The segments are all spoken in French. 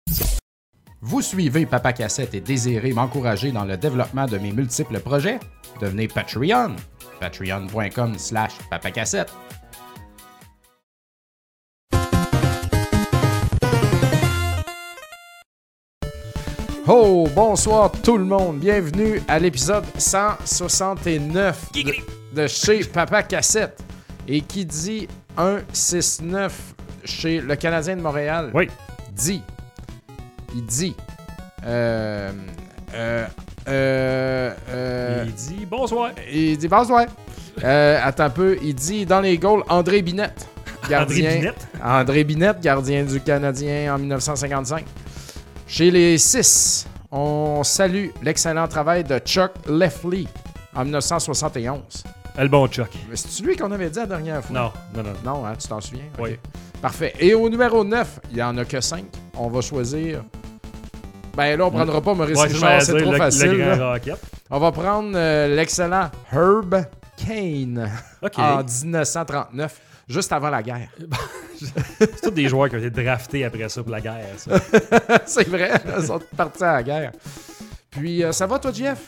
Vous suivez Papa Cassette et désirez m'encourager dans le développement de mes multiples projets? Devenez Patreon. Patreon.com/papacassette. Oh, bonsoir tout le monde. Bienvenue à l'épisode 169 de chez Papa Cassette. Et qui dit 169 chez le Canadien de Montréal? Oui. Il dit bonsoir. Il dit bonsoir. Attends un peu. Il dit dans les goals André Binette. André Binette, gardien du Canadien en 1955. Chez les 6, on salue l'excellent travail de Chuck Lefley en 1971. Le bon Chuck. Mais c'est-tu lui qu'on avait dit la dernière fois? Non. Non, hein, tu t'en souviens? Oui. Okay. Parfait. Et au numéro 9, il n'y en a que 5. On va choisir... Ben là, on prendra pas Maurice Richard, c'est trop facile. On va prendre l'excellent Herb Kane en 1939, juste avant la guerre. C'est tous des joueurs qui ont été draftés après ça pour la guerre. Ça. C'est vrai, ils sont partis à la guerre. Puis, ça va toi, Jeff?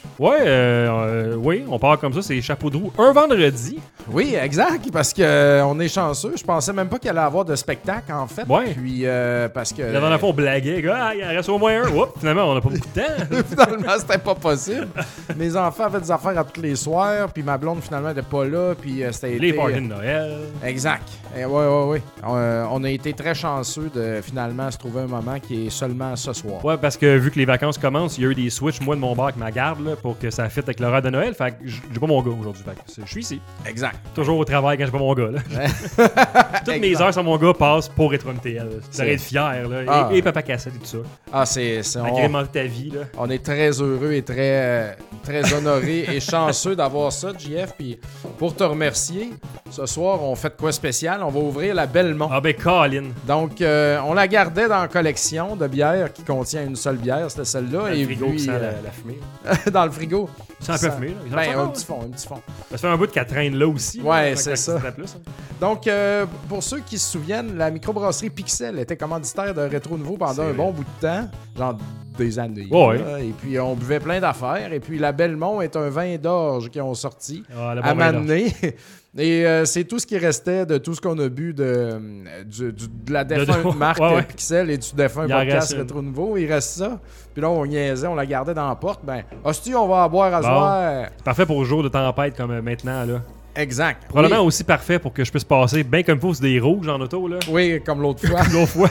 Oui, on part comme ça, c'est chapeau de roue. Un vendredi. Oui, exact, parce qu'on est chanceux. Je pensais même pas qu'il allait avoir de spectacle, en fait. Ouais. Puis, parce que... La dernière fois, on blaguait. Il en reste au moins un. Oups, finalement, on n'a pas beaucoup de temps. Finalement, c'était pas possible. Mes enfants avaient des affaires à tous les soirs, puis ma blonde, finalement, n'était pas là. Puis, c'était les parties de Noël. Exact. Oui. On a été très chanceux de, finalement, se trouver un moment qui est seulement ce soir. Ouais, parce que vu que les vacances commencent, il y a eu des switches, moi, de mon bar avec ma garde, là, pour que ça fitte avec l'horaire de Noël. Fait que j'ai pas mon gars aujourd'hui. Fait que je suis ici. Exact. Toujours au travail quand j'ai pas mon gars. Là. Toutes mes heures sur mon gars passent pour Retro MTL. Tu devrais être fier. Là. Et Papa Cassette et tout ça. Ah, c'est agrémenter ta vie. Là. On est très heureux et très honorés et chanceux d'avoir ça, JF. Puis pour te remercier, ce soir, on fait de quoi spécial? On va ouvrir la Belmont. Ah ben, Colin. Donc, on la gardait dans la collection de bières qui contient une seule bière. C'était celle-là. Dans et le frigo, puis, la fumée. Dans le frigo. Ça un peu fumé. Ben, un petit fond. Ça fait un bout qu'elle traîne là aussi. Ouais, là, c'est ça. Donc, pour ceux qui se souviennent, la microbrasserie Pixel était commanditaire de Rétro Nouveau pendant un bon bout de temps, genre des années. Ouais. Là, et puis, on buvait plein d'affaires. Et puis, la Belmont est un vin d'orge qu'ils ont sorti à m'amener. Et c'est tout ce qui restait de tout ce qu'on a bu de la défunte marque Pixel et du défunt podcast Rétro Nouveau. Il reste ça. Puis là, on niaisait, on la gardait dans la porte. Ben, hostie, on va en boire à soir. Parfait pour le jour de tempête comme maintenant, là. Exact. Probablement aussi parfait pour que je puisse passer bien comme il faut sur des rouges en auto, là. Oui, comme l'autre fois.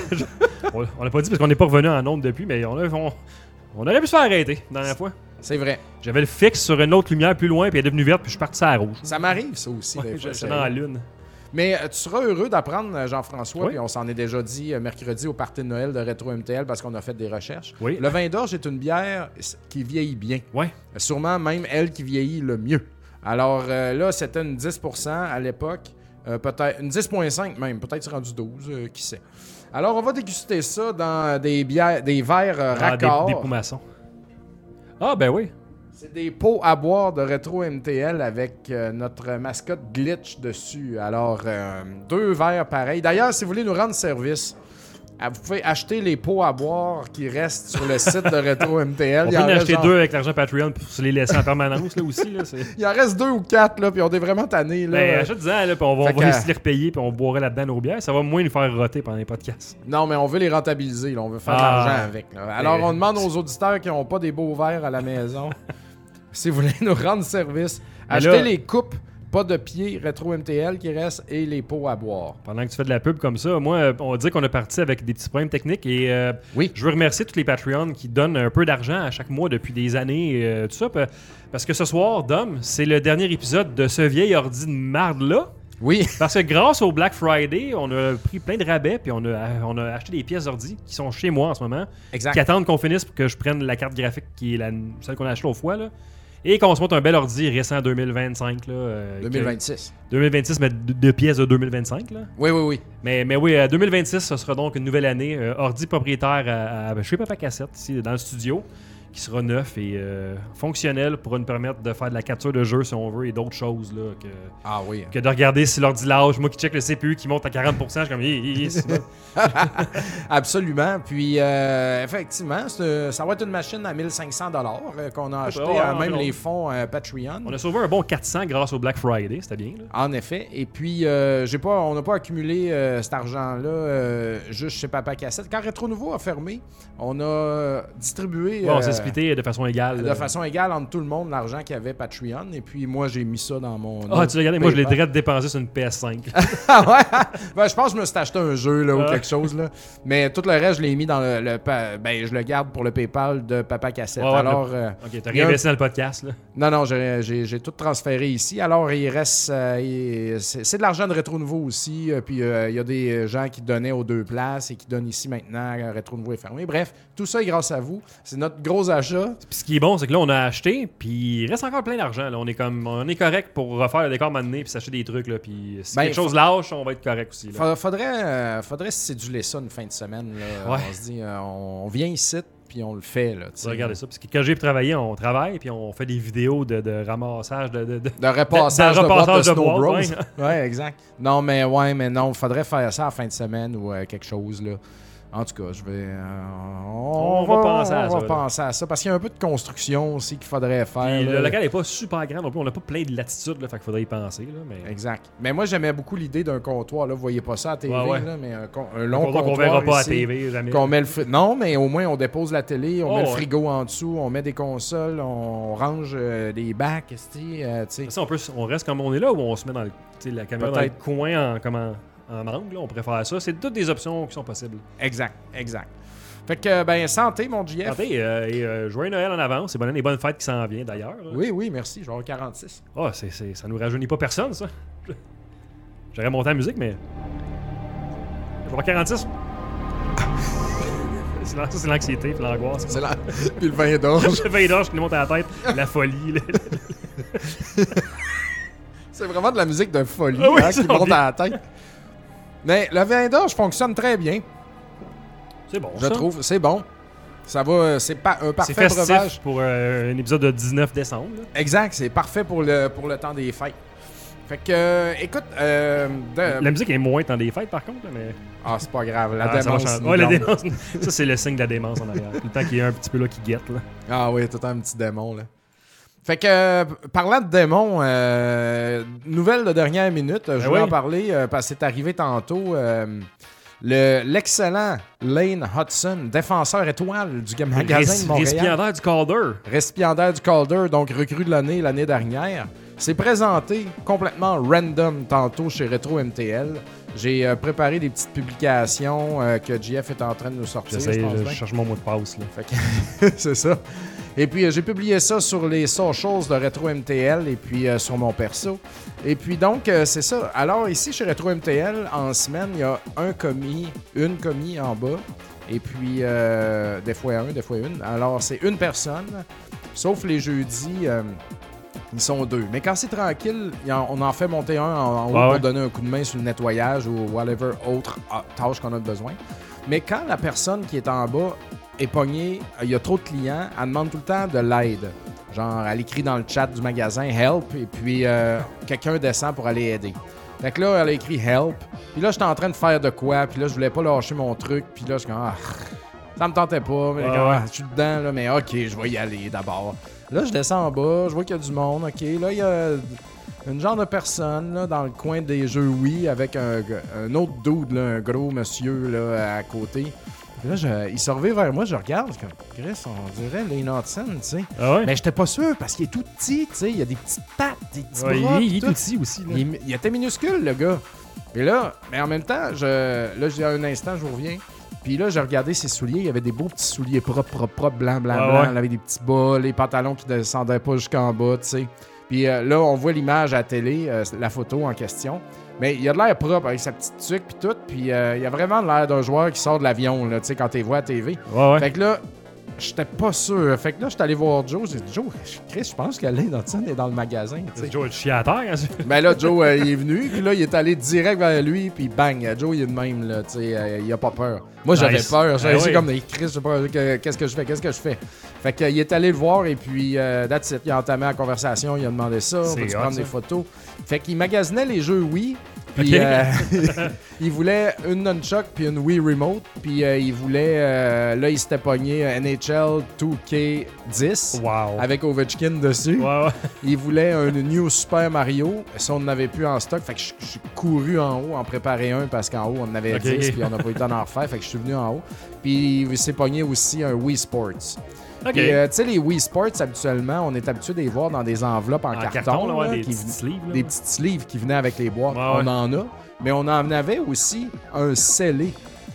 On l'a pas dit parce qu'on n'est pas revenu en nombre depuis, mais on aurait pu se faire arrêter la dernière fois. C'est vrai. J'avais le fixe sur une autre lumière plus loin, puis elle est devenue verte, puis je suis parti à la rouge. Ça m'arrive, ça aussi. J'étais dans la lune. Mais tu seras heureux d'apprendre, Jean-François, puis on s'en est déjà dit mercredi au party de Noël de Rétro MTL parce qu'on a fait des recherches. Oui. Le vin d'orge est une bière qui vieillit bien. Oui. Sûrement même elle qui vieillit le mieux. Alors là, c'était une 10% à l'époque. Peut-être une 10,5 même. Peut-être c'est rendu 12, qui sait. Alors, on va déguster ça dans des verres raccords. Des pots maçons. Ah, ben oui. C'est des pots à boire de Rétro MTL avec notre mascotte Glitch dessus. Alors, 2 verres pareils. D'ailleurs, si vous voulez nous rendre service, vous pouvez acheter les pots à boire qui restent sur le site de Rétro MTL. On peut en acheter 2 avec l'argent Patreon pour se les laisser en permanence là, aussi. Là, il en reste 2 ou 4, là, puis on est vraiment tannés. Ben, achète-en, là, puis on va les repayer, puis on boirait là-dedans nos bières. Ça va moins nous faire roter pendant les podcasts. Non, mais on veut les rentabiliser. Là. On veut faire de l'argent avec. Là. Alors, on demande aux auditeurs qui n'ont pas des beaux verres à la maison, si vous voulez nous rendre service, achetez les coupes. Pas de pied Rétro MTL qui reste et les pots à boire. Pendant que tu fais de la pub comme ça, moi, on dit qu'on est parti avec des petits problèmes techniques et je veux remercier tous les Patreons qui donnent un peu d'argent à chaque mois depuis des années, tout ça. Parce que ce soir, Dom, c'est le dernier épisode de ce vieil ordi de marde-là. Oui. Parce que grâce au Black Friday, on a pris plein de rabais puis on a acheté des pièces d'ordi qui sont chez moi en ce moment. Exact. Qui attendent qu'on finisse pour que je prenne la carte graphique qui est celle qu'on a achetée au fois, là. Et qu'on se monte un bel ordi récent 2025. Là, 2026. 2026, mais de pièces de 2025. Là. Oui. Mais oui, 2026, ce sera donc une nouvelle année. Ordi propriétaire chez Papa Cassette, ici, dans le studio, qui sera neuf et fonctionnel pour nous permettre de faire de la capture de jeu si on veut et d'autres choses là, que de regarder si l'ordi lâche. Moi qui check le CPU qui monte à 40%, je suis comme Absolument. Puis effectivement, ça va être une machine à 1500$ qu'on a acheté même les fonds Patreon. On a sauvé un bon 400 grâce au Black Friday, c'était bien. Là. En effet. Et puis on n'a pas accumulé cet argent-là juste chez Papa Cassette. Quand Rétro Nouveau a fermé, on a distribué... on s'est splitté de façon égale. De façon égale entre tout le monde, l'argent qu'il y avait Patreon. Et puis moi, j'ai mis ça dans mon... tu regardais, moi je l'ai direct dépensé sur une PS5. Je pense que je me suis acheté un jeu là, ou quelque chose. Là. Mais tout le reste, je l'ai mis dans je le garde pour le PayPal de Papa Cassette. Alors, OK, t'as réinvesti dans le podcast. Là. Non, j'ai tout transféré ici. Alors, il reste... c'est de l'argent de Rétro Nouveau aussi. Puis il y a des gens qui donnaient aux 2 places et qui donnent ici maintenant. Rétro Nouveau est fermé. Bref, tout ça est grâce à vous. C'est notre gros achat. Puis ce qui est bon, c'est que là, on a acheté, puis il reste encore plein d'argent. Là. On est correct pour refaire le décor maintenant puis s'acheter des trucs. Là, puis si quelque chose lâche, on va être correct aussi. Là. Faudrait céduler ça une fin de semaine. Là. Ouais. On se dit, on vient ici, puis on le fait. Là, regardez ça. Parce que quand j'ai travaillé, on travaille, puis on fait des vidéos de ramassage, de repassage de boîtes de Snow Bros. Ouais, exact. Non, mais non, faudrait faire ça à la fin de semaine ou quelque chose, là. En tout cas, on va penser à ça. Parce qu'il y a un peu de construction aussi qu'il faudrait faire. Le local n'est pas super grand non plus. On n'a pas plein de latitude, là, fait qu'il faudrait y penser. Là, mais... Exact. Mais moi, j'aimais beaucoup l'idée d'un comptoir. Là. Vous voyez pas ça à la TV, là, mais un long comptoir qu'on verra pas ici, à la TV jamais. Non, mais au moins, on dépose la télé, on met le frigo en dessous, on met des consoles, on range des bacs. On reste comme on est là ou on se met dans la caméra dans le coin en angle, là, on pourrait faire ça. C'est toutes des options qui sont possibles. Exact. Fait que, santé, mon JF. Santé, et joyeux Noël en avance. C'est bonne fête qui s'en vient, d'ailleurs. Là. Oui, merci. Je vais avoir 46. Ça nous rajeunit pas personne, ça. J'aurais monté la musique, mais... Je vais avoir 46. Ça, c'est l'anxiété puis l'angoisse. Puis le vin d'orge. Le vin d'orge qui nous monte à la tête. La folie. C'est vraiment de la musique de folie qui monte à la tête. Mais le vin d'orge fonctionne très bien. C'est bon, je trouve. C'est bon. Ça va, c'est un parfait breuvage. Pour un épisode de 19 décembre. Là. Exact, c'est parfait pour le temps des fêtes. Fait que, écoute... La musique est moins temps des fêtes, par contre. Là, mais... c'est pas grave. La démence. La démence. Ça, c'est le signe de la démence en arrière. Tout le temps qu'il y a un petit peu là qui guette. Là. Ah oui, tout le temps un petit démon, là. Fait que, parlant de démons, nouvelle de dernière minute, je voulais en parler parce que c'est arrivé tantôt. L'excellent Lane Hudson, défenseur étoile du magasin de Montréal. Récipiendaire du Calder. Récipiendaire du Calder, donc recrue de l'année dernière. s'est présenté complètement random tantôt chez Retro MTL. J'ai préparé des petites publications que JF est en train de nous sortir. Je cherche mon mot de passe. Là. Fait que c'est ça. Et puis, j'ai publié ça sur les socials de Retro MTL et puis sur mon perso. Et puis, donc, c'est ça. Alors, ici, chez Retro MTL, en semaine, il y a une commis en bas. Et puis, des fois une. Alors, c'est une personne. Sauf les jeudis, ils sont deux. Mais quand c'est tranquille, on en fait monter un en haut pour donner un coup de main sur le nettoyage ou whatever autre tâche qu'on a besoin. Mais quand la personne qui est en bas est pognée, il y a trop de clients, elle demande tout le temps de l'aide. Genre, elle écrit dans le chat du magasin « Help » et puis quelqu'un descend pour aller aider. Fait que là, elle a écrit « Help ». Puis là, j'étais en train de faire de quoi. Puis là, je voulais pas lâcher mon truc. Puis là, je suis comme « ça me tentait pas. » Mais je suis dedans, là, mais OK, je vais y aller d'abord. Là, je descends en bas, je vois qu'il y a du monde. OK, là, il y a une genre de personne là, dans le coin des jeux Wii avec un autre dude, là, un gros monsieur là, à côté. Puis là, il se revient vers moi, je regarde, comme Chris, on dirait Lane Hudson, tu sais. Ah ouais? Mais j'étais pas sûr parce qu'il est tout petit, tu sais. Il a des petites pattes, des petits bras. Il est tout petit aussi. Là. Il était minuscule, le gars. Et là, mais en même temps, j'ai un instant, je vous reviens. Puis là, j'ai regardé ses souliers. Il y avait des beaux petits souliers propres, blanc. Il avait des petits bas, les pantalons qui descendaient pas jusqu'en bas, tu sais. Puis là, on voit l'image à la télé, la photo en question. Mais il a de l'air propre avec sa petite tuque puis tout. Puis il a vraiment l'air d'un joueur qui sort de l'avion, là, tu sais, quand tu vois à la TV. Ouais. Fait que là, j'étais pas sûr. Fait que là, j'étais allé voir Joe. J'ai dit, Joe, Chris, je pense que Lane Hudson est dans le magasin. C'est Joe, tu chies à terre. Ben là, Joe, il est venu. Puis là, il est allé direct vers lui. Puis bang, Joe, il est de même. Là, il a pas peur. Moi, j'avais peur. J'avais comme, Chris, je sais pas, qu'est-ce que je fais? Fait qu'il est allé le voir. Et puis, that's it. Il a entamé la conversation. Il a demandé ça. On peut prendre des photos. Fait qu'il magasinait les jeux Wii. Puis il voulait une nunchuck puis une Wii Remote. Puis il voulait... là, il s'était pogné NHL 2K10 avec Ovechkin dessus. Ouais. Il voulait un New Super Mario. Ça, on n'avait plus en stock. Fait que je suis couru en haut en préparer un parce qu'en haut, on en avait 10 puis on n'a pas eu le temps d'en refaire. Fait que je suis venu en haut. Puis il s'est pogné aussi un Wii Sports. Tu sais, les Wii Sports, habituellement, on est habitué de les voir dans des enveloppes en carton. Des petits sleeves. Des petits sleeves qui venaient avec les boîtes. On en a. Mais on en avait aussi un scellé.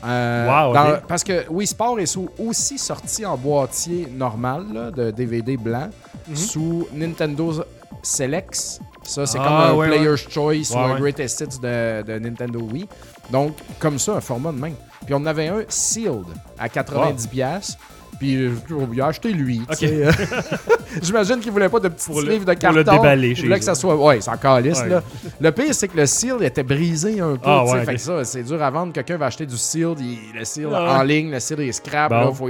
Parce que Wii Sport est aussi sorti en boîtier normal là, de DVD blanc sous Nintendo Selects. Ça, c'est comme un Player's Choice ou un Greatest Hits de Nintendo Wii. Donc, comme ça, un format de même. Puis on en avait un sealed à 90$. Puis il a acheté lui. J'imagine qu'il voulait pas de petits livres de carton. Pour le déballer. Il voulait que ça soit... Ouais, c'est encore lisse, là. Le pire, c'est que le seal était brisé un peu. Fait que ça, c'est dur à vendre. Quelqu'un va acheter du seal. Le seal en ligne, le seal est scrap. Là, faut...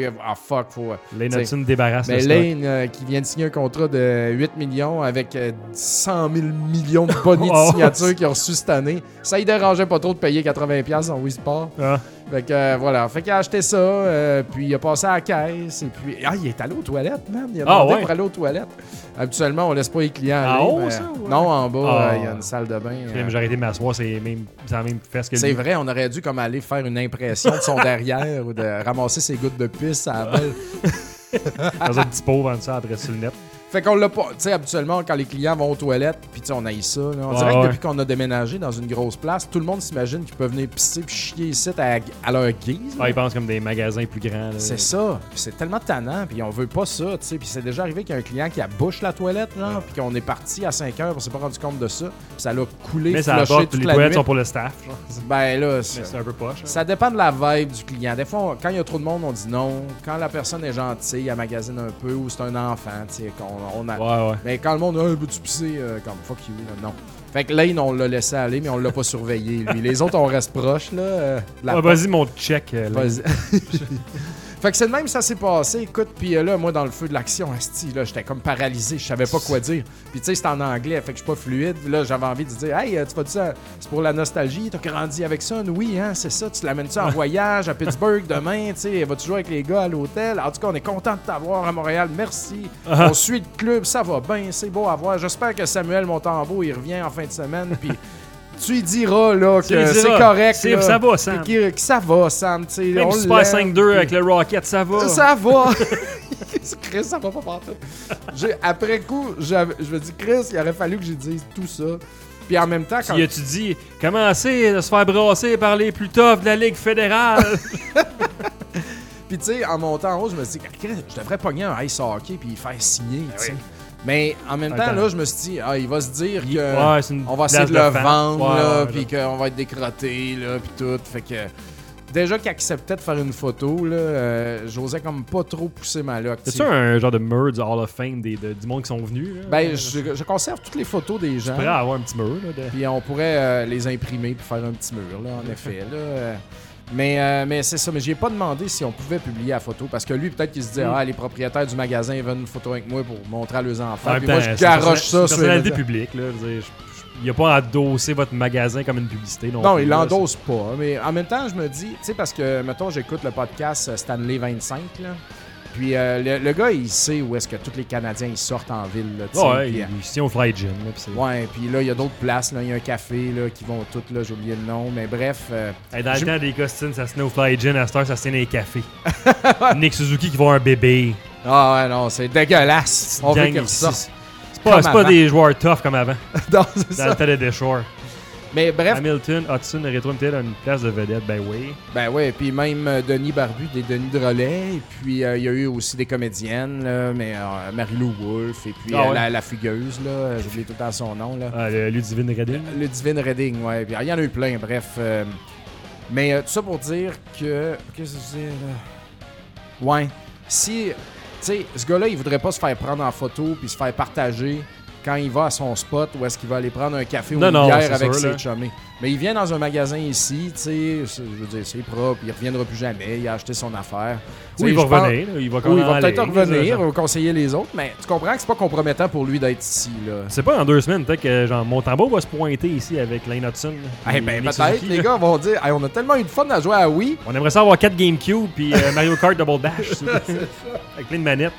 Lane Hudson débarrasse. Mais Lane, qui vient de signer un contrat de 8 millions avec 100 000 millions de bonnets de signature qu'il a reçu cette année, ça ne dérangeait pas trop de payer 80$ en Wii Sport. Fait que voilà. Fait qu'il a acheté ça, puis il a passé à la caisse, et puis... il est allé aux toilettes, man. Il a demandé pour aller aux toilettes. Habituellement, on laisse pas les clients aller. En haut, ça? Non, en bas, il y a une salle de bain. J'ai arrêté de m'asseoir, c'est la même fesse que lui. C'est vrai, on aurait dû comme aller faire une impression de son derrière ou de ramasser ses gouttes de pisse à la belle. Dans un petit pot, vendre ça, adresse sur le net. Fait qu'on l'a pas. Tu sais, habituellement, quand les clients vont aux toilettes, puis tu sais, on haït ça. Là. On dirait que depuis qu'on a déménagé dans une grosse place, tout le monde s'imagine qu'ils peuvent venir pisser puis chier ici à leur guise. Ils pensent comme des magasins plus grands. Là. C'est ça. Puis c'est tellement tannant, puis on veut pas ça, tu sais. Puis c'est déjà arrivé qu'il y a un client qui abouche la toilette, genre, puis qu'on est parti à 5 heures, on s'est pas rendu compte de ça. Puis ça l'a coulé, mais ça apporte, toute les la toilettes nuit. Sont pour le staff. Genre. Ben là, c'est un peu poche. Hein. Ça dépend de la vibe du client. Des fois, quand il y a trop de monde, on dit non. Quand la personne est gentille, elle magasine un peu, ou c'est un enfant, tu sais, qu'on a... Mais quand le monde a peux-tu pisser comme fuck you, là, non. Fait que Lane, on l'a laissé aller, mais on l'a pas surveillé, lui. Les autres, on reste proche, là. Vas-y, mon check. Vas-y. Fait que c'est de même ça s'est passé. Écoute, puis là, moi, dans le feu de l'action, là, j'étais comme paralysé. Je savais pas quoi dire. Puis tu sais, c'est en anglais, fait que je suis pas fluide. Là, j'avais envie de dire, hey, tu fais ça, c'est pour la nostalgie. T'as grandi avec ça? Oui, hein, c'est ça. Tu l'amènes-tu en voyage à Pittsburgh demain? Tu sais, vas-tu jouer avec les gars à l'hôtel? En tout cas, on est content de t'avoir à Montréal. Merci. On suit le club, ça va bien, c'est beau à voir. J'espère que Samuel Montembeault, il revient en fin de semaine. Puis. Tu lui diras là, que c'est correct. Ça va, Sam. Que ça va, Sam. Même si tu perds 5-2 avec le Rocket, ça va. Ça va. Chris, ça va pas partout. Après coup, je me dis, Chris, il aurait fallu que je dise tout ça. Puis en même temps, quand... Tu dis, commencez à se faire brasser par les plus toughs de la Ligue fédérale. Puis tu sais, en montant en haut, je me suis dit, je devrais pogner un ice hockey puis faire signer, tu sais. Mais en même temps, là, je me suis dit, il va se dire qu'on va essayer de le vendre, puis qu'on va être décroté, là, puis tout. Fait que déjà qu'il acceptait de faire une photo, là, j'osais comme pas trop pousser ma loque. C'est-tu un genre de merge Hall of Fame du monde qui sont venus? Là? Ben, je conserve toutes les photos des gens. Tu pourrais avoir un petit mur. Puis on pourrait les imprimer puis faire un petit mur, là, en effet. Là, mais c'est ça. Mais j'ai pas demandé si on pouvait publier la photo parce que lui, peut-être qu'il se disait les propriétaires du magasin veulent une photo avec moi pour montrer à leurs enfants. Puis moi, je garoche ça. C'est une personnalité publique. Là, il n'a pas endossé votre magasin comme une publicité. Non, il l'endosse pas. Mais en même temps, je me dis, tu sais, parce que, mettons, j'écoute le podcast Stanley 25, là. Puis le gars, il sait où est-ce que tous les Canadiens ils sortent en ville. Là, il tient au Fly Gym. Puis là, il y a d'autres places. Il y a un café là, qui vont toutes, là, j'ai oublié le nom. Mais bref. Dans le temps des costumes, ça se tenait au Fly Gym. À cette heure, ça se tient dans les cafés. Nick Suzuki qui voit un bébé. Ah ouais, non, c'est dégueulasse. On veut qu'il ressorte. C'est pas des joueurs tough comme avant. Non, c'est ça. Dans le temps des Shore. Mais bref. Hamilton, Hudson, Retro peut-être une place de vedette, ben oui. Ben oui, puis même Denis Barbu, des Denis de relais. Et puis il y a eu aussi des comédiennes, là, mais Marie-Lou Wolfe, et puis la fugueuse, là, j'oublie tout le temps son nom. Là. Ludivine Redding. Ludivine Redding, oui. Puis il y en a eu plein, bref. Mais tout ça pour dire que. Qu'est-ce que je veux dire? Ouais. si, tu sais, ce gars-là, il voudrait pas se faire prendre en photo puis se faire partager quand il va à son spot ou est-ce qu'il va aller prendre un café ou une bière avec ses chumés. Mais il vient dans un magasin ici, tu sais, je veux dire, c'est propre, il reviendra plus jamais, il a acheté son affaire. Oui, il va revenir. Il va peut-être revenir ou conseiller les autres, mais tu comprends que c'est pas compromettant pour lui d'être ici. Là. C'est pas dans 2 semaines, peut-être que genre, Montembeau va se pointer ici avec Lane Hudson. Peut-être, les gars vont dire on a tellement eu de fun à jouer à Wii. On aimerait ça avoir 4 GameCube puis Mario Kart Double Dash. Avec plein de manettes.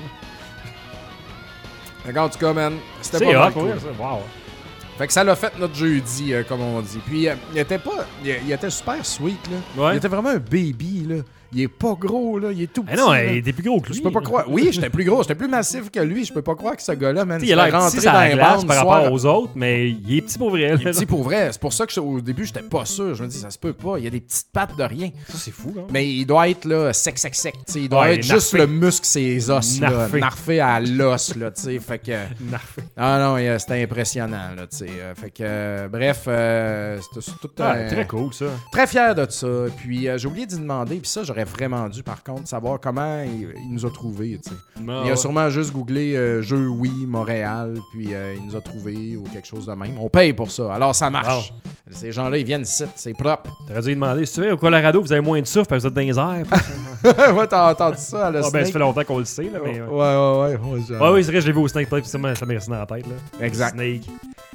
En tout cas, man, c'était pas mal cool. Wow. Fait que ça l'a fait notre jeudi, comme on dit. Puis, il était super sweet, là. Ouais. Il était vraiment un baby, là. Il est pas gros, là. Il est tout petit. Non, il était plus gros que lui. Je peux pas croire. Oui, j'étais plus gros. J'étais plus massif que lui. Je peux pas croire que ce gars-là, man, il a l'air rentré dans la glace par rapport aux autres, mais il est petit pour vrai. Il est petit pour vrai. C'est pour ça que au début, j'étais pas sûr. Je me dis, ça se peut pas. Il y a des petites pattes de rien. Ça, c'est fou, hein? Mais il doit être, là, sec. Il doit être juste le muscle, ses os, là. Narfé à l'os, là, tu sais. Fait que. Narfé. Ah non, c'était impressionnant, là, tu sais. Fait que, bref, c'était tout. Très cool, ça. Très fier de ça. Puis, j'ai oublié d'y demander. Puis ça, j'aurais vraiment dû, par contre, savoir comment il nous a trouvés, tu sais. Il a sûrement juste googlé jeu Wii Montréal, puis il nous a trouvés ou quelque chose de même. On paye pour ça, alors ça marche. Wow. Ces gens-là, ils viennent ici, c'est propre. T'aurais dû lui demander, si tu veux, au Colorado, vous avez moins de souffle parce que vous êtes dans les airs. Ouais, t'as entendu ça à le Snake. Ben, ça fait longtemps qu'on le sait, là, mais... Ouais, oui, c'est vrai, je l'ai vu au Snake, peut-être, ça m'est resté dans la tête, là. Exact. Snake.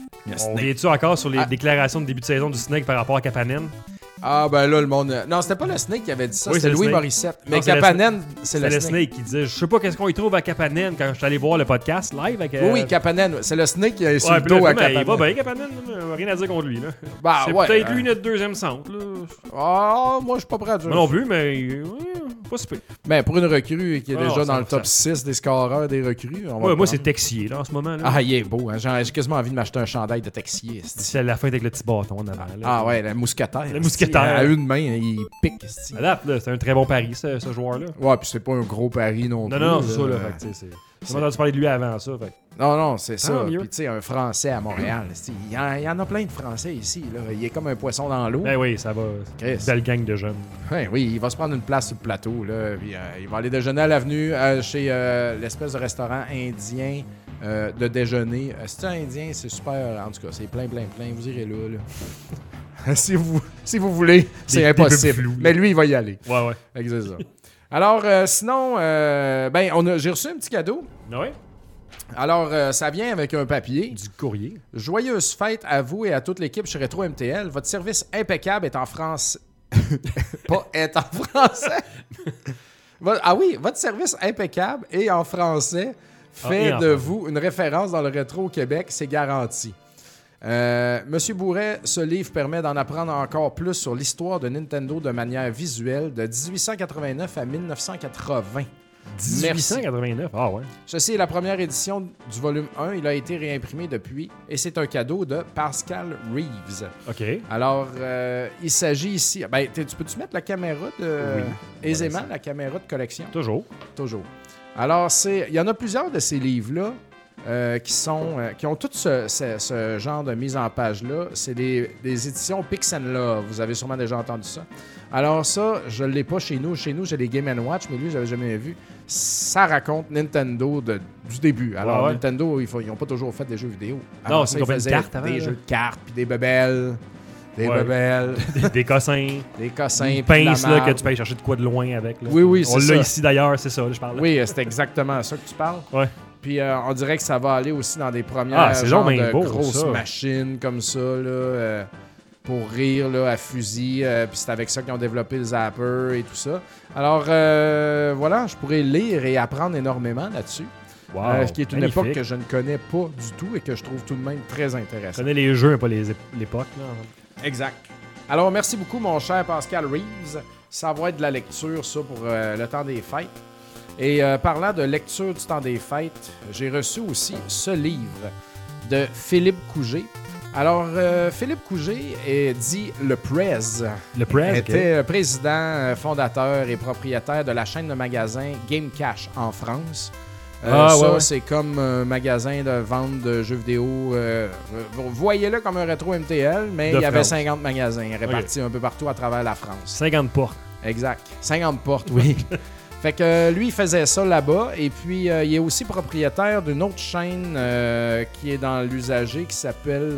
On vient-tu encore sur les déclarations de début de saison du Snake par rapport à Kapanen? Ah, ben là, le monde... Non, c'était pas le Snake qui avait dit ça, oui, c'était Louis Morissette. Mais Kapanen, c'est le Snake qui disait, je sais pas qu'est-ce qu'on y trouve à Kapanen quand je suis allé voir le podcast live avec... Oui, Kapanen, c'est le Snake qui a essayé le dos à Kapanen. Il va bien, Kapanen, rien à dire contre lui, là. Bah, c'est peut-être lui notre deuxième centre, là. Ah, moi, je suis pas prêt à dire. Moi non plus, mais... pas super. Ben, pour une recrue qui est déjà dans le top 6 des scoreurs des recrues... moi, c'est Texier, là, en ce moment, là. Ah, il est beau, hein. J'ai quasiment envie de m'acheter un chandail de Texier. C'est la fin avec le petit bâton en avant, là. Ah ouais, le mousquetaire. Le mousquetaire. À une main, il pique. C'est un très bon pari, ce joueur-là. Ouais, puis c'est pas un gros pari non plus. Non, c'est ça, là. J'ai entendu parler de lui avant ça. Fait. Non, c'est ça. Puis, tu sais, un Français à Montréal, il y en a plein de Français ici. Là. Il est comme un poisson dans l'eau. Ben oui, ça va. Belle gang de jeunes. Ben oui, il va se prendre une place sur le plateau. Là, puis, il va aller déjeuner à l'avenue chez l'espèce de restaurant indien de déjeuner. C'est indien, c'est super. En tout cas, c'est plein. Vous irez là. Si vous voulez, c'est impossible. Mais lui, il va y aller. Ouais. C'est ça. Alors, sinon, j'ai reçu un petit cadeau. Ouais. Alors, ça vient avec un papier. Du courrier. Joyeuse fête à vous et à toute l'équipe chez Retro MTL. Votre service impeccable est en France. Pas est en français. Votre service impeccable et en français fait de vous une référence dans le rétro au Québec. C'est garanti. Monsieur Bourret, ce livre permet d'en apprendre encore plus sur l'histoire de Nintendo de manière visuelle de 1889 à 1980. 1889? Ah ouais. Ceci est la première édition du volume 1. Il a été réimprimé depuis et c'est un cadeau de Pascal Reeves. OK. Alors, il s'agit ici... tu peux-tu mettre la caméra aisément, la caméra de collection? Toujours. Alors, il y en a plusieurs de ces livres-là qui ont tout ce genre de mise en page-là. C'est des éditions Pix & Love. Vous avez sûrement déjà entendu ça. Alors ça, je ne l'ai pas chez nous. Chez nous, j'ai des Game & Watch, mais lui, je n'avais jamais vu. Ça raconte Nintendo du début. Alors, Nintendo, ils n'ont pas toujours fait des jeux vidéo. Alors, c'est combien de cartes avant? Des jeux de cartes, puis des bebelles. Des cossins. Des cossins. Une pince là, que tu peux aller chercher de quoi de loin avec. Là. Oui, c'est ça. On l'a ici d'ailleurs, c'est ça, là, je parle. Oui, c'est exactement ça que tu parles. Ouais. Puis on dirait que ça va aller aussi dans des premières de beau, grosses machines comme ça, là, pour rire là, à fusil. Puis c'est avec ça qu'ils ont développé le Zapper et tout ça. Alors voilà, je pourrais lire et apprendre énormément là-dessus. Wow, ce qui est une époque que je ne connais pas du tout et que je trouve tout de même très intéressante. Je connais les jeux, mais pas l'époque. Là. Exact. Alors merci beaucoup mon cher Pascal Reeves. Ça va être de la lecture, ça, pour le temps des fêtes. Et parlant de lecture du temps des fêtes, j'ai reçu aussi ce livre de Philippe Couget. Alors, Philippe Couget est dit le Prez. Le Prez, était président, fondateur et propriétaire de la chaîne de magasins Game Cash en France. C'est comme un magasin de vente de jeux vidéo. Vous voyez-le comme un rétro MTL, mais il y avait 50 magasins répartis un peu partout à travers la France. 50 portes. Exact. 50 portes, oui. Fait que lui, il faisait ça là-bas. Et puis, il est aussi propriétaire d'une autre chaîne qui est dans l'usager qui s'appelle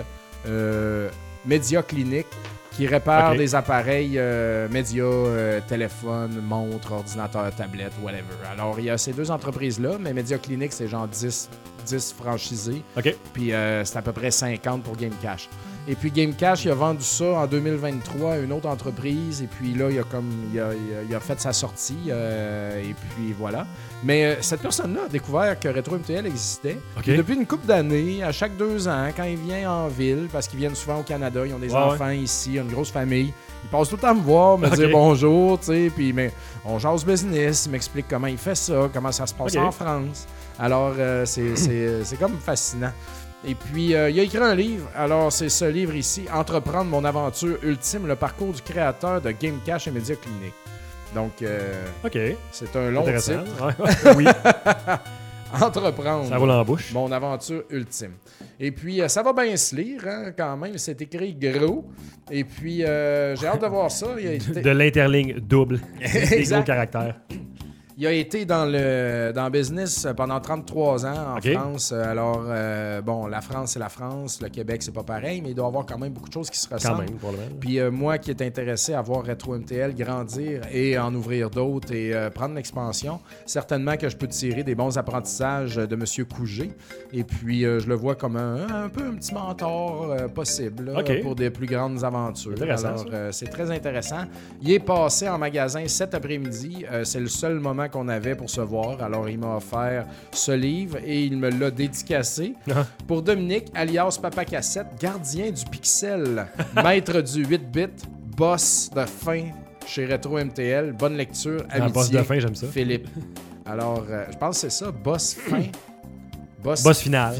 Media Clinic, qui répare des appareils médias, téléphone, montres, ordinateurs, tablettes, whatever. Alors, il y a ces deux entreprises-là, mais Media Clinic, c'est genre 10 franchisés. Puis, c'est à peu près 50 pour Game Cash. Et puis Game Cash, il a vendu ça en 2023 à une autre entreprise. Et puis là, il a fait sa sortie. Et puis voilà. Mais cette personne-là a découvert que RetroMTL existait. Et depuis une couple d'années, à chaque 2 ans, quand il vient en ville, parce qu'ils viennent souvent au Canada, ils ont des enfants ici, ils ont une grosse famille, ils passent tout le temps me voir, me dire bonjour, tu sais. Puis on jase business, il m'explique comment il fait ça, comment ça se passe en France. Alors, c'est comme fascinant. Et puis, il a écrit un livre. Alors, c'est ce livre ici, « Entreprendre mon aventure ultime, le parcours du créateur de Game Cash et Media Clinic ». Donc, c'est un long titre. Oui. Entreprendre ça roule en bouche. Mon aventure ultime. Et puis, ça va bien se lire, hein, quand même. C'est écrit gros. Et puis, j'ai hâte de voir ça. De l'interligne double. Des gros caractères. Il a été dans le business pendant 33 ans en France. Alors, la France, c'est la France. Le Québec, c'est pas pareil, mais il doit y avoir quand même beaucoup de choses qui se ressemblent. Puis moi qui est intéressé à voir RetroMTL grandir et en ouvrir d'autres et prendre l'expansion, certainement que je peux tirer des bons apprentissages de M. Couget. Et puis, je le vois comme un petit mentor possible pour des plus grandes aventures. Alors, c'est très intéressant. Il est passé en magasin cet après-midi. C'est le seul moment qu'on avait pour se voir. Alors, il m'a offert ce livre et il me l'a dédicacé. Pour Dominique, alias Papa Cassette, gardien du pixel, maître du 8-bit, boss de fin chez RetroMTL. Bonne lecture, amitié. Boss de fin, j'aime ça. Philippe. Alors, je pense que c'est ça, boss fin. Boss final.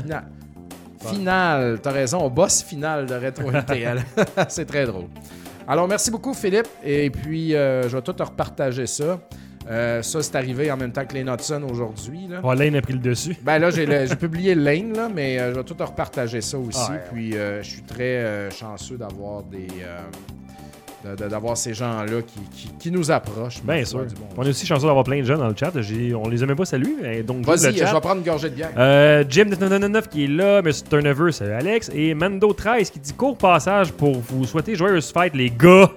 Final, t'as raison, boss final de RetroMTL. C'est très drôle. Alors, merci beaucoup, Philippe. Et puis, je vais tout te repartager ça. Ça, c'est arrivé en même temps que Lane Hudson aujourd'hui. Lane a pris le dessus. Ben là, j'ai publié Lane, là, mais je vais tout repartager ça aussi. Puis, je suis très chanceux d'avoir d'avoir ces gens-là qui nous approchent. Bien sûr. On est aussi chanceux d'avoir plein de gens dans le chat. On les a même pas salués. Donc, vas-y, je vais prendre une gorgée de bière. Jim999 qui est là, M. Turnover, c'est Alex. Et Mando13 qui dit court passage pour vous souhaiter joyeuse fête, les gars.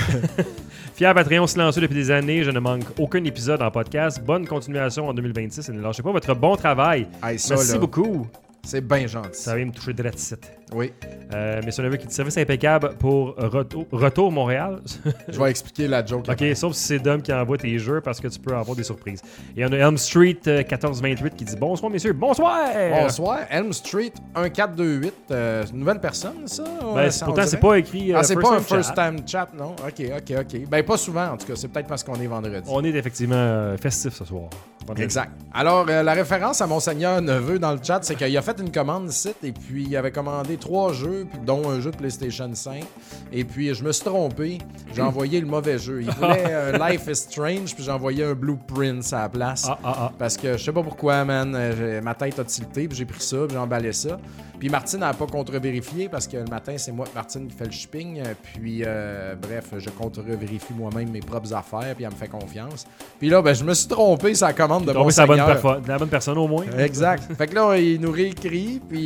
Fier Patreon silencieux depuis des années, je ne manque aucun épisode en podcast. Bonne continuation en 2026 et ne lâchez pas votre bon travail. Merci beaucoup. C'est bien gentil. Ça vient me toucher de la tite. Oui. Mais c'est un qui dit service impeccable pour Retour Montréal. Je vais expliquer la joke. OK, sauf si c'est Dom qui envoie tes jeux parce que tu peux avoir des surprises. Et on a Elm Street 1428 qui dit bonsoir, messieurs. Bonsoir. Bonsoir. Elm Street 1428. Une nouvelle personne, ça? Pourtant, c'est pas écrit. C'est pas un first time chat, non? OK. Ben, pas souvent, en tout cas. C'est peut-être parce qu'on est vendredi. On est effectivement festif ce soir. Exact. Alors, la référence à Monseigneur Neveu dans le chat, c'est qu'il a fait une commande site et puis il avait commandé 3 jeux, puis dont un jeu de PlayStation 5. Et puis, je me suis trompé. J'ai envoyé le mauvais jeu. Il voulait Life is Strange, puis j'ai envoyé un Blueprint à la place. Parce que je sais pas pourquoi, man. Ma tête a tilté, puis j'ai pris ça, puis j'ai emballé ça. Puis Martine n'a pas contre-vérifié parce que le matin, c'est moi, Martine, qui fait le shipping. Puis, bref, je contre-vérifie moi-même mes propres affaires, puis elle me fait confiance. Puis là, je me suis trompé sur la commande de Monseigneur. La bonne personne au moins. Exact. Fait que là, il nous réécrit, puis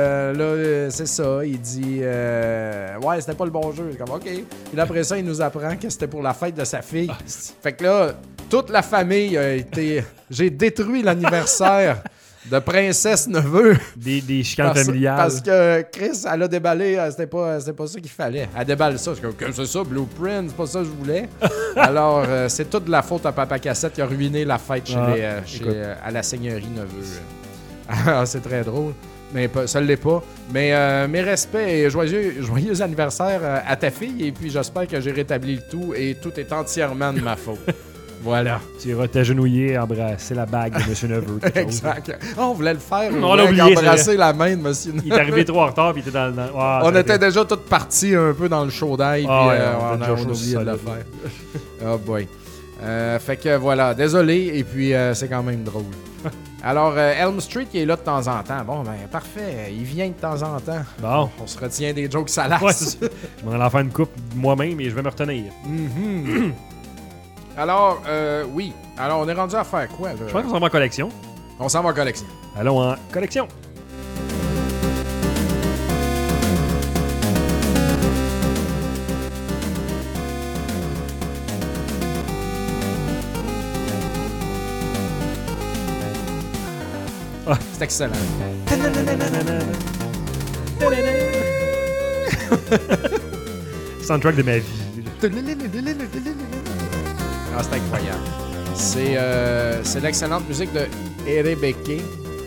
là, c'est ça. Il dit ouais, c'était pas le bon jeu. Comme OK. Puis après ça, il nous apprend que c'était pour la fête de sa fille. Fait que là, toute la famille a été. J'ai détruit l'anniversaire de Princesse Neveu. Des chicanes familiales. Parce que Chris, elle a déballé, c'était pas ça qu'il fallait. Elle déballe ça. C'est ça, Blueprint, c'est pas ça que je voulais. Alors, c'est toute de la faute à Papa Cassette qui a ruiné la fête à la Seigneurie Neveu. C'est très drôle. Mais ça ne l'est pas. Mais mes respects et joyeux anniversaire à ta fille. Et puis, j'espère que j'ai rétabli le tout. Et tout est entièrement de ma faute. Voilà. Tu iras t'agenouiller et embrasser la bague de M. Neveu. Exact. On voulait le faire. On l'a oublié. Embrasser la main de M. Neveu. Il est arrivé trop en retard puis il était dans le... on était déjà tous partis un peu dans le chaud d'ail. Puis on a oublié de le faire. Oh boy. Fait que voilà. Désolé. Et puis c'est quand même drôle. Alors, Elm Street qui est là de temps en temps. Bon, ben parfait. Il vient de temps en temps. Bon. On se retient des jokes salaces. Ouais, je m'en allais en faire une coupe moi-même et je vais me retenir. Alors, oui. Alors, on est rendu à faire quoi, là? Je pense qu'on s'en va en collection. On s'en va en collection. Allons en collection. C'est excellent. Soundtrack de ma vie. Ah, c'est incroyable. C'est l'excellente musique de Ebereke.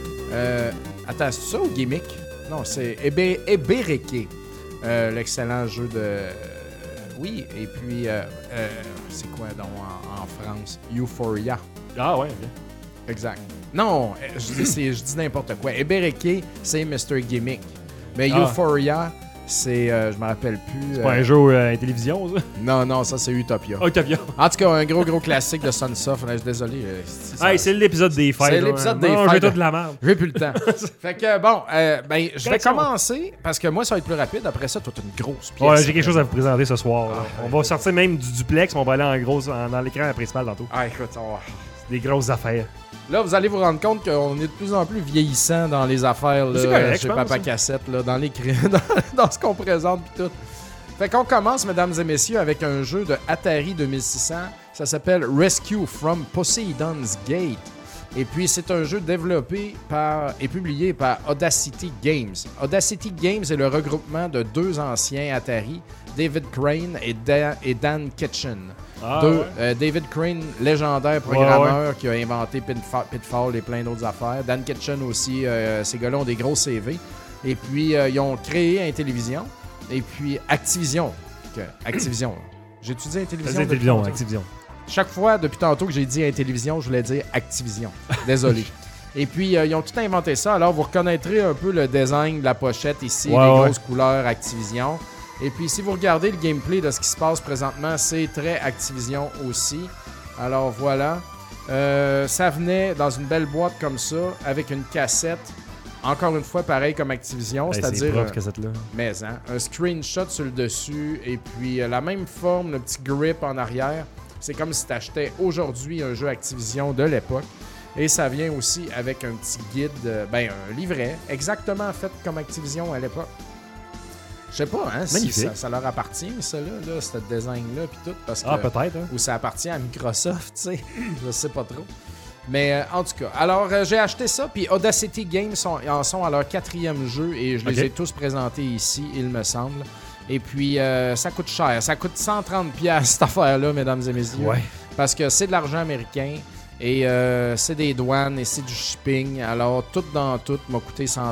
Attends, c'est ça ou Gimmick? Non, c'est Ebereke. L'excellent jeu de... oui, et puis... c'est quoi donc en France? Euphoria. Ah ouais, bien. Exact. Non, je dis n'importe quoi. Ebereke, c'est Mr. Gimmick. Mais Euphoria, c'est... je me rappelle plus... C'est pas un jeu à télévision, ça? Non, ça, c'est Utopia. Utopia. En tout cas, un gros classique de Sunsoft. Désolé. C'est l'épisode des fêtes. C'est l'épisode des fêtes. J'ai tout de la merde. J'ai plus le temps. Fait que, bon, je vais commencer, parce que moi, ça va être plus rapide. Après ça, toi, t'as une grosse pièce. Ouais, j'ai quelque chose à vous présenter ce soir. On va sortir même du duplex, mais on va aller dans l'écran principal tantôt. Ah, écoute, des grosses affaires. Là, vous allez vous rendre compte qu'on est de plus en plus vieillissant dans les affaires là, correct, chez Papa Cassette, là, dans dans ce qu'on présente pis tout. Fait qu'on commence, mesdames et messieurs, avec un jeu de Atari 2600. Ça s'appelle Rescue from Poseidon's Gate. Et puis, c'est un jeu développé et publié par Audacity Games. Audacity Games est le regroupement de deux anciens Atari, David Crane et Dan Kitchen. David Crane, légendaire programmeur qui a inventé Pitfall et plein d'autres affaires. Dan Kitchen aussi, ces gars-là ont des gros CV. Et puis, ils ont créé Intellivision. Et puis, Activision. Activision. J'étudie Intellivision. Activision. Chaque fois, depuis tantôt que j'ai dit Intellivision, je voulais dire Activision. Désolé. Et puis, ils ont tout inventé ça. Alors, vous reconnaîtrez un peu le design de la pochette ici, les grosses couleurs Activision. Et puis, si vous regardez le gameplay de ce qui se passe présentement, c'est très Activision aussi. Alors, voilà. Ça venait dans une belle boîte comme ça, avec une cassette. Encore une fois, pareil comme Activision, c'est-à-dire un screenshot sur le dessus et puis la même forme, le petit grip en arrière. C'est comme si tu achetais aujourd'hui un jeu Activision de l'époque. Et ça vient aussi avec un petit guide, un livret, exactement fait comme Activision à l'époque. Je sais pas, hein, si ça leur appartient, ça là, ce design-là, puis tout, parce que... peut-être, hein? Ou ça appartient à Microsoft, tu sais, je sais pas trop. Mais en tout cas, alors j'ai acheté ça, puis Audacity Games en sont à leur 4e jeu, et je les ai tous présentés ici, il me semble. Et puis, ça coûte cher, ça coûte 130$ cette affaire-là, mesdames et messieurs, parce que c'est de l'argent américain, et c'est des douanes, et c'est du shipping, alors tout dans tout m'a coûté 130$.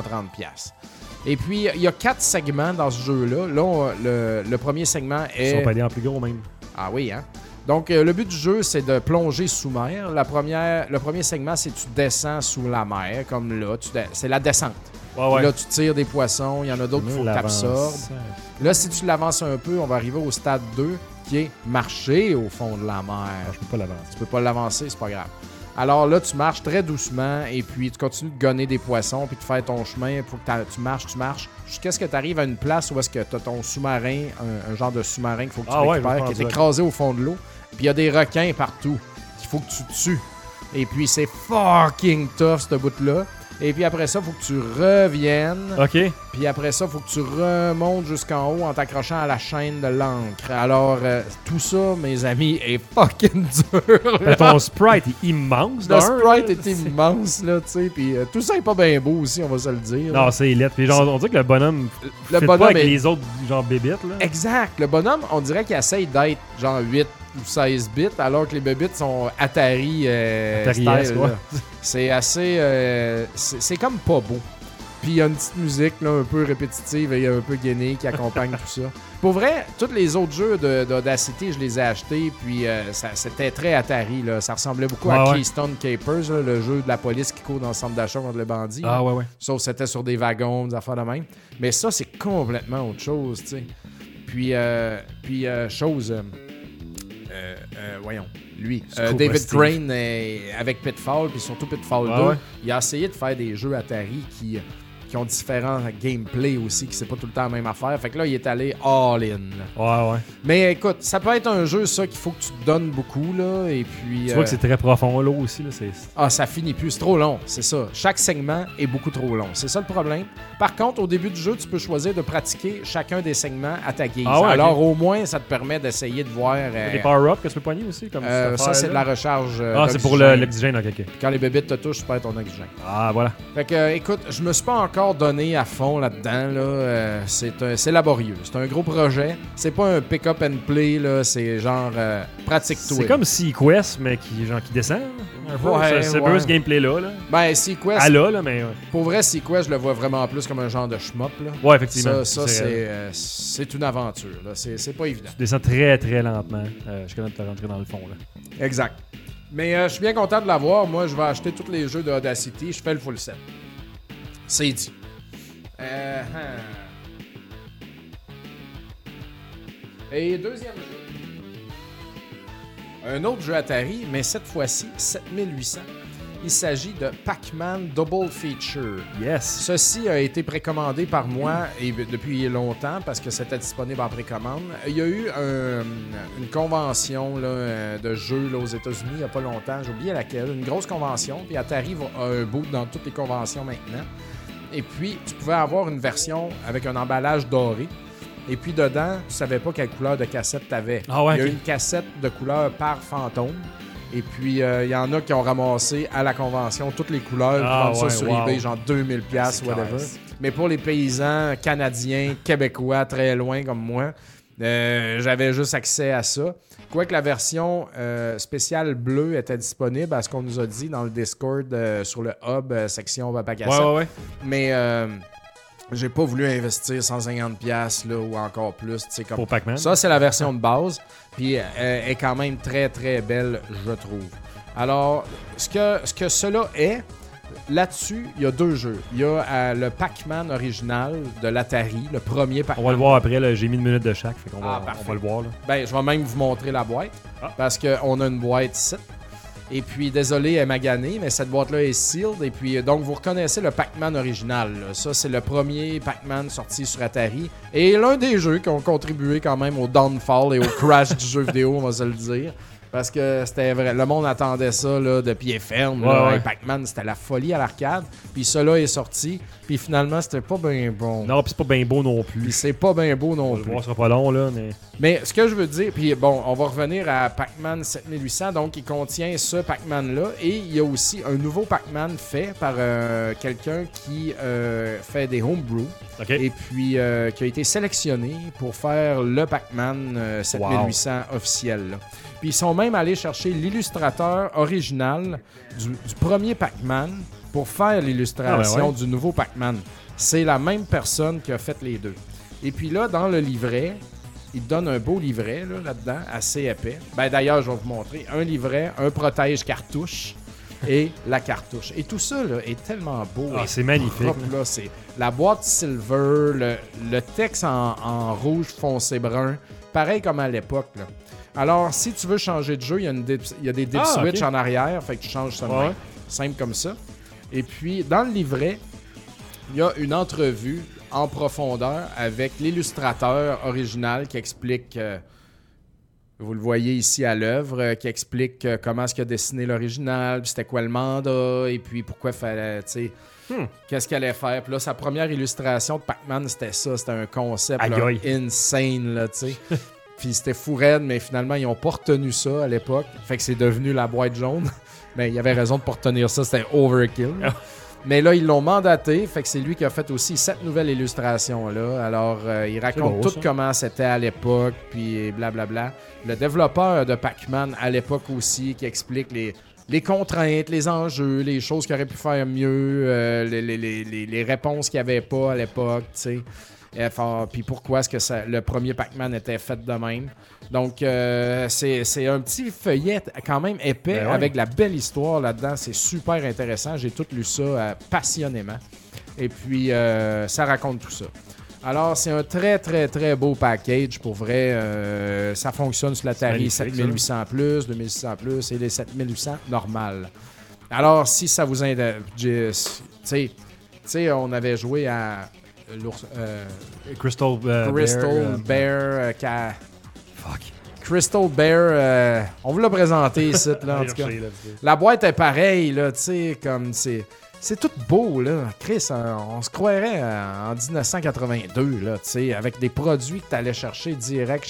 Et puis, il y a 4 segments dans ce jeu-là. Là, le premier segment est... Ils sont pas allés en plus gros, même. Ah oui, hein? Donc, le but du jeu, c'est de plonger sous mer. Le premier segment, c'est que tu descends sous la mer, comme là. C'est la descente. Là, tu tires des poissons. Il y en a d'autres qu'il faut que tu absorbes. Là, si tu l'avances un peu, on va arriver au stade 2, qui est marcher au fond de la mer. Je peux pas l'avancer. Tu peux pas l'avancer, c'est pas grave. Alors là, tu marches très doucement et puis tu continues de gonner des poissons puis de faire ton chemin. Il faut que tu marches jusqu'à ce que tu arrives à une place où est-ce que tu as ton sous-marin, un genre de sous-marin qu'il faut que tu récupères, qui est écrasé au fond de l'eau. Puis il y a des requins partout qu'il faut que tu tues. Et puis c'est fucking tough, ce bout-là. Et puis après ça, il faut que tu reviennes. OK. Puis après ça, il faut que tu remontes jusqu'en haut en t'accrochant à la chaîne de l'encre. Alors, tout ça, mes amis, est fucking dur. Ton sprite est immense. Le sprite est immense, là, tu sais. Puis tout ça est pas bien beau aussi, on va se le dire. Non, c'est lettre. Puis genre, on dirait que le bonhomme pas avec les autres, genre, bébites, là. Exact. Le bonhomme, on dirait qu'il essaye d'être, genre, 8 ou 16 bits, alors que les bébites sont Atari style. C'est assez... c'est comme pas beau. Puis il y a une petite musique là, un peu répétitive et un peu gainée qui accompagne tout ça. Pour vrai, tous les autres jeux d'Audacity, je les ai achetés, puis c'était très Atari. Là. Ça ressemblait beaucoup à Keystone Capers, là, le jeu de la police qui court dans le centre d'achat contre les bandits. Ah ouais. Sauf que c'était sur des wagons, des affaires de même. Mais ça, c'est complètement autre chose, tu sais. Puis voyons, lui, David Crane avec Pitfall, puis surtout Pitfall 2, il a essayé de faire des jeux Atari qui qui ont différents gameplays aussi, qui c'est pas tout le temps la même affaire. Fait que là, il est allé all-in. Ouais. Mais écoute, ça peut être un jeu, ça, qu'il faut que tu te donnes beaucoup, là, et puis... Tu vois que c'est très profond, là, aussi, là. Ça finit plus. C'est trop long, c'est ça. Chaque segment est beaucoup trop long. C'est ça le problème. Par contre, au début du jeu, tu peux choisir de pratiquer chacun des segments à ta guise. Alors, au moins, ça te permet d'essayer de voir... des power-ups que tu peux poigner aussi, comme ça, c'est de la recharge c'est pour l'oxygène, ok. Quand les bébites te touchent, tu perds ton oxygène. Ah, voilà. Fait que, écoute, je me suis pas encore donné à fond là-dedans, là. C'est laborieux. C'est un gros projet. C'est pas un pick-up and play, là. C'est genre pratique-toi. C'est comme SeaQuest, mais qui descend. C'est un peu ce gameplay-là. Ben, SeaQuest. Mais. Pour vrai, SeaQuest, je le vois vraiment plus comme un genre de shmup, là. Ouais, effectivement. Ça c'est une aventure, là. C'est pas évident. Tu descends très, très lentement. Je suis capable de te rentrer dans le fond, là. Exact. Mais je suis bien content de l'avoir. Moi, je vais acheter tous les jeux de Audacity. Je fais le full set. C'est dit. Et deuxième jeu. Un autre jeu Atari, mais cette fois-ci, 7800. Il s'agit de Pac-Man Double Feature. Yes. Ceci a été précommandé par moi et depuis longtemps parce que c'était disponible en précommande. Il y a eu une convention là, de jeux là, aux États-Unis il n'y a pas longtemps. J'ai oublié laquelle. Une grosse convention. Puis Atari a un bout dans toutes les conventions maintenant. Et puis, tu pouvais avoir une version avec un emballage doré. Et puis, dedans, tu savais pas quelle couleur de cassette tu avais. Ah ouais, il y a une cassette de couleur par fantôme. Et puis, il y en a qui ont ramassé à la convention toutes les couleurs, vendent ça sur eBay, genre 2000$, whatever. Mais pour les paysans canadiens, québécois, très loin comme moi, j'avais juste accès à ça. Quoique la version spéciale bleue était disponible, à ce qu'on nous a dit dans le Discord sur le hub section Papa Cassette. Ouais. Mais j'ai pas voulu investir 150$ là, ou encore plus. Comme... Pour Pac-Man. Ça, c'est la version de base. Puis elle est quand même très, très belle, je trouve. Alors, ce que cela est, là-dessus, il y a deux jeux. Il y a le Pac-Man original de l'Atari, le premier Pac-Man. On va le voir après, là. J'ai mis une minute de chaque. Fait qu'on on va le voir. Là. Ben, je vais même vous montrer la boîte. Parce qu'on a une boîte ici. Et puis, désolé, elle m'a gagné, mais cette boîte-là est sealed. Et puis, donc, vous reconnaissez le Pac-Man original. Là. Ça, c'est le premier Pac-Man sorti sur Atari. Et l'un des jeux qui ont contribué quand même au downfall et au crash du jeu vidéo, on va se le dire. Parce que c'était vrai. Le monde attendait ça là, de pied ferme. Ouais. Pac-Man, c'était la folie à l'arcade. Puis cela est sorti. Puis finalement, c'était pas bien bon. Non, puis c'est pas bien beau non plus. Puis c'est pas bien beau non plus. Le voir sera pas long, là. Mais ce que je veux dire, puis bon, on va revenir à Pac-Man 7800. Donc, il contient ce Pac-Man-là. Et il y a aussi un nouveau Pac-Man fait par quelqu'un qui fait des homebrew. Okay. Et puis, qui a été sélectionné pour faire le Pac-Man 7800 officiel. Là. Puis ils sont même allés chercher l'illustrateur original du premier Pac-Man pour faire l'illustration du nouveau Pac-Man. C'est la même personne qui a fait les deux. Et puis là, dans le livret, il donne un beau livret là-dedans, assez épais. Ben d'ailleurs, je vais vous montrer. Un livret, un protège-cartouche et la cartouche. Et tout ça là, est tellement beau. C'est magnifique. Propre, là. C'est la boîte silver, le texte en rouge foncé brun, pareil comme à l'époque, là. Alors, si tu veux changer de jeu, il y a des dip switch en arrière, fait que tu changes ça. Simple comme ça. Et puis, dans le livret, il y a une entrevue en profondeur avec l'illustrateur original qui explique, vous le voyez ici à l'œuvre, qui explique comment est-ce qu'il a dessiné l'original, puis c'était quoi le mandat, et puis pourquoi il fallait, tu sais, qu'est-ce qu'il allait faire. Puis là, sa première illustration de Pac-Man, c'était ça, c'était un concept là, insane, là, tu sais. Puis c'était fou raide, mais finalement, ils n'ont pas retenu ça à l'époque. Fait que c'est devenu la boîte jaune. Mais il y avait raison de ne pas retenir ça, c'était overkill. Mais là, ils l'ont mandaté. Fait que c'est lui qui a fait aussi cette nouvelle illustration-là. Alors, il raconte tout comment c'était à l'époque, puis blablabla. Le développeur de Pac-Man à l'époque aussi, qui explique les contraintes, les enjeux, les choses qu'il aurait pu faire mieux, les réponses qu'il n'y avait pas à l'époque, tu sais. Puis pourquoi est-ce que le premier Pac-Man était fait de même. Donc, c'est un petit feuillet quand même épais avec la belle histoire là-dedans. C'est super intéressant. J'ai tout lu ça passionnément. Et puis, ça raconte tout ça. Alors, c'est un très, très, très beau package. Pour vrai, ça fonctionne sur l'Atari 7800+, 2600+, et les 7800 normales. Alors, si ça vous intéresse, tu sais, sais, on avait joué à Crystal Bear. Crystal Bear, on vous l'a présenté ici, là, en tout cas. La boîte est pareille, là, tu sais, comme c'est tout beau, là. Chris, on se croirait en 1982, là, tu sais, avec des produits que tu allais chercher direct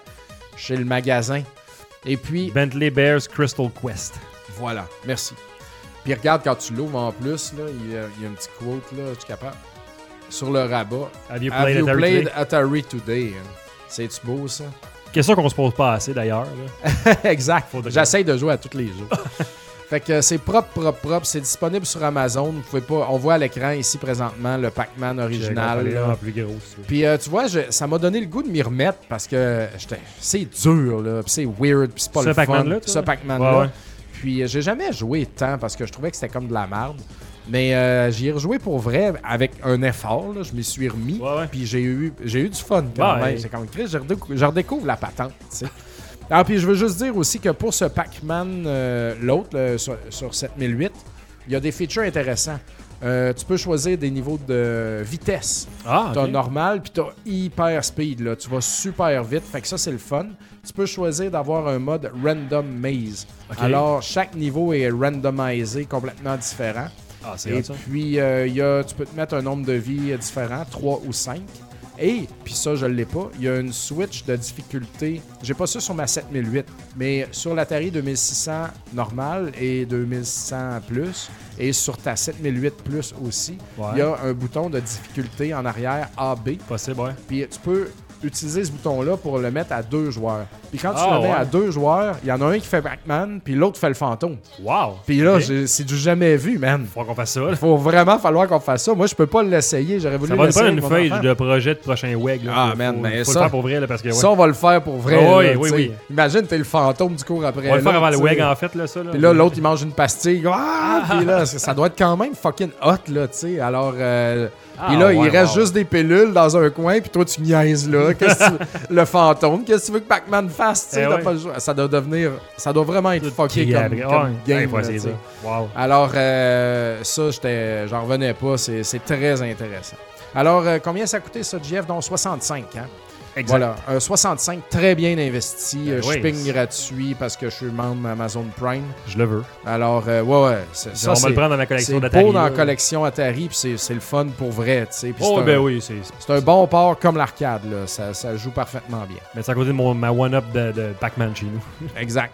chez le magasin. Et puis... Bentley Bears Crystal Quest. Voilà, merci. Puis regarde, quand tu l'ouvres en plus, là, il y a un petit quote, là, tu es capable. Sur le rabat. Have you played Atari Today? C'est-tu beau, ça? Question qu'on se pose pas assez, d'ailleurs. Exact. J'essaye de jouer à tous les jours. Fait que c'est propre. C'est disponible sur Amazon. Vous pouvez pas... On voit à l'écran ici, présentement, le Pac-Man original. Plus gros, puis tu vois, ça m'a donné le goût de m'y remettre parce que c'est dur, là. Puis c'est weird. Puis c'est pas le fun. Ce Pac-Man-là. Ouais. Puis j'ai jamais joué tant parce que je trouvais que c'était comme de la merde. Mais j'y ai rejoué pour vrai avec un effort. Là. Je m'y suis remis. Puis j'ai eu du fun quand même. C'est comme Chris, je redécouvre la patente. T'sais. Alors, puis je veux juste dire aussi que pour ce Pac-Man, l'autre, sur 7008, il y a des features intéressants. Tu peux choisir des niveaux de vitesse. T'as normal, puis t'as hyper speed. Là. Tu vas super vite. Fait que ça, c'est le fun. Tu peux choisir d'avoir un mode Random Maze. Alors, chaque niveau est randomisé, complètement différent. Et puis, tu peux te mettre un nombre de vies différent, 3 ou 5. Et, puis ça, je ne l'ai pas, il y a une switch de difficulté. J'ai pas ça sur ma 7008, mais sur l'Atari 2600 normal et 2600 plus, et sur ta 7008 plus aussi, il y a un bouton de difficulté en arrière AB. Possible, ouais. Puis tu peux utiliser ce bouton-là pour le mettre à 2 joueurs. Puis quand tu le mets à 2 joueurs, il y en a un qui fait Pac-Man, puis l'autre fait le fantôme. Wow! Puis là, c'est du jamais vu, man. Faut qu'on fasse ça. Il faut vraiment falloir qu'on fasse ça. Moi, je peux pas l'essayer. J'aurais voulu l'essayer. Ça va nous prendre une feuille de projet de prochain WEG. Mais faut le faire pour vrai. Là, parce que, ça, on va le faire pour vrai. Oui. Imagine, t'es le fantôme du cours après. On va le faire avant le WEG, en fait. Là, ça, là. Puis là, l'autre, il mange une pastille. Puis là, ça doit être quand même fucking hot, là, tu sais. Alors... Puis là, il reste juste des pilules dans un coin, puis toi, tu niaises là. Le fantôme, qu'est-ce que tu veux que Pac-Man fasse? Ça doit vraiment être fucké comme game. Wow. Alors, ça, j'en revenais pas. C'est très intéressant. Alors, combien ça a coûté, ça, JF? Donc, 65, hein? Exact. Voilà, un 65 très bien investi, shipping gratuit parce que je suis membre Amazon Prime. Je le veux. Alors, ça, on va le prendre dans ma collection d'Atari. C'est beau dans la collection Atari, puis c'est le fun pour vrai, tu sais. C'est un bon port comme l'arcade, là. Ça joue parfaitement bien. Mais c'est à côté de ma one-up de Pac-Man chez nous. Exact.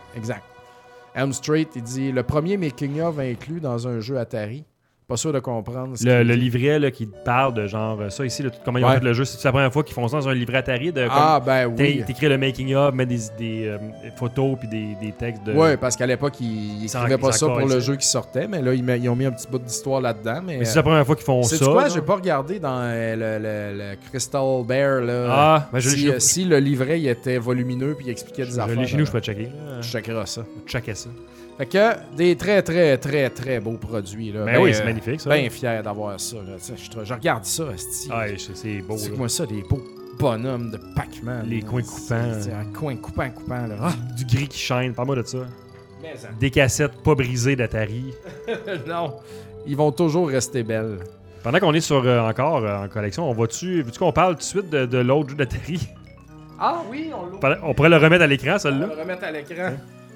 Elm Street, il dit, le premier making-of inclus dans un jeu Atari. Pas sûr de comprendre. Le livret là, qui parle de genre ça ici, là, comment ils ont fait le jeu. C'est la première fois qu'ils font ça dans un livret Atari. T'écris le making-of, mets des photos puis des textes. Oui, parce qu'à l'époque, ils n'écrivaient pas ça pour le jeu qui sortait, mais là, ils ont mis un petit bout d'histoire là-dedans. Mais c'est la première fois qu'ils font ça. C'est quoi? J'ai pas regardé dans le Crystal Bear. Là, si le livret il était volumineux puis il expliquait des affaires. Chez nous, je peux checker. Je checkerai ça. Checker ça. Fait que des très, très, très, très beaux produits. Là. Ben oui, c'est magnifique, ça. Bien fier d'avoir ça. Là. Je regarde ça, asti. C'est beau. C'est moi ça, des beaux bonhommes de Pac-Man. Les coins coupants. C'est un coin coupant. Là. Du gris qui shine, parle-moi de ça. Des cassettes pas brisées d'Atari. Non, ils vont toujours rester belles. Pendant qu'on est encore en collection, veux-tu qu'on parle tout de suite de l'autre jeu d'Atari? Ah oui, on pourrait le remettre à l'écran, celui-là. On va le remettre à l'écran.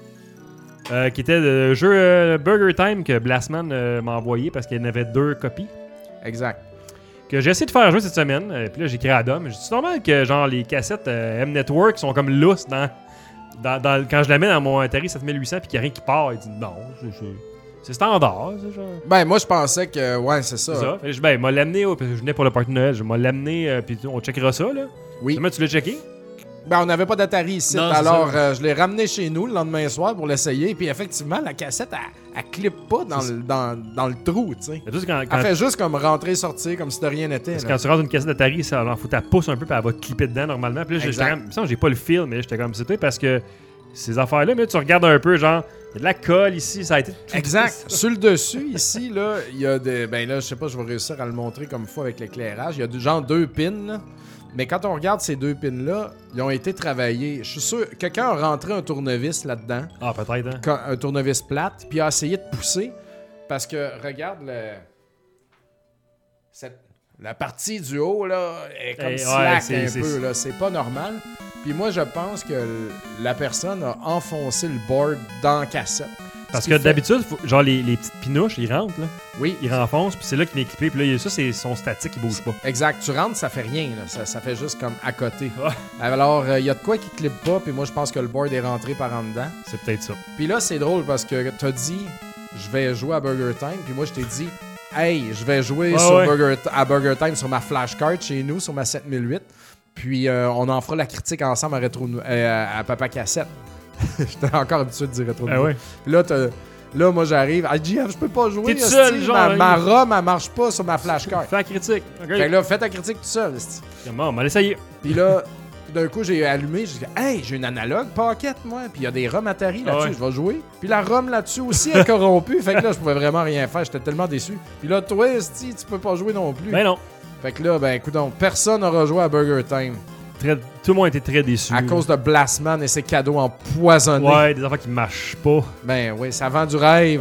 Qui était le jeu Burger Time que Blastman m'a envoyé parce qu'il y en avait 2 copies. Exact. Que j'ai essayé de faire jouer cette semaine. Puis là, j'ai écrit à Dom. C'est normal que genre les cassettes M-Network sont comme lousses quand je la mets dans mon Atari 7800 puis qu'il n'y a rien qui part. Il dit non, c'est standard. C'est genre... Ben, moi, je pensais que, c'est ça. C'est ça. Ben, m'a l'amené, parce que je venais pour le party de Noël. Je m'ai l'amené, puis on checkera ça, là. Oui. Tu l'as checké? Ben, on n'avait pas d'Atari ici, alors je l'ai ramené chez nous le lendemain soir pour l'essayer. Puis effectivement, la cassette, elle clippe pas dans le trou, tu sais. Elle fait juste comme rentrer-sortir, comme si de rien n'était. Parce que quand tu rentres une cassette d'Atari, ça faut ta pousse un peu, puis elle va te clipper dedans normalement. Puis là, j'étais comme, j'ai pas le feel, mais j'étais comme, c'était parce que ces affaires-là, mais tu regardes un peu, genre, il y a de la colle ici, ça a été... Exact. Sur le dessus, ici, là, il y a des... Ben là, je sais pas, je vais réussir à le montrer comme il faut avec l'éclairage. Il y a genre 2 pins, là. Mais quand on regarde ces 2 pins-là, ils ont été travaillés. Je suis sûr que quelqu'un a rentré un tournevis là-dedans. Ah, peut-être, hein? Un tournevis plate, puis a essayé de pousser. Parce que, regarde le... la partie du haut, là, est comme slack un peu. Là. C'est pas normal. Puis moi, je pense que la personne a enfoncé le board dans la cassette. Parce que d'habitude, genre les petites pinouches, ils rentrent, là. Oui. Ils renfoncent, puis c'est là qu'il vient clipper. Puis là, ça, c'est son statique, il bouge pas. Exact. Tu rentres, ça fait rien, là. Ça fait juste comme à côté. Alors, il y a de quoi qui clippe pas, puis moi, je pense que le board est rentré par en dedans. C'est peut-être ça. Puis là, c'est drôle parce que t'as dit, je vais jouer à Burger Time, puis moi, je t'ai dit, hey, je vais jouer à Burger Time sur ma flashcard chez nous, sur ma 7008. Puis on en fera la critique ensemble à Papa Cassette. J'étais encore habitué de dire Rétro Nouveau. Puis là, moi, j'arrive. Ah, JF, je peux pas jouer. T'es tout seul, genre. Ma ROM, elle marche pas sur ma flashcard. Fais la critique. Okay. Fait que là, fais ta critique tout seul. Bon, on va l'essayer. Puis là, d'un coup, j'ai allumé. J'ai dit, hey, j'ai une analogue Pocket, moi. Puis il y a des ROM Atari là-dessus. Je vais jouer. Puis la ROM là-dessus aussi est corrompue. Fait que là, je pouvais vraiment rien faire. J'étais tellement déçu. Puis là, toi, tu peux pas jouer non plus. Ben non. Fait que là, écoute donc, personne n'aura joué à Burger Time. Tout le monde était très déçu. À cause de Blastman et ses cadeaux empoisonnés. Ouais, des affaires qui marchent pas. Ben oui, ça vend du rêve.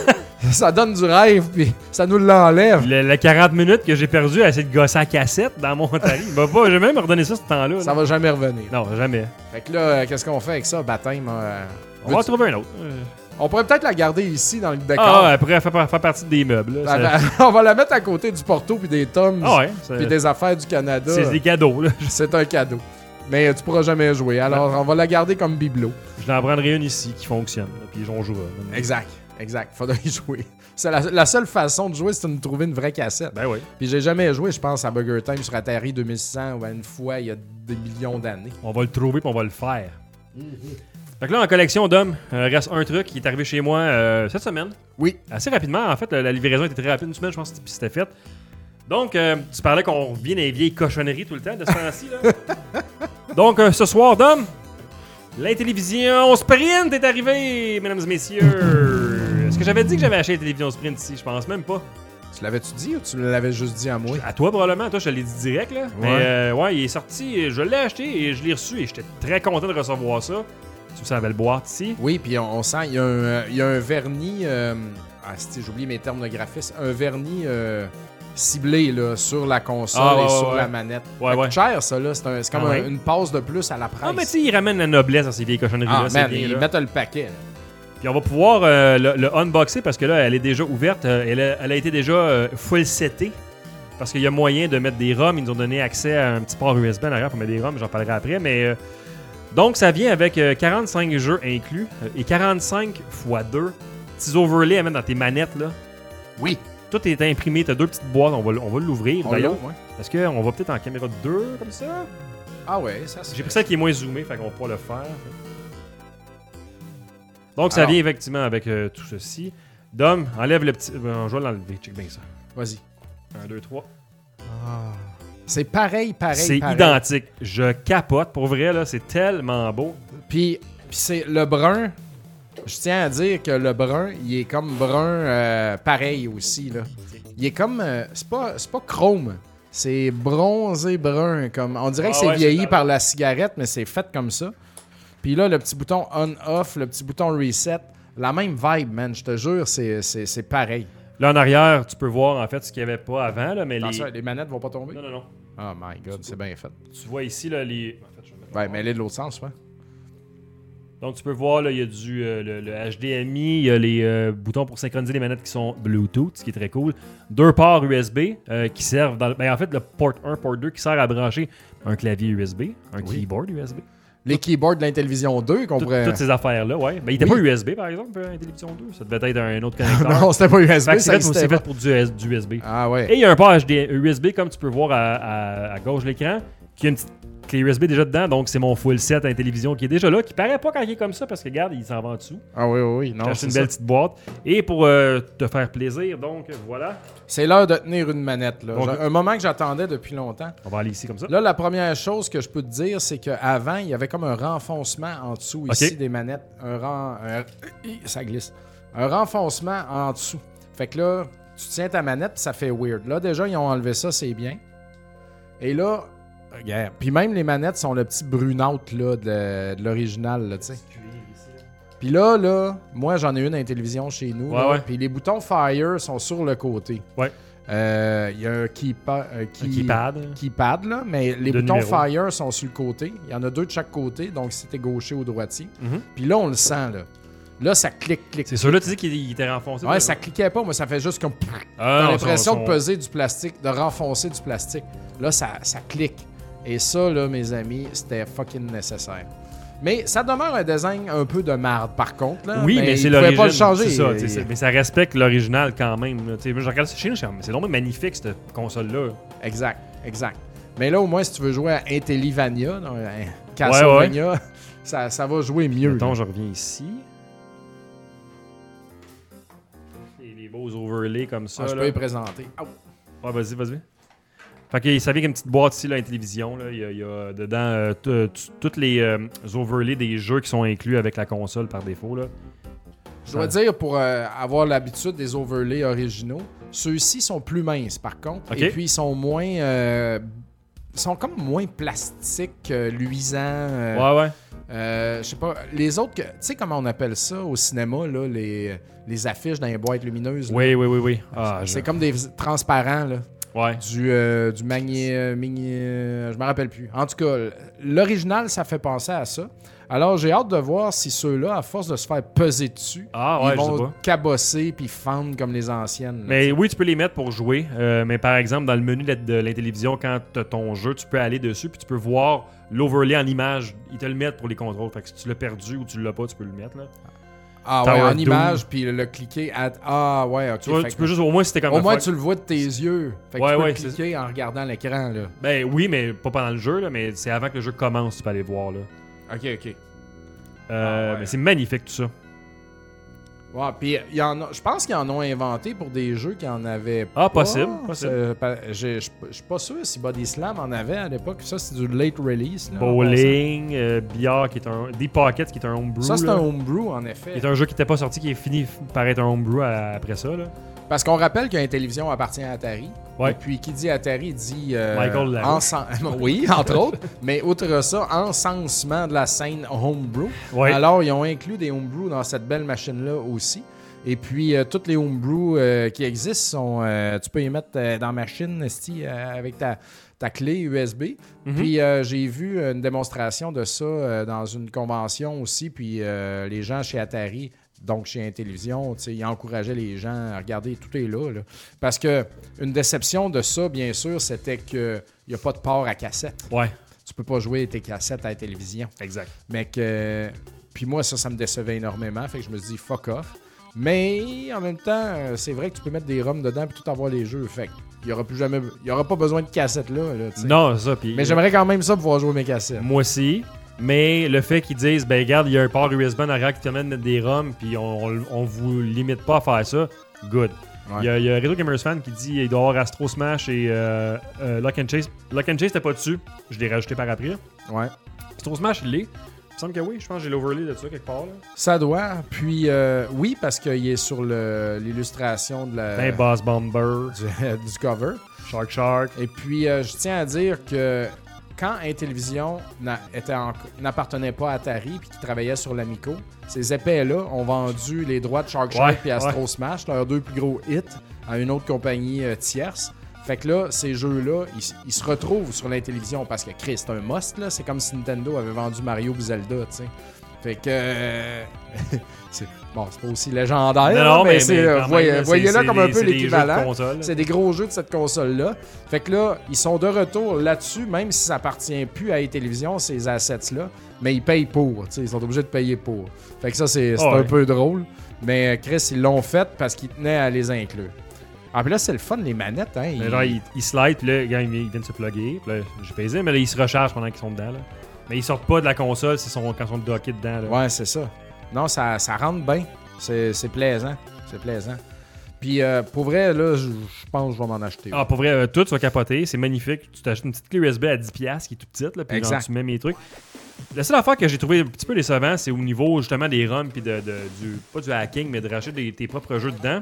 Ça donne du rêve, puis ça nous l'enlève. Le 40 minutes que j'ai perdu à essayer de gosser à cassette dans mon Atari, j'ai même redonné ça ce temps-là. Ça va jamais revenir. Non, jamais. Fait que là, qu'est-ce qu'on fait avec ça, baptême? On va en trouver un autre. On pourrait peut-être la garder ici dans le décor. Elle pourrait faire partie des meubles. Là, on va la mettre à côté du Porto puis des Toms puis des affaires du Canada. C'est des cadeaux. Là. C'est un cadeau. Mais tu pourras jamais jouer. Alors, on va la garder comme bibelot. Je n'en prendrai une ici qui fonctionne. Là, puis on jouera. Exact. Faudrait y jouer. C'est la seule façon de jouer, c'est de trouver une vraie cassette. Ben oui. Puis j'ai jamais joué, je pense, à Burger Time sur Atari 2600 ou une fois il y a des millions d'années. On va le trouver puis on va le faire. Fait que là, en collection d'hommes, reste un truc qui est arrivé chez moi cette semaine. Oui. Assez rapidement. En fait, la livraison était très rapide. Une semaine, je pense que c'était fait. Donc, tu parlais qu'on revient des vieilles cochonneries tout le temps de ce temps-ci. Donc, ce soir, Dom, l'Intellivision Sprint est arrivée, mesdames et messieurs. Est-ce que j'avais dit que j'avais acheté l'Intellivision Sprint ici? Je pense même pas. Tu l'avais-tu dit ou tu l'avais juste dit à moi? À toi, probablement. Toi, je te l'ai dit direct. Là. Ouais. Mais il est sorti. Je l'ai acheté et je l'ai reçu et j'étais très content de recevoir ça. Tu sais, la belle boîte ici. Oui, puis on sent, il y a un vernis... j'ai oublié mes termes de graphisme. Un vernis ciblé là, sur la console et sur la manette. C'est cher, ça. Là. C'est comme une passe de plus à la presse. Ah, mais tu sais, ils ramènent la noblesse à ces vieilles cochonneries-là. Ils mettent le paquet. Là. Puis on va pouvoir le unboxer parce que là, elle est déjà ouverte. Elle a été déjà full setée. Parce qu'il y a moyen de mettre des ROM. Ils nous ont donné accès à un petit port USB en arrière pour mettre des ROM. J'en parlerai après. Mais donc, ça vient avec 45 jeux inclus et 45 x 2 petits overlays à mettre dans tes manettes. Là. Oui. Tout est imprimé. Tu as deux petites boîtes. On va l'ouvrir d'ailleurs. Ouais. Parce qu'on va peut-être en caméra 2 comme ça. Ah ouais, ça c'est... J'ai pris celle qui est moins zoomée. Fait qu'on va pouvoir le faire. Donc, ça vient effectivement avec tout ceci. Dom, enlève le petit... je vais l'enlever. Check bien ça. Vas-y. 1, 2, 3. C'est pareil. C'est identique. Je capote. Pour vrai, là, c'est tellement beau. Puis c'est le brun. Je tiens à dire que le brun, il est comme brun pareil aussi. Là. Il est comme... c'est pas chrome. C'est bronzé brun. Comme, on dirait que c'est vieilli par la cigarette, mais c'est fait comme ça. Puis là, le petit bouton on-off, le petit bouton reset, la même vibe, man. Je te jure, c'est pareil. Là, en arrière, tu peux voir en fait ce qu'il n'y avait pas avant. Là, mais les manettes vont pas tomber? Non. Oh my God, c'est bien fait. Tu vois ici, là, les... En fait, mais elle est de l'autre sens, ouais. Donc, tu peux voir, là, il y a le HDMI, il y a les boutons pour synchroniser les manettes qui sont Bluetooth, ce qui est très cool. 2 ports USB qui servent dans... en fait, le port 1, port 2 qui sert à brancher un clavier USB, un keyboard USB. Les keyboards de l'Intellivision 2 qu'on pourrait... Toutes ces affaires-là, ouais. Ben, il n'était pas USB, par exemple, l'Intellivision 2. Ça devait être un autre connecteur. Non, c'était pas USB, c'est fait pour du USB. Ah ouais. Et il y a un port USB, comme tu peux voir à gauche de l'écran, qui a une petite clé USB déjà dedans. Donc, c'est mon full set Intellivision qui est déjà là, qui paraît pas quand il est comme ça, parce que regarde, il s'en va en dessous. Ah oui. Non, c'est une belle petite boîte. Et pour te faire plaisir, donc, voilà. C'est l'heure de tenir une manette. Là. Un moment que j'attendais depuis longtemps. On va aller ici comme ça. Là, la première chose que je peux te dire, c'est qu'avant, il y avait comme un renfoncement en dessous ici des manettes. Ça glisse. Un renfoncement en dessous. Fait que là, tu tiens ta manette, ça fait weird. Là, déjà, ils ont enlevé ça, c'est bien. Et là, regarde. Puis même les manettes sont le petit brunâtre là, de l'original, là, tu sais. Puis là, moi, j'en ai une à la télévision chez nous. Puis les boutons Fire sont sur le côté. Ouais. Il y a un keypad là, mais les boutons Fire sont sur le côté. Il y en a 2 de chaque côté, donc si t'es gaucher ou droitier. Puis là, on le sent, là. Là, ça clique. C'est sûr, là, tu dis qu'il était renfoncé. Ouais, ça cliquait pas. Moi, ça fait juste comme... T'as l'impression de peser du plastique, de renfoncer du plastique. Là, ça clique. Et ça, là, mes amis, c'était fucking nécessaire. Mais ça demeure un design un peu de marde, par contre. Là. Oui, mais c'est l'original. Pas le changer. C'est ça, mais ça respecte l'original quand même. Je regarde ça chez nous, c'est vraiment magnifique, cette console-là. Exact. Mais là, au moins, si tu veux jouer à Intellivania, Castlevania, ça va jouer mieux. Mettons, je reviens ici. Les beaux overlays comme ça. Je peux les présenter. Ouais, vas-y. Fait que ça vient avec une petite boîte ici, là, Intellivision. Là. Il y a dedans tous les overlays des jeux qui sont inclus avec la console par défaut. Là. Je dois dire, pour avoir l'habitude des overlays originaux, ceux-ci sont plus minces par contre. Okay. Et puis ils sont moins... ils sont comme moins plastiques, luisants. Ouais. Je sais pas, les autres, tu sais comment on appelle ça au cinéma, là, les affiches dans les boîtes lumineuses? Là? Oui. C'est comme des transparents, là. Ouais. Du je me rappelle plus. En tout cas, l'original, ça fait penser à ça. Alors, j'ai hâte de voir si ceux-là, à force de se faire peser dessus, ils vont cabosser puis fendre comme les anciennes. Mais oui, tu peux les mettre pour jouer. Mais par exemple, dans le menu de l'Intellivision, quand tu as ton jeu, tu peux aller dessus puis tu peux voir l'overlay en image. Ils te le mettent pour les contrôles. Fait que si tu l'as perdu ou tu l'as pas, tu peux le mettre. Là. En image, puis le cliquer. Ok. Tu peux juste, au moins, si t'es comme au moins, tu le vois de tes yeux. Fait que tu peux cliquer en regardant l'écran. Là. Ben oui, mais pas pendant le jeu, là, mais c'est avant que le jeu commence, tu peux aller voir. Là. Ok. Mais c'est magnifique tout ça. Ouais, puis je pense qu'ils en ont inventé pour des jeux qui en avaient pas. Possible. Je suis pas sûr si Body Slam en avait à l'époque. Ça, c'est du late release. Là, Bowling, Billard, qui est un... Deep Pockets, qui est un homebrew. Ça, c'est un homebrew, en effet. C'est un jeu qui n'était pas sorti, qui est fini par être un homebrew après ça. Là. Parce qu'on rappelle qu'Intellivision appartient à Atari. Ouais. Et puis, qui dit Atari dit... Michael oui, entre autres. Mais outre ça, encensement de la scène homebrew. Ouais. Alors, ils ont inclus des homebrew dans cette belle machine-là aussi. Et puis, toutes les homebrew qui existent, tu peux les mettre dans la machine avec ta clé USB. Mm-hmm. Puis, j'ai vu une démonstration de ça dans une convention aussi. Puis, les gens chez Atari... Donc, chez Intellivision, ils encourageaient les gens à regarder, tout est là. Parce que une déception de ça, bien sûr, c'était qu'il n'y a pas de port à cassette. Ouais. Tu peux pas jouer tes cassettes à la télévision. Exact. Mais que... Puis moi, ça me décevait énormément. Fait que je me suis dit, fuck off. Mais en même temps, c'est vrai que tu peux mettre des ROM dedans et tout avoir les jeux. Fait qu'il n'y aura pas besoin de cassette là. Non, ça. Puis... Mais j'aimerais quand même ça pouvoir jouer mes cassettes. Moi aussi. Mais le fait qu'ils disent, ben regarde, il y a un port USB en arrière qui te permet de mettre des ROM, puis on vous limite pas à faire ça, good. Ouais. Il y a Retro Gamers Fan qui dit il doit y avoir Astro Smash et Lock and Chase. Lock and Chase, t'es pas dessus. Je l'ai rajouté par après. Ouais. Astro Smash, il l'est. Il me semble que oui, je pense que j'ai l'overlay de ça quelque part. Là. Ça doit. Puis, oui, parce qu'il est sur l'illustration de la... Ben, Boss Bomber. Du cover. Shark. Et puis, je tiens à dire que quand Intellivision n'appartenait pas à Atari puis qui travaillait sur l'Amico, ces épais-là ont vendu les droits de Shark et Astro Smash, leurs 2 plus gros hits, à une autre compagnie tierce. Fait que là, ces jeux-là, ils se retrouvent sur l'Intellivision parce que Chris, c'est un must, là. C'est comme si Nintendo avait vendu Mario ou Zelda, tu sais. Fait que... c'est pas aussi légendaire, non, mais voyez-là comme un peu l'équivalent. C'est des gros jeux de cette console-là. Fait que là, ils sont de retour là-dessus, même si ça appartient plus à Intellivision, ces assets-là. Mais ils payent pour, ils sont obligés de payer pour. Fait que ça, c'est un peu drôle. Mais Chris, ils l'ont fait parce qu'ils tenaient à les inclure. Ah, puis là, c'est le fun, les manettes. Hein, genre, ils slide, puis là, ils viennent de se plugger. Puis là, j'ai pesé, mais là, ils se rechargent pendant qu'ils sont dedans. Là. Mais ils sortent pas de la console quand ils sont dockés dedans. Là. Ouais, c'est ça. Non, ça rentre bien. C'est plaisant. C'est plaisant. Puis, pour vrai, là, je pense que je vais m'en acheter. Ah, pour vrai, tout, tu vas capoter. C'est magnifique. Tu t'achètes une petite clé USB à 10$ qui est toute petite. Là, puis là, tu mets mes trucs. La seule affaire que j'ai trouvé un petit peu décevant, c'est au niveau, justement, des ROM, puis pas du hacking, mais de racheter tes propres jeux dedans.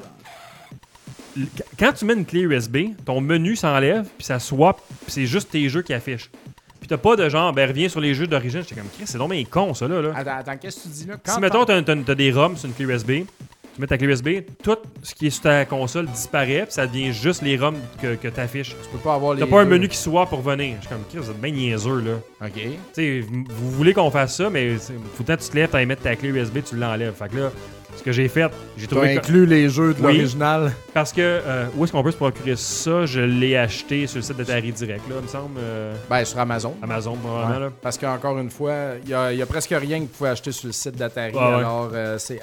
Quand tu mets une clé USB, ton menu s'enlève, puis ça swap, puis c'est juste tes jeux qui affichent. Puis t'as pas de genre, reviens sur les jeux d'origine. J'étais comme, c'est donc bien con, ça, là. Attends, qu'est-ce que tu dis là? Si, mettons, t'as des ROM sur une clé USB, mets ta clé USB, tout ce qui est sur ta console disparaît, puis ça devient juste les ROM que tu affiches. Tu peux pas avoir les. T'as pas un menu qui soit pour venir. Je suis comme, vous êtes bien niaiseux, là. OK. Tu sais, vous voulez qu'on fasse ça, mais faut que tu te lèves, tu mettre ta clé USB, tu l'enlèves. Fait que là, ce que j'ai fait, j'ai trouvé. Tu as inclus les jeux de l'original. Parce que, où est-ce qu'on peut se procurer ça? Je l'ai acheté sur le site d'Atari Direct, là, il me semble. Ben, sur Amazon. Amazon, probablement, là. Parce qu'encore une fois, il y a presque rien que vous pouvez acheter sur le site d'Atari. Alors,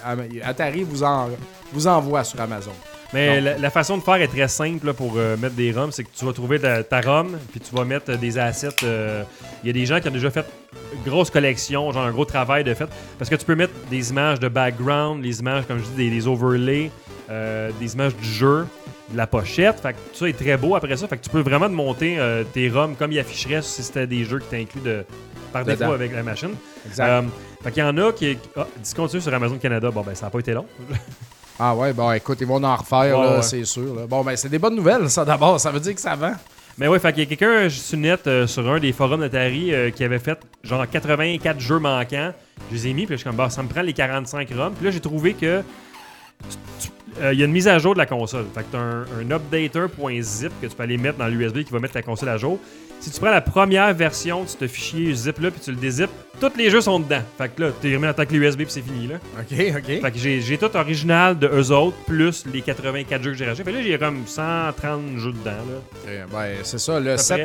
Atari vous envoie sur Amazon. Mais la façon de faire est très simple là, pour mettre des ROM, c'est que tu vas trouver ta ROM, puis tu vas mettre des assets. Il y a des gens qui ont déjà fait une grosse collection, genre un gros travail de fait. Parce que tu peux mettre des images de background, les images, comme je dis, des overlays, des images du jeu, de la pochette. Fait que tout ça est très beau après ça. Fait que tu peux vraiment monter tes ROM comme il afficherait si c'était des jeux qui t'incluent par défaut avec la machine. Exact. Fait qu'il y en a qui discontinuent sur Amazon Canada. Bon, ben ça n'a pas été long. Ah ouais, bon, écoute, ils vont en refaire, là, c'est sûr. Là. Bon, ben, c'est des bonnes nouvelles, ça, d'abord. Ça veut dire que ça vend. Mais ouais, fait qu'il y a quelqu'un sur le net, sur un des forums d'Atari, qui avait fait genre 84 jeux manquants. Je les ai mis, puis je suis comme, bah, ça me prend les 45 ROM. Puis là, j'ai trouvé que il y a une mise à jour de la console. Fait que tu as un updater.zip que tu peux aller mettre dans l'USB qui va mettre ta console à jour. Si tu prends la première version de ce fichier zip-là puis tu le dézippes, tous les jeux sont dedans. Fait que là, tu remets dans ta clé USB puis c'est fini, là. OK. Fait que j'ai tout original de eux autres, plus les 84 jeux que j'ai rachetés. Fait que là, j'ai comme 130 jeux dedans, là. Ben, c'est ça.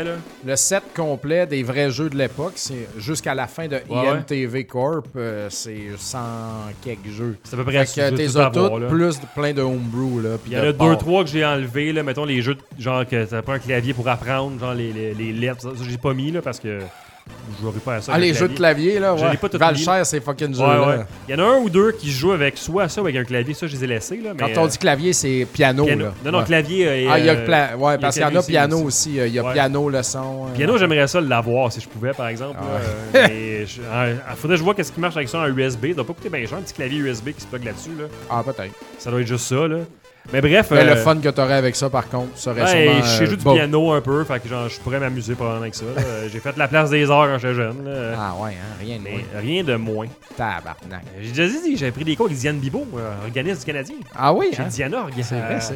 Le set complet des vrais jeux de l'époque, c'est jusqu'à la fin de IMTV Corp, c'est 100 quelques jeux. C'est à peu près ça. Fait que t'es toutes, plus plein de homebrew, là. Il y en a 2-3 que j'ai enlevés, là. Mettons les jeux, genre que t'as pas un clavier pour apprendre, genre les lettres. Ça, j'ai pas mis, là, parce que je jouerai pas à ça. Ah, les jeux de clavier, là, ouais. Valent cher, ces fucking jeux, là. Il y en a un ou deux qui jouent avec soit ça ou avec un clavier. Ça, je les ai laissés, là. Mais, quand on dit clavier, c'est piano, là. Non, clavier. Il y a ouais, parce qu'il y en a piano aussi. Il y a piano, le son. Piano, j'aimerais ça l'avoir si je pouvais, par exemple. Mais faudrait que je vois qu'est-ce qui marche avec ça en USB. Ça doit pas coûter bien cher, un petit clavier USB qui se plug là-dessus, là. Ah, peut-être. Ça doit être juste ça, là. Mais bref. Mais le fun que t'aurais avec ça, par contre, serait sûrement. J'ai joué du piano un peu, fait que genre, je pourrais m'amuser probablement avec ça. J'ai fait la place des arts quand j'étais jeune. Là. Ah ouais, hein, rien de moins. Rien de moins. Tabarnak. J'ai déjà dit, j'avais pris des cours avec Diane Bibeau, organisme du Canadien. Ah oui? Chez Dianorg. C'est vrai, c'est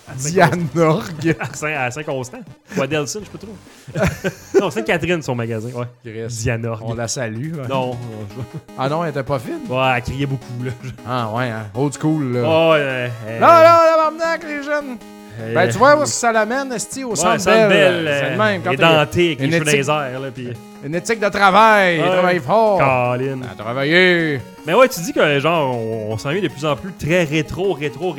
Dianorg. À Saint-Constant. Ou à Delson, je peux trop. Non, Sainte-Catherine, son magasin. Ouais. Dianorg. On la salue. Ouais. Non. Ah non, elle était pas fine? Ouais, elle criait beaucoup, là. Ah ouais, hein. Old school, là. Oh, là, tabarnak, les jeunes. Ben, tu vois où ça l'amène, esti, au Centre Bell. C'est le même. Quand édenté, avec les cheveux dans les airs, là, puis... Une éthique de travail. Il travaille fort. Colin. À travailler. Mais ouais, tu dis que, genre, on s'en vient de plus en plus très rétro.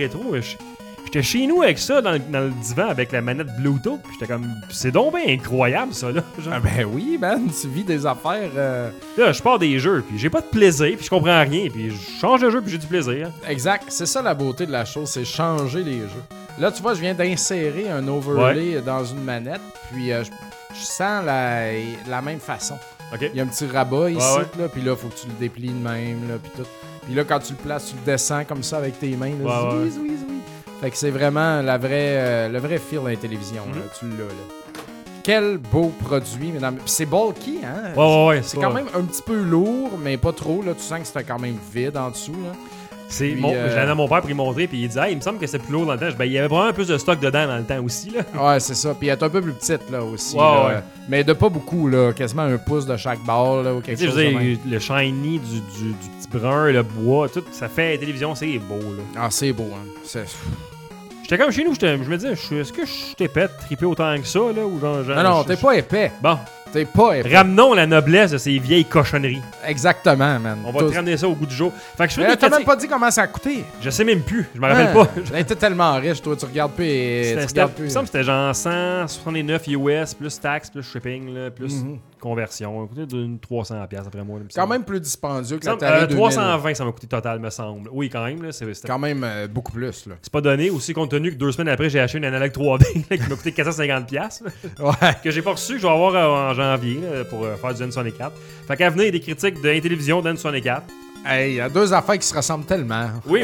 J'étais chez nous avec ça, dans le divan, avec la manette Bluetooth, puis j'étais comme... C'est donc bien incroyable, ça, là. Genre. Ah ben oui, man. Tu vis des affaires... Là, je pars des jeux, puis j'ai pas de plaisir, puis je comprends rien, puis je change de jeu, puis j'ai du plaisir. Exact. C'est ça la beauté de la chose, c'est changer les jeux. Là, tu vois, je viens d'insérer un overlay dans une manette, puis je sens la même façon. Okay. Il y a un petit rabat ici, là, puis là, il faut que tu le déplies de même, là, puis tout. Puis là, quand tu le places, tu le descends comme ça avec tes mains, là, oui. Fait que c'est vraiment le vrai feel dans la télévision, là, tu l'as, là. Quel beau produit, mesdames. Puis c'est bulky, hein? Ouais. C'est quand même un petit peu lourd, mais pas trop, là. Tu sens que c'était quand même vide en dessous, là. J'ai allé à mon père pour lui montrer, puis il dit il me semble que c'est plus lourd dans le temps. Il y avait vraiment plus de stock dedans dans le temps aussi, là. Ouais, c'est ça. Puis elle est un peu plus petite, là, aussi. Ouais. Mais de pas beaucoup, là. Quasiment un pouce de chaque barre, là, ou quelque chose. Le shiny du petit brun, le bois, tout, ça fait la télévision, c'est beau, là. Ah, c'est beau, hein. J'étais comme chez nous, je me disais, est-ce que je suis épais de triper autant que ça, là? Ou genre, non, t'es pas épais. Bon. T'es pas épais. Ramenons la noblesse de ces vieilles cochonneries. Exactement, man. On va te ramener ça au bout du jour. Fait que t'as même pas dit comment ça a coûté. Je sais même plus. Je me rappelle pas. T'es tellement riche, toi. Tu regardes plus et... Il me semble que c'était genre 169 US, plus taxes, plus shipping, là, plus conversion. Ça m'a coûté d'une 300$ après moi. Quand même plus dispendieux que la tarif 320, ça m'a coûté total, me semble. Oui, quand même. Là, c'était quand même beaucoup plus. Là. C'est pas donné. Aussi, compte tenu que 2 semaines après, j'ai acheté une analogue 3D qui m'a coûté 450$. Ouais. Que j'ai pas reçu, que je vais avoir en janvier là, pour faire du N64. Fait qu'à venir, il y a des critiques de la télévision d'N64. Hey, il y a deux affaires qui se ressemblent tellement. Oui.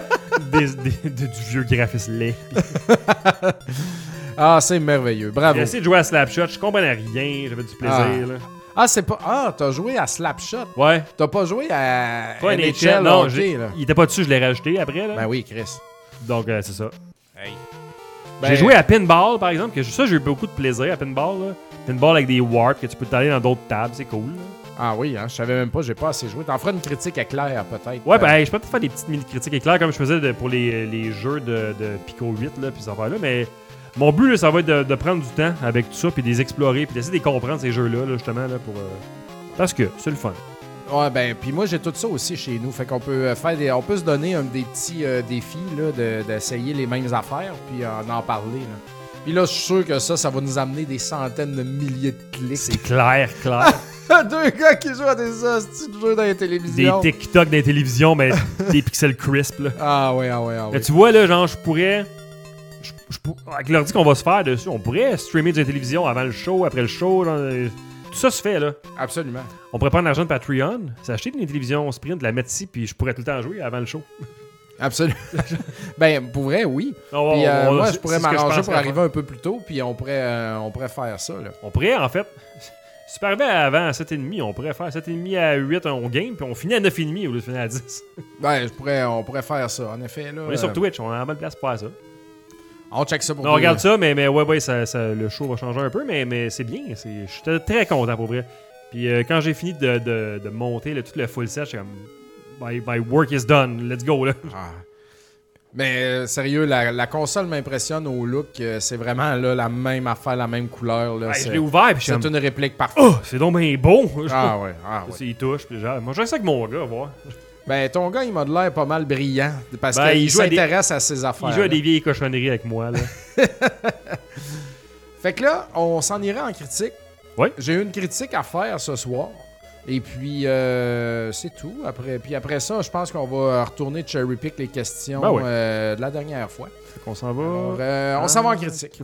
Du vieux graphisme laid. Ah, c'est merveilleux. Bravo. J'ai essayé de jouer à Slapshot. Je comprenais rien. J'avais du plaisir. Là. Ah, c'est pas... Ah, t'as joué à Slapshot. Ouais. T'as pas joué à pas NHL non, hockey, là. Il était pas dessus, je l'ai rajouté après, là. Ben oui, Chris. Donc, c'est ça. Hey. J'ai joué à Pinball, par exemple, que ça, j'ai eu beaucoup de plaisir à Pinball, là. Pinball avec des warps, que tu peux t'aller dans d'autres tables, c'est cool, là. Ah oui, hein, je savais même pas, j'ai pas assez joué. T'en feras une critique éclair, peut-être. Ouais, ben, je peux peut-être faire des petites mini-critiques éclairs comme je faisais pour les jeux de Pico 8, là, pis ça va là, mais mon but, là, ça va être de prendre du temps avec tout ça, puis de les explorer, puis d'essayer de comprendre ces jeux-là, là, justement, là, pour... Parce que c'est le fun. Ouais, ben, puis moi, j'ai tout ça aussi chez nous, fait qu'on peut faire on peut se donner des petits défis, là, d'essayer les mêmes affaires, puis en parler, là. Puis là, je suis sûr que ça va nous amener des centaines de milliers de clics. C'est clair. 2 gars qui jouent à des hosties de jeux dans les télévisions. Des TikTok dans les télévisions, mais des pixels crisp, là. Ah ouais. Mais tu vois, là, genre, je pourrais... Avec l'ordi qu'on va se faire dessus, on pourrait streamer de la télévision avant le show, après le show. Genre, tout ça se fait, là. Absolument. On pourrait prendre l'argent de Patreon, s'acheter une télévision Sprint, la mettre ici, puis je pourrais tout le temps jouer avant le show. Absolument. Ben, pour vrai, oui. Puis moi, je pourrais m'arranger pour arriver un peu plus tôt, puis on pourrait faire ça, là. On pourrait, en fait... Si tu arrivais avant à 7,5, on pourrait faire 7,5 à 8, on game, puis on finit à 9,5 au lieu de finir à 10. Ben, on pourrait faire ça, en effet, là. On est sur Twitch, on est en bonne place pour faire ça. On check ça pour on regarde ça, mais ouais, le show va changer un peu, mais c'est bien. Je suis très content pour vrai. Puis quand j'ai fini de monter tout le full set, j'étais comme my work is done, let's go là. Ah. Mais sérieux, la console m'impressionne au look. C'est vraiment là, la même affaire, la même couleur. Là, je l'ai ouvert puis c'est une réplique parfaite. Oh, c'est donc bien beau. Ah ouais. Il touche. Puis moi, je reste avec mon gars, voir. Ben, ton gars, il m'a de l'air pas mal brillant. Parce qu'il s'intéresse à ses affaires. Il joue à des vieilles cochonneries avec moi, là. Fait que là, on s'en irait en critique. Oui. J'ai une critique à faire ce soir. Et puis, c'est tout. Après ça, je pense qu'on va retourner cherry-pick les questions de la dernière fois. Fait qu'on s'en va... Alors, on s'en va en critique.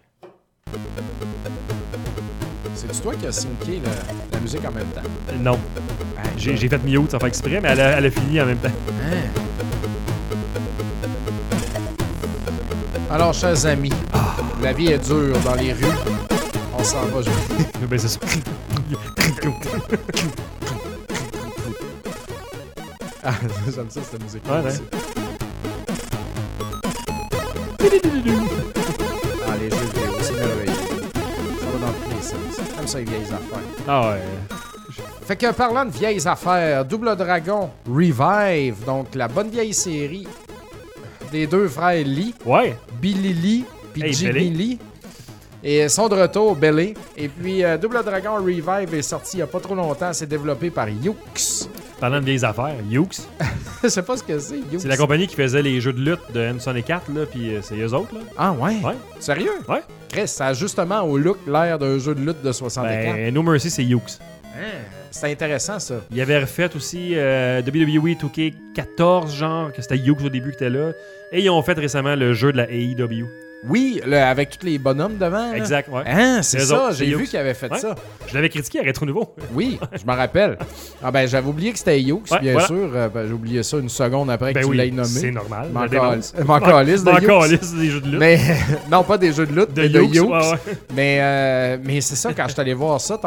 C'est-tu toi qui as synqué la musique en même temps? Non. J'ai fait mute sans faire exprès, mais elle a fini en même temps. Alors, chers amis, la vie est dure dans les rues. On s'en va jouer. Ben, c'est ça. Ah, j'aime ça, cette musique. Ouais. Ah, les jeux vidéo, c'est merveilleux. Ça va dans tous les sens. Comme ça, les vieilles affaires. Ah ouais. Fait que parlant de vieilles affaires, Double Dragon Revive, donc la bonne vieille série des deux frères Lee. Ouais. Billy Lee puis Jimmy Lee. Et ils sont de retour, Belly. Et puis, Double Dragon Revive est sorti il n'y a pas trop longtemps. C'est développé par Yuke's. Parlant de vieilles affaires, Yuke's. Je sais pas ce que c'est, Yuke's. C'est la compagnie qui faisait les jeux de lutte de N64, là, puis c'est eux autres, là. Ah ouais? Ouais. Sérieux? Ouais. Chris, ça a justement au look l'air d'un jeu de lutte de 64. Ben, No Mercy, c'est Yuke's. C'est intéressant, ça. Il avait refait aussi WWE 2K14, genre, que c'était Yuke's au début qui était là. Et ils ont fait récemment le jeu de la AEW. Oui, avec tous les bonhommes devant. Là. Exact, ouais. Hein, c'est ça, j'ai vu qu'il avait fait ça. Je l'avais critiqué à Rétro Nouveau. Oui, je m'en rappelle. Ah ben, j'avais oublié que c'était Yuke's, bien sûr. J'ai oublié ça une seconde après que tu l'aies nommé. C'est normal. M'en calisse des jeux de lutte. Mais, non, pas des jeux de lutte, mais de Yuke's. Ouais. Mais c'est ça, quand je suis allé voir ça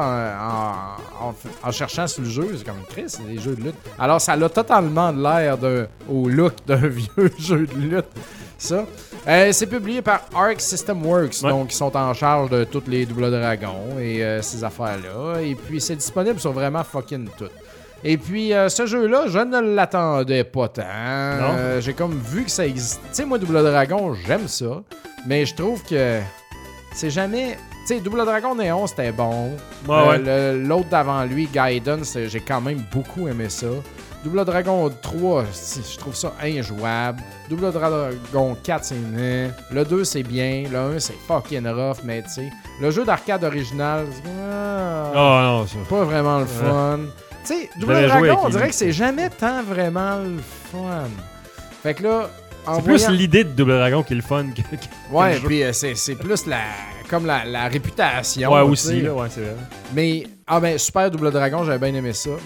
en cherchant sur le jeu, c'est comme Chris, c'est des jeux de lutte. Alors, ça a totalement l'air au look d'un vieux jeu de lutte. Ça. C'est publié par Arc System Works, donc ils sont en charge de toutes les Double Dragons et ces affaires-là. Et puis c'est disponible sur vraiment fucking tout. Et puis ce jeu-là, je ne l'attendais pas tant. J'ai comme vu que ça existe. Tu sais, moi, Double Dragon, j'aime ça, mais je trouve que c'est jamais... Tu sais, Double Dragon Néon, c'était bon. L'autre d'avant lui, Gaiden, j'ai quand même beaucoup aimé ça. Double Dragon 3, je trouve ça injouable. Double Dragon 4, c'est né. Le 2, c'est bien. Le 1, c'est fucking rough, mais tu sais. Le jeu d'arcade original, non, ça. Pas vraiment le fun. Tu sais, Double Dragon, on dirait que c'est jamais tant vraiment le fun. Fait que là, c'est plus l'idée de Double Dragon qui est le fun que ouais, puis c'est plus la réputation. Ouais, aussi, là, ouais, c'est vrai. Mais, Super Double Dragon, j'avais bien aimé ça. Mais bref, c'est tout le temps genre, je sais pas trop.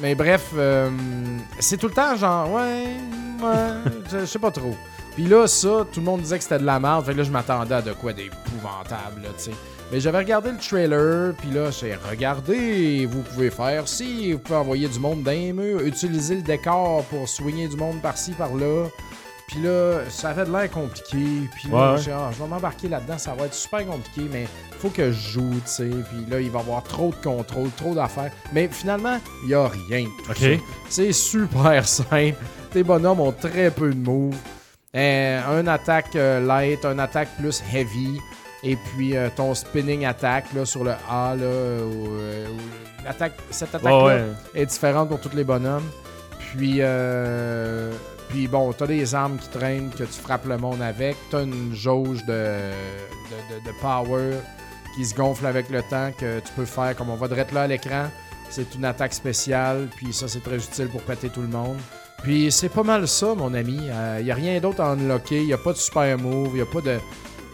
Puis là, ça, tout le monde disait que c'était de la merde. Fait que là, je m'attendais à de quoi d'épouvantable, là, tu sais. Mais j'avais regardé le trailer, puis là, j'ai regardé, vous pouvez faire ci, vous pouvez envoyer du monde dans les murs, utiliser le décor pour soigner du monde par-ci, par-là. Puis là, ça avait de l'air compliqué. Puis là, je vais m'embarquer là-dedans, ça va être super compliqué, mais faut que je joue, tu sais. Puis là, il va y avoir trop de contrôle, trop d'affaires. Mais finalement, il n'y a rien de tout ça. C'est super simple. Tes bonhommes ont très peu de moves. Un attaque light, un attaque plus heavy. Et puis ton spinning attack là, sur le A, là, cette attaque-là est différente pour tous les bonhommes. Puis bon, t'as des armes qui traînent, que tu frappes le monde avec. T'as une jauge de power qui se gonfle avec le temps, que tu peux faire comme on va direct là à l'écran. C'est une attaque spéciale, puis ça, c'est très utile pour péter tout le monde. Puis c'est pas mal ça, mon ami. Il n'y a rien d'autre à unlocker. Il n'y a pas de super move, il n'y a pas de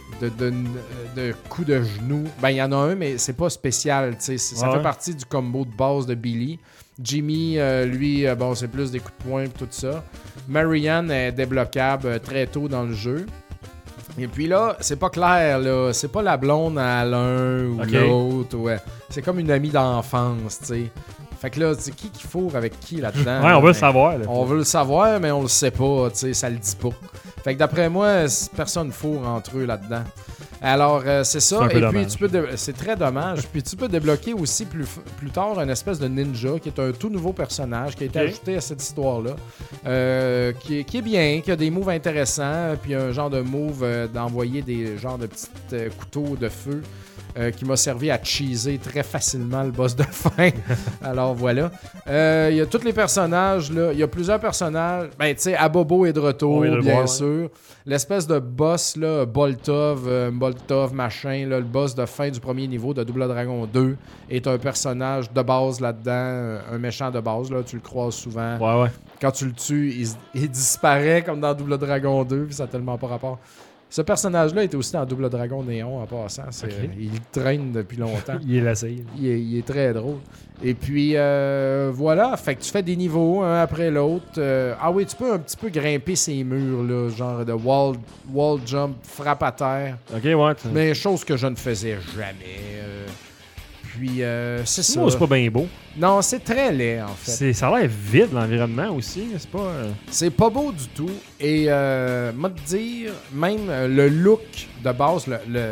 coup de genou. Ben, il y en a un, mais c'est pas spécial. Ça fait partie du combo de base de Billy. Jimmy, lui, bon, c'est plus des coups de poing et tout ça. Marianne est débloquable très tôt dans le jeu. Et puis là, c'est pas clair, là. C'est pas la blonde à l'un ou l'autre. Ouais. C'est comme une amie d'enfance, tu sais. Fait que là, tu sais, qui fourre avec qui là-dedans? Ouais, on veut le savoir. Là, on veut le savoir, mais on le sait pas, tu sais, ça le dit pas. Fait que d'après moi, personne fourre entre eux là-dedans. Alors, c'est ça. C'est un peu puis c'est très dommage. Puis tu peux débloquer aussi plus tard une espèce de ninja qui est un tout nouveau personnage qui a été ajouté à cette histoire-là. Qui est bien, qui a des moves intéressants, puis un genre de move d'envoyer des genres de petits couteaux de feu. Qui m'a servi à cheeser très facilement le boss de fin. Alors voilà. Il y a tous les personnages, là. Il y a plusieurs personnages. Ben, tu sais, Abobo est de retour, bien sûr. L'espèce de boss, là, Boltov machin, là, le boss de fin du premier niveau de Double Dragon 2 est un personnage de base là-dedans, un méchant de base, là. Tu le croises souvent. Ouais. Quand tu le tues, il disparaît comme dans Double Dragon 2, puis ça n'a tellement pas rapport. Ce personnage-là était aussi dans Double Dragon Néon en passant. Il traîne depuis longtemps. Il est lassé. Il est très drôle. Et puis, voilà. Fait que tu fais des niveaux un après l'autre. Ah oui, tu peux un petit peu grimper ces murs, là, genre de wall jump, frappe à terre. OK, ouais. Mais chose que je ne faisais jamais. Puis, c'est ça. Non, c'est pas bien beau. Non, c'est très laid, en fait. Ça a l'air vide, l'environnement aussi. C'est pas... C'est pas beau du tout. Et, moi, te dire, même le look de base,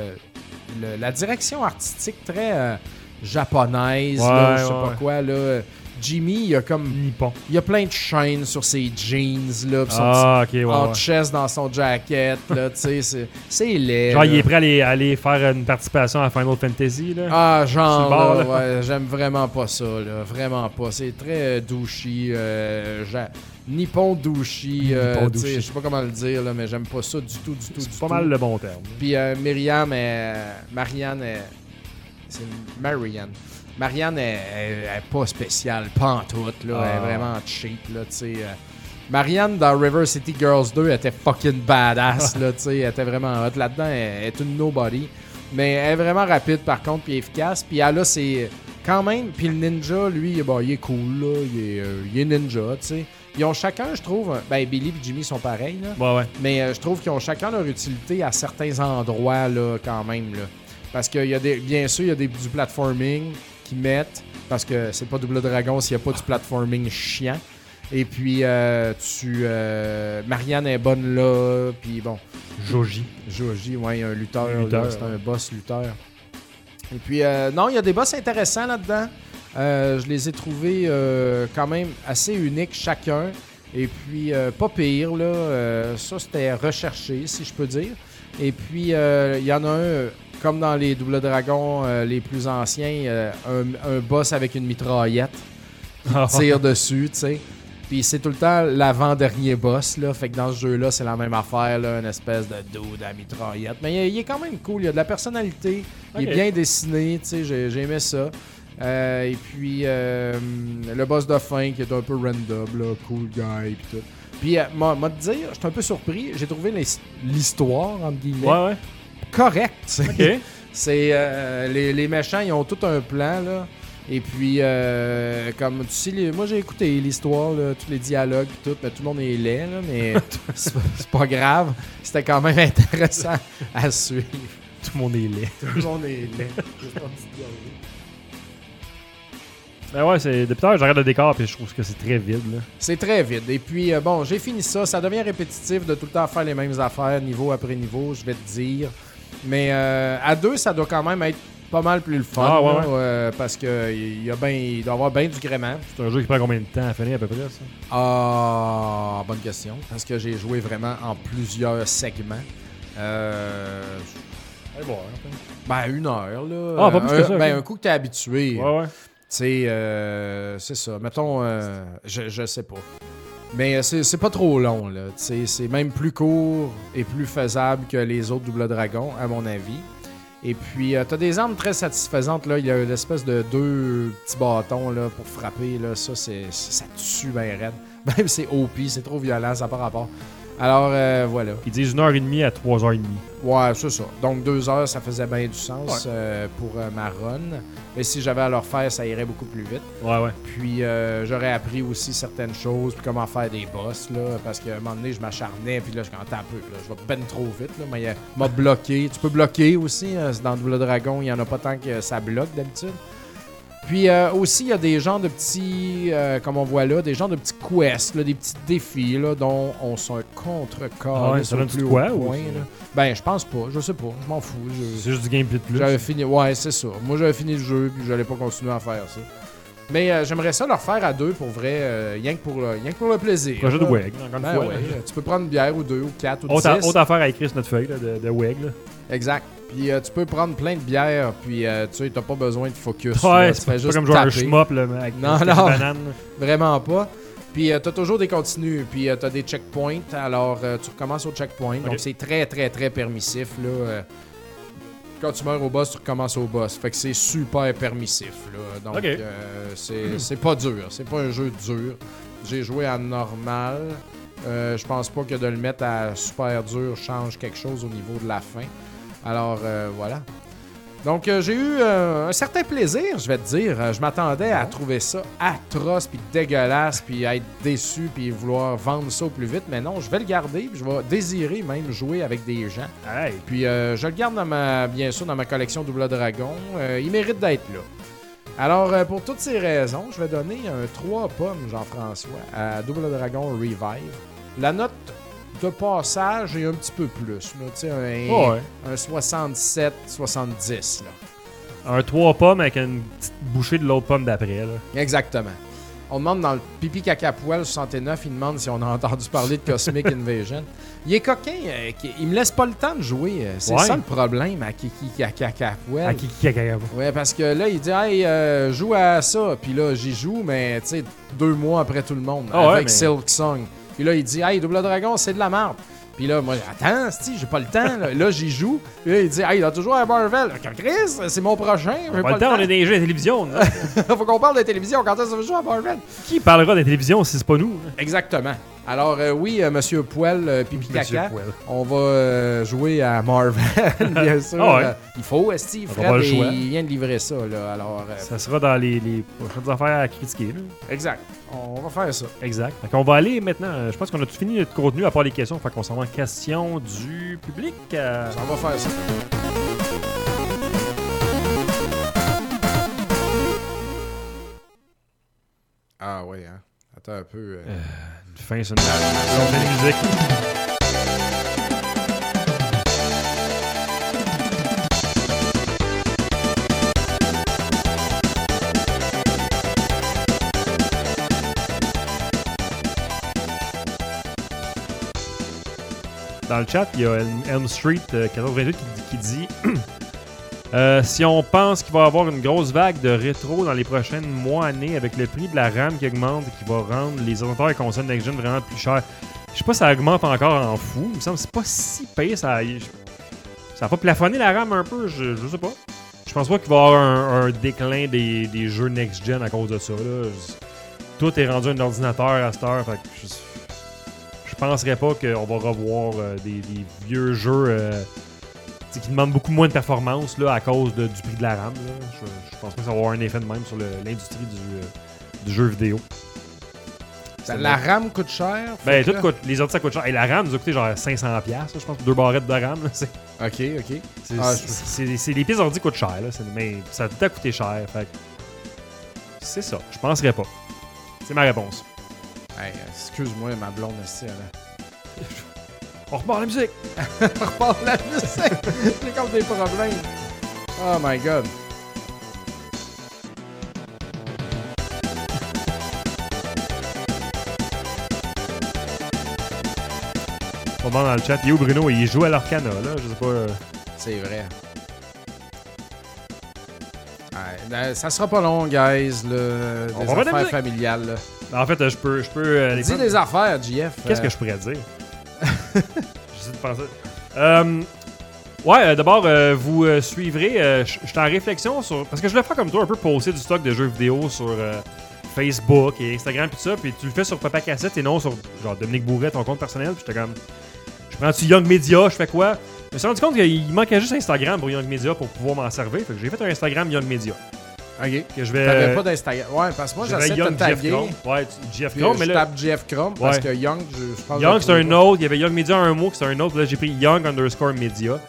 la direction artistique très japonaise, je sais pas quoi, là. Jimmy, il a comme... Nippon. Il a plein de chaînes sur ses jeans, là. En chest dans son jacket, là, tu sais, c'est laid. Genre, il est prêt à aller faire une participation à Final Fantasy, là. Ah, genre, bord, là, ouais, j'aime vraiment pas ça, là. Vraiment pas. C'est très douchy. Nippon douchy. Je sais pas comment le dire, là, mais j'aime pas ça du tout. C'est pas mal le bon terme. Puis Marianne est... C'est Marianne. Marianne est pas spéciale, pas en tout, là. Elle est vraiment cheap, là, tu sais. Marianne, dans River City Girls 2, elle était fucking badass, là, tu sais. Elle était vraiment hot. Là-dedans, elle est une nobody. Mais elle est vraiment rapide, par contre, puis efficace. Puis là, c'est quand même... Puis le ninja, lui, bon, il est cool, là. Il est ninja, tu sais. Ils ont chacun, je trouve... Ben, Billy et Jimmy sont pareils, là. Ouais. Mais je trouve qu'ils ont chacun leur utilité à certains endroits, là, quand même, là. Parce qu'il y a bien sûr, il y a du platforming qu'ils mettent, parce que c'est pas Double Dragon s'il n'y a pas du platforming chiant. Et puis, Marianne est bonne là, puis bon. Joji, ouais, un lutteur. Là, c'est un boss lutteur. Et puis, non, il y a des boss intéressants là-dedans. Je les ai trouvés quand même assez uniques chacun. Et puis, pas pire, là. Ça, c'était recherché, si je peux dire. Et puis, il y en a un... Comme dans les Double Dragons les plus anciens, un boss avec une mitraillette qui tire dessus, tu sais. Puis c'est tout le temps l'avant-dernier boss, là. Fait que dans ce jeu-là, c'est la même affaire, là, une espèce de dude à mitraillette. Mais il est quand même cool, il a de la personnalité, il est bien dessiné, tu sais, j'ai aimé ça. Et puis le boss de fin qui est un peu random, là, cool guy, puis tout. Puis, moi te dire, j'étais un peu surpris, j'ai trouvé l'histoire, entre guillemets. Ouais. Correct. Okay. C'est les méchants, ils ont tout un plan là. Et puis, comme tu sais, moi j'ai écouté l'histoire, là, tous les dialogues et tout, mais tout le monde est laid, là, mais c'est pas grave. C'était quand même intéressant à suivre. Tout le monde est laid. Tout le monde est laid. Ben ouais, depuis tard, je regarde le décor et je trouve que c'est très vide. Là. C'est très vide. Et puis, bon, j'ai fini ça. Ça devient répétitif de tout le temps faire les mêmes affaires, niveau après niveau, je vais te dire. Mais à 2, ça doit quand même être pas mal plus le fun. Parce qu'il il doit y avoir bien du gréement. C'est un jeu qui prend combien de temps à finir à peu près, ça? Ah, bonne question. Parce que j'ai joué vraiment en plusieurs segments. Allez voir. Ben, 1 heure, là. Ah, pas plus que ça. Ben, un coup que t'es habitué. Ouais. C'est ça. Mettons, je sais pas. Mais c'est pas trop long, là. C'est même plus court et plus faisable que les autres Double Dragon, à mon avis. Et puis, t'as des armes très satisfaisantes, là. Il y a une espèce de 2 petits bâtons, là, pour frapper, là. Ça tue bien raide. Même c'est OP, c'est trop violent, ça n'a pas rapport. Alors, voilà. Ils disent 1h30 à 3h30. Ouais, c'est ça. Donc, 2 heures, ça faisait bien du sens pour ma run. Mais si j'avais à le refaire, ça irait beaucoup plus vite. Ouais. Puis, j'aurais appris aussi certaines choses, puis comment faire des boss, là. Parce qu'à un moment donné, je m'acharnais, puis là, je cantais un peu. Là, je vais ben trop vite, là. Mais il m'a bloqué. Tu peux bloquer aussi. Dans Double Dragon, il n'y en a pas tant que ça bloque d'habitude. Puis aussi, il y a des genres de petits, comme on voit là, des genres de petits quests, là, des petits défis là, dont on s'en contre-corps. Ouais, ça donne du quoi ou là. Ben, je pense pas, je sais pas, je m'en fous. C'est juste du gameplay de plus. J'avais fini, ouais, c'est ça. Moi, j'avais fini le jeu, puis j'allais pas continuer à faire ça. Mais j'aimerais ça le refaire à 2 pour vrai, rien que pour le plaisir. Projet de WEG, encore une fois. Ouais. Tu peux prendre une bière ou 2 ou 4 ou 10. Autre affaire à écrire sur notre feuille là, de WEG. Là. Exact. Puis tu peux prendre plein de bières, puis tu sais, t'as pas besoin de focus. Ouais, là, c'est pas comme jouer un shmup là, avec des bananes. Vraiment pas. Puis t'as toujours des continues, puis t'as des checkpoints. Alors tu recommences au checkpoint. Okay. Donc c'est très, très, très permissif. Là. Quand tu meurs au boss, tu recommences au boss. Fait que c'est super permissif. Là. Donc c'est pas dur. C'est pas un jeu dur. J'ai joué à normal. Je pense pas que de le mettre à super dur change quelque chose au niveau de la fin. Alors, voilà. Donc, j'ai eu un certain plaisir, je vais te dire. Je m'attendais à trouver ça atroce, puis dégueulasse, puis à être déçu, puis vouloir vendre ça au plus vite. Mais non, je vais le garder, puis je vais désirer même jouer avec des gens. Hey. Puis, je le garde, bien sûr, dans ma collection Double Dragon. Il mérite d'être là. Alors, pour toutes ces raisons, je vais donner un 3 pommes, Jean-François, à Double Dragon Revive. La note de passage est un petit peu plus. Un 67, 70. Là. Un 3 pommes avec une petite bouchée de l'autre pomme d'après. Là. Exactement. On demande dans le Pipi Caca Poil 69, il demande si on a entendu parler de Cosmic Invasion. Il est coquin. Il me laisse pas le temps de jouer. C'est ça le problème à Kiki Caca Poil. À Kiki Caca Poil. Ouais, parce que là, il dit hey, joue à ça. Puis là, j'y joue, mais tu sais, 2 mois après tout le monde. Avec Silk Song. Puis là, il dit hey, Double Dragon, c'est de la merde. Puis là, moi, attends, j'ai pas le temps. Là, j'y joue. Puis là, il dit hey, il a toujours à Marvel. Chris, c'est mon prochain. On pas le temps, on est des jeux de télévision. Faut qu'on parle de télévision. Quand est-ce que je joue à Marvel? Qui parlera de télévision si c'est pas nous? Exactement. Alors, oui, Monsieur Poil, Pipi Caca, on va jouer à Marvel, bien sûr. Il faut, Fred, il vient de livrer ça. Là, alors, ça sera dans les prochaines affaires à critiquer. Là. Exact. On va faire ça. Exact. Donc, on va aller maintenant. Je pense qu'on a tout fini notre contenu à part les questions. Fait qu'on s'en va en questions du public. On va faire ça. Ah oui, hein. Attends un peu. Une fin sur une musique. Dans le chat, il y a Elm Street 1428 qui dit si on pense qu'il va y avoir une grosse vague de rétro dans les prochaines mois, années, avec le prix de la RAM qui augmente et qui va rendre les ordinateurs et consoles next-gen vraiment plus chers. Je sais pas si ça augmente encore en fou. Il me semble que c'est pas si payé. Ça a pas plafonné la RAM un peu, je sais pas. Je pense pas qu'il va y avoir un déclin des jeux next-gen à cause de ça. Là. Tout est rendu un ordinateur à cette heure. Fait que je penserais pas qu'on va revoir des vieux jeux qui demande beaucoup moins de performance là, à cause du prix de la RAM. Là. Je pense pas que ça va avoir un effet de même sur l'industrie du jeu vidéo. La RAM coûte cher? Ben, tout coûte. Les autres, ça coûte cher. Et la RAM nous a coûté genre 500$, je pense, 2 barrettes de RAM. Là, OK. Les pièces ordi coûtent cher, là, mais ça a tout à coûter cher. Fait c'est ça. Je penserais pas. C'est ma réponse. Hey, excuse-moi, ma blonde aussi. On repart la musique! On repart la musique! J'ai comme des problèmes. Oh my God. On va dans le chat. Il est où Bruno? Il joue à l'Arcana, là. Je sais pas. C'est vrai. Ouais, ça sera pas long, guys. Là, des affaires familiales. Là. En fait, je peux dis des affaires, JF. Qu'est-ce que je pourrais dire? J'essaie de penser. Ouais, d'abord, vous suivrez. Je suis en réflexion sur. Parce que je le fais comme toi, un peu poster du stock de jeux vidéo sur Facebook et Instagram, puis ça. Puis tu le fais sur Papa Cassette et non sur genre Dominique Bourret, ton compte personnel. Puis j'étais comme. Je prends-tu Young Media, je fais quoi? Je me suis rendu compte qu'il manquait juste Instagram pour Young Media pour pouvoir m'en servir. Fait que j'ai fait un Instagram Young Media. OK. Que je vais. T'avais pas d'Instagram. Ouais, parce que moi, j'essaie de taguer. Ouais, GF Chrome. Mais là, je tape GF Chrome parce que Young, je pense. Young, c'est un autre. Il y avait Young Media un mot, c'est un autre. Là, j'ai pris Young_Media.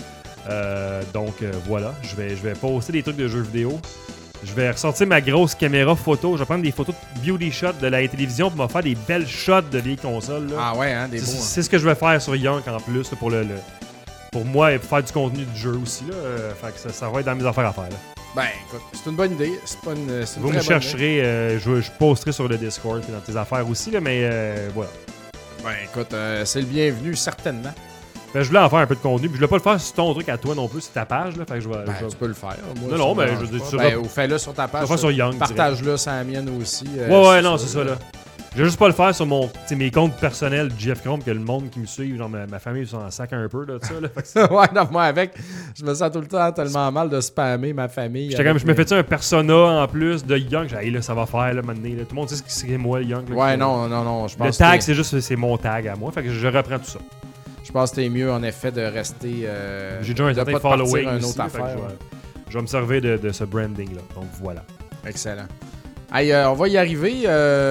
Donc, voilà. Je vais poster des trucs de jeux vidéo. Je vais ressortir ma grosse caméra photo. Je vais prendre des photos de beauty shots de la télévision pour me faire des belles shots de vieilles consoles. Là. Ah ouais, hein, des beaux. C'est ce que je vais faire sur Young en plus là, pour moi et pour faire du contenu du jeu aussi. Là. Fait que ça va être dans mes affaires à faire. Là. Ben, écoute, c'est une bonne idée. C'est pas une, c'est une vous me chercherez, je posterai sur le Discord et dans tes affaires aussi, là, mais voilà. Ben, écoute, c'est le bienvenu, certainement. Ben, je voulais en faire un peu de contenu, puis je voulais pas le faire sur ton truc à toi non plus, sur ta page. Là, fait que tu peux le faire. Moi, non, mais je veux dire, ou fais-le sur ta page. Sur Young. Partage-le sur la mienne aussi. Ouais, non, c'est ça, là. Je vais juste pas le faire sur mes comptes personnels GF Chrome, que le monde qui me suit, genre ma famille, ils s'en sac un peu de ça. Là. Ouais, non, moi avec, je me sens tout le temps tellement mal de spammer ma famille. Je me fais-tu un persona en plus de Young? J'ai là, ça va faire là, maintenant. Tout le monde sait ce que c'est moi, Young. Là, ouais, non, je pense. Le tag, c'est mon tag à moi. Fait que je reprends tout ça. Je pense que c'est mieux en effet de rester. J'ai déjà un certain following. Une autre affaire. Je vais me servir de ce branding-là. Donc voilà. Excellent. Hey, on va y arriver.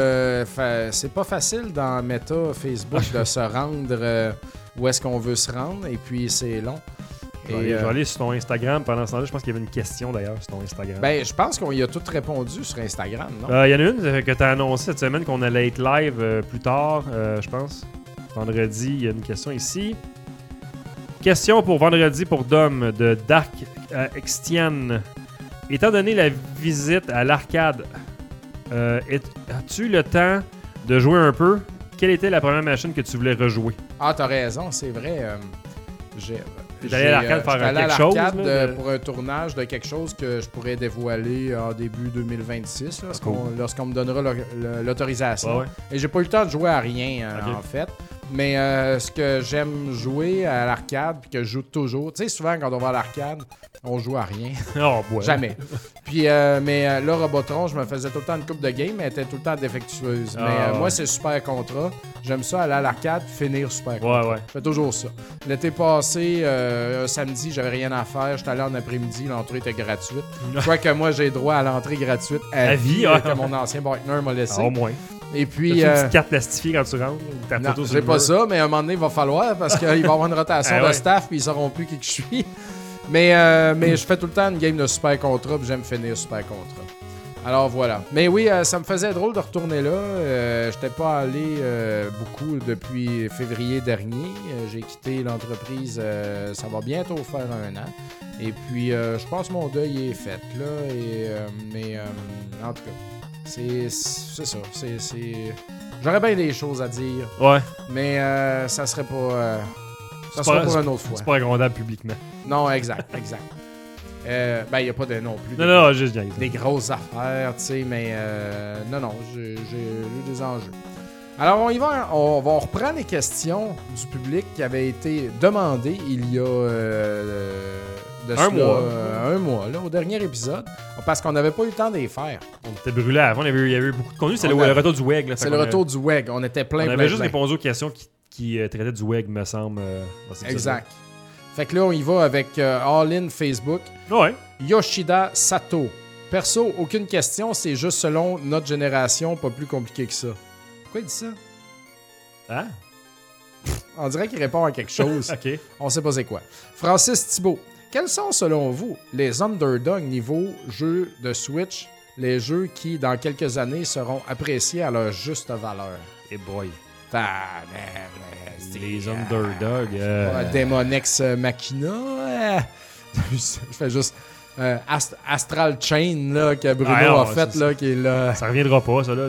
C'est pas facile dans Meta, Facebook de se rendre où est-ce qu'on veut se rendre. Et puis, c'est long. Je vais aller sur ton Instagram. Pendant ce temps-là, je pense qu'il y avait une question d'ailleurs sur ton Instagram. Ben, je pense qu'on y a tout répondu sur Instagram, non? Il y en a une que tu as annoncé cette semaine qu'on allait être live plus tard, je pense. Vendredi, il y a une question ici. Question pour vendredi pour Dom de Dark Extian. Étant donné la visite à l'arcade, as-tu le temps de jouer un peu? Quelle était la première machine que tu voulais rejouer? Ah, t'as raison, c'est vrai. T'es allé à l'arcade faire quelque chose? Pour un tournage de quelque chose que je pourrais dévoiler en début 2026, lorsqu'on me donnera l'autorisation. Ouais. Et j'ai pas eu le temps de jouer à rien, en fait. Mais ce que j'aime jouer à l'arcade, puis que je joue toujours, tu sais, souvent quand on va à l'arcade, on joue à rien. Oh, ouais. Jamais. Puis, mais là, Robotron, je me faisais tout le temps une coupe de game, mais elle était tout le temps défectueuse. Mais moi, c'est Super Contra. J'aime ça, aller à l'arcade, finir Super Contra. Ouais. Je fais toujours ça. L'été passé, un samedi, j'avais rien à faire. J'étais allé en après-midi, l'entrée était gratuite. Je crois que moi, j'ai droit à l'entrée gratuite à vie, que mon ancien partner m'a laissé. Au moins. Et puis. T'as une petite carte plastifiée quand tu rentres? Non, j'ai pas ça, mais à un moment donné, il va falloir parce qu'il va y avoir une rotation de staff puis ils sauront plus qui que je suis. Mais je fais tout le temps une game de Super Contra puis j'aime finir Super Contra. Alors voilà. Mais oui, ça me faisait drôle de retourner là. J'étais pas allé beaucoup depuis février dernier. J'ai quitté l'entreprise, ça va bientôt faire 1 an. Et puis, je pense que mon deuil est fait là. Mais en tout cas. C'est ça. J'aurais bien des choses à dire. Ouais. Mais ça serait pas. Ça serait pour une autre fois. C'est pas répondable publiquement. Non, exact. Ben, il n'y a pas de non plus. Non, juste des grosses affaires, tu sais, mais non, j'ai eu des enjeux. Alors, on y va. On reprend les questions du public qui avaient été demandées il y a. Un mois, là, au dernier épisode, parce qu'on n'avait pas eu le temps de les faire. On était brûlés avant, il y avait eu beaucoup de contenu. C'est le retour du WEG. C'est le retour du WEG. On était plein. On avait juste répondu aux questions qui traitaient du WEG, me semble. Exact. Fait que là, on y va avec All-In Facebook. Ouais. Yoshida Sato. Perso, aucune question, c'est juste selon notre génération, pas plus compliqué que ça. Pourquoi il dit ça? Hein? On dirait qu'il répond à quelque chose. OK. On sait pas c'est quoi. Francis Thibault. Quels sont, selon vous, les underdogs niveau jeux de Switch, les jeux qui, dans quelques années, seront appréciés à leur juste valeur? Et boy. Les underdogs. Demon Ex Machina. Je fais juste Astral Chain là, que Bruno a fait, là, qui est là. Ça reviendra pas, ça,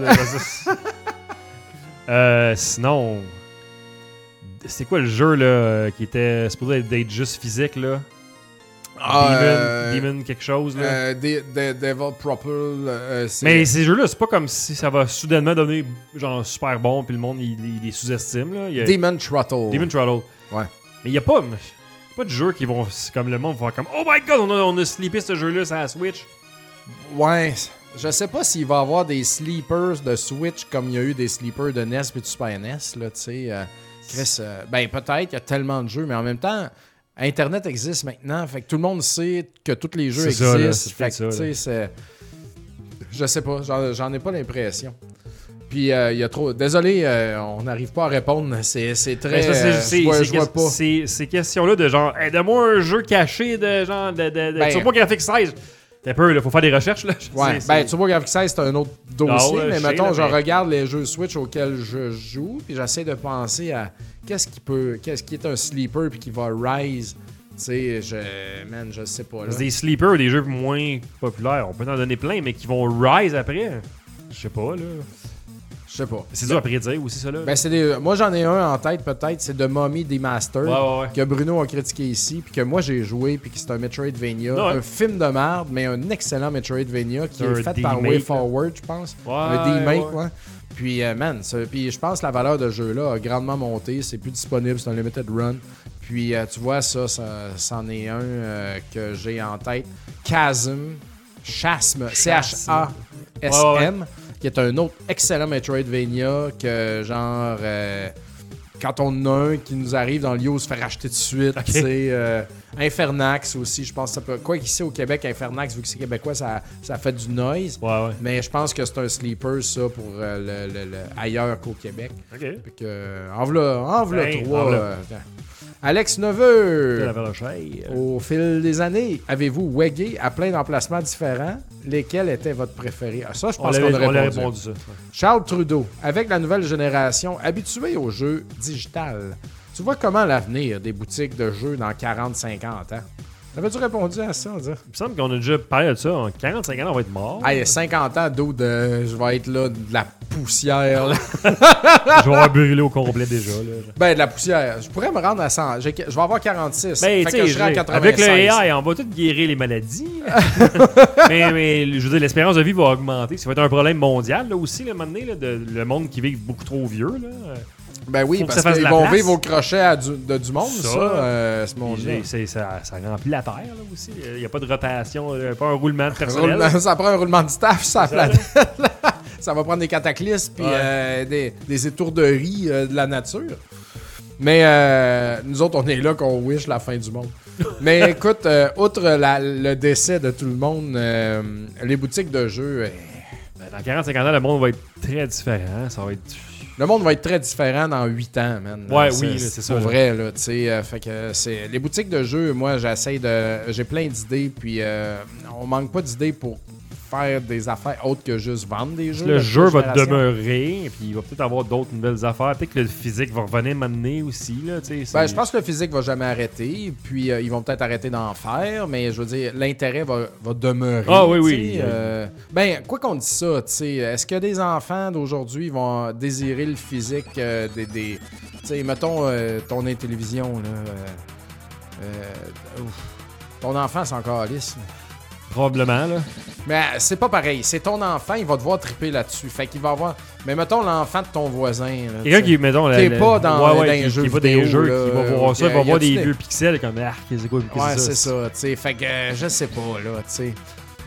là. Sinon, c'est quoi le jeu là, qui était supposé être juste physique, là? Demon quelque chose, là. Devil Proper. Mais ces jeux-là, c'est pas comme si ça va soudainement devenir genre super bon puis le monde il les sous-estime, là. Demon Throttle. Ouais. Mais il y a pas de jeux qui vont comme le monde va faire comme oh my god, on a sleepé ce jeu-là sur la Switch. Ouais. Je sais pas s'il va y avoir des sleepers de Switch comme il y a eu des sleepers de NES et de Super NES, là, tu sais. Chris, ben peut-être, il y a tellement de jeux, mais en même temps, Internet existe maintenant, fait que tout le monde sait que tous les jeux existent. Fait que, tu sais, je sais pas, j'en ai pas l'impression. Puis il y a trop. Désolé, on n'arrive pas à répondre. C'est très. Je vois pas. Ces questions-là de genre, hey, donne-moi un jeu caché de genre de TurboGrafx 16. T'as peur, il faut faire des recherches, là. Ouais, ben TurboGrafx 16, c'est un autre dossier, mais mettons, je regarde les jeux Switch auxquels je joue, puis j'essaie de penser à qu'est-ce qui est un sleeper puis qui va rise. Tu sais, je sais pas. Là. Des sleepers, des jeux moins populaires, on peut en donner plein, mais qui vont rise après. Je sais pas, là. Je sais pas. C'est dur à prédire aussi, ça, là. Ben, moi, j'en ai un en tête, peut-être. C'est The Mummy Demastered, que Bruno a critiqué ici, puis que moi, j'ai joué, puis que c'est un Metroidvania. Un film de merde, mais un excellent Metroidvania qui est fait par WayForward, je pense. Un remake, ouais. Puis, puis je pense que la valeur de jeu-là a grandement monté. C'est plus disponible, c'est un limited run. Puis, tu vois, ça c'en est un que j'ai en tête. Chasm, C-H-A-S-M. Qui est un autre excellent Metroidvania que genre quand on a un qui nous arrive dans le lieu où se fait racheter tout de suite, okay. Infernax aussi, je pense que ça peut... Quoi qu'ici au Québec, Infernax, vu que c'est québécois, ça fait du noise. Ouais. Mais je pense que c'est un sleeper, ça, pour ailleurs qu'au Québec. OK. Fait que, en v'là 3. Alex Neveu, au fil des années, avez-vous wegué à plein d'emplacements différents? Lesquels étaient votre préféré? Ça, je pense qu'on a répondu ça. Charles Trudeau, avec la nouvelle génération, habitué aux jeux digital, tu vois comment l'avenir des boutiques de jeux dans 40-50 ans? T'avais-tu répondu à ça? Il me semble qu'on a déjà parlé de ça. En 45 ans, on va être mort. Ah, il y a 50 ans d'eau je vais être là, de la poussière. Là. Je vais avoir brûlé au complet déjà. Là. Ben, de la poussière. Je pourrais me rendre à 100. Je vais avoir 46. Ben, fait que je serai à 96. Avec le AI, on va tout guérir les maladies. mais je veux dire, l'espérance de vie va augmenter. Ça va être un problème mondial là, aussi, là, maintenant, là, le monde qui vit beaucoup trop vieux. Là. Ben oui, parce qu'ils vont vivre au crochet du monde, ce monde-là. Ça remplit la terre, là, aussi. Il n'y a pas de rotation, pas un roulement de personnel. Ça prend un roulement de staff sur la planète. Ça va prendre des cataclysmes puis des étourderies de la nature. Mais nous autres, on est là qu'on wish la fin du monde. Mais écoute, outre le décès de tout le monde, les boutiques de jeux... Dans 40-50 ans, le monde va être très différent. Ça va être... Le monde va être très différent dans 8 ans, man. Ouais, c'est ça. C'est vrai, là, tu sais. Fait que c'est... Les boutiques de jeux, moi, j'ai plein d'idées, puis on manque pas d'idées pour faire des affaires autres que juste vendre des jeux. Le jeu va demeurer, puis il va peut-être avoir d'autres nouvelles affaires. Peut-être que le physique va revenir m'amener aussi, là, tu sais. Je pense que le physique va jamais arrêter, puis ils vont peut-être arrêter d'en faire, mais je veux dire, l'intérêt va demeurer. Ah oui. Quoi qu'on dise ça, tu sais, est-ce que des enfants d'aujourd'hui vont désirer le physique tu sais, mettons ton télévision, là. Ton enfant, c'est encore lisse. Probablement, là. Mais c'est pas pareil. C'est ton enfant, il va devoir triper là-dessus. Fait qu'il va avoir... Mais mettons l'enfant de ton voisin. Quelqu'un qui, mettons... Qui est pas dans les jeux vidéo. Qui va voir ça, il va voir des vieux pixels comme... c'est quoi, c'est ça, tu sais. Fait que je sais pas, là, tu sais.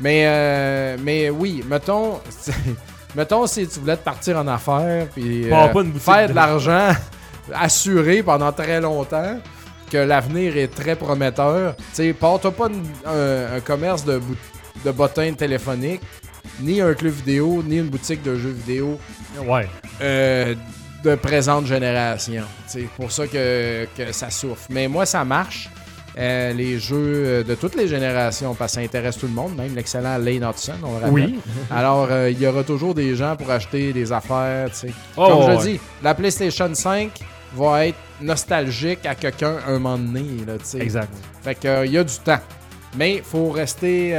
Mais oui, mettons... mettons si tu voulais te partir en affaires puis faire de l'argent assuré pendant très longtemps... que l'avenir est très prometteur. Tu sais, pars-toi pas un commerce de bottins téléphoniques, ni un club vidéo, ni une boutique de jeux vidéo. Ouais. De présente génération. C'est pour ça que ça souffre. Mais moi, ça marche. Les jeux de toutes les générations, parce que ça intéresse tout le monde, même l'excellent Lane Hudson, on le rappelle. Oui. Alors, il y aura toujours des gens pour acheter des affaires. Comme je dis, la PlayStation 5 va être nostalgique à quelqu'un un moment donné. Là, exact. Fait qu'il y a du temps. Mais il faut rester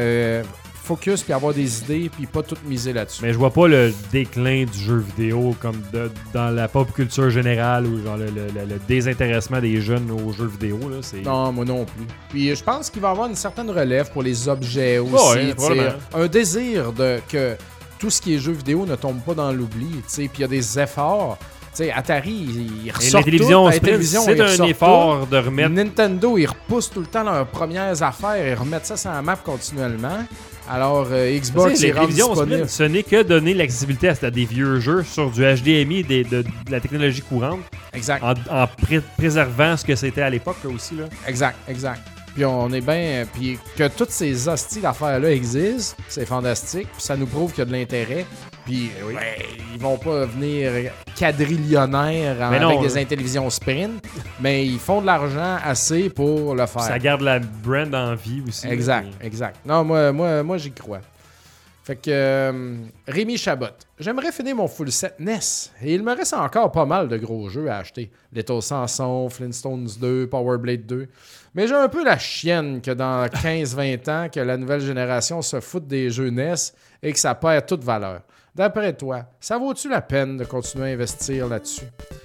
focus puis avoir des idées puis pas tout miser là-dessus. Mais je vois pas le déclin du jeu vidéo comme dans la pop culture générale ou genre le désintéressement des jeunes aux jeux vidéo. Là, non, moi non plus. Puis je pense qu'il va y avoir une certaine relève pour les objets aussi. Un désir que tout ce qui est jeu vidéo ne tombe pas dans l'oubli. Puis il y a des efforts. T'sais, Atari, ils ressortent tout. La télévision, c'est un effort de remettre... Nintendo, ils repoussent tout le temps leurs premières affaires et remettent ça sur la map continuellement. Alors, Xbox, les télévisions split, ce n'est que donner l'accessibilité à des vieux jeux sur du HDMI de la technologie courante. Exact. En préservant ce que c'était à l'époque là, aussi. Là. Exact. Puis on est bien... Puis que toutes ces hosties d'affaires-là existent, c'est fantastique. Puis ça nous prouve qu'il y a de l'intérêt. Puis ils vont pas venir quadrillionnaires avec des Intellivision Sprint, mais ils font de l'argent assez pour le faire. Ça garde la brand en vie aussi. Exact. Non, moi j'y crois. Fait que Rémi Chabot, j'aimerais finir mon full set NES. Et il me reste encore pas mal de gros jeux à acheter. Little Samson, Flintstones 2, Power Blade 2. Mais j'ai un peu la chienne que dans 15-20 ans, que la nouvelle génération se foute des jeux NES et que ça perd toute valeur. D'après toi, ça vaut-tu la peine de continuer à investir là-dessus?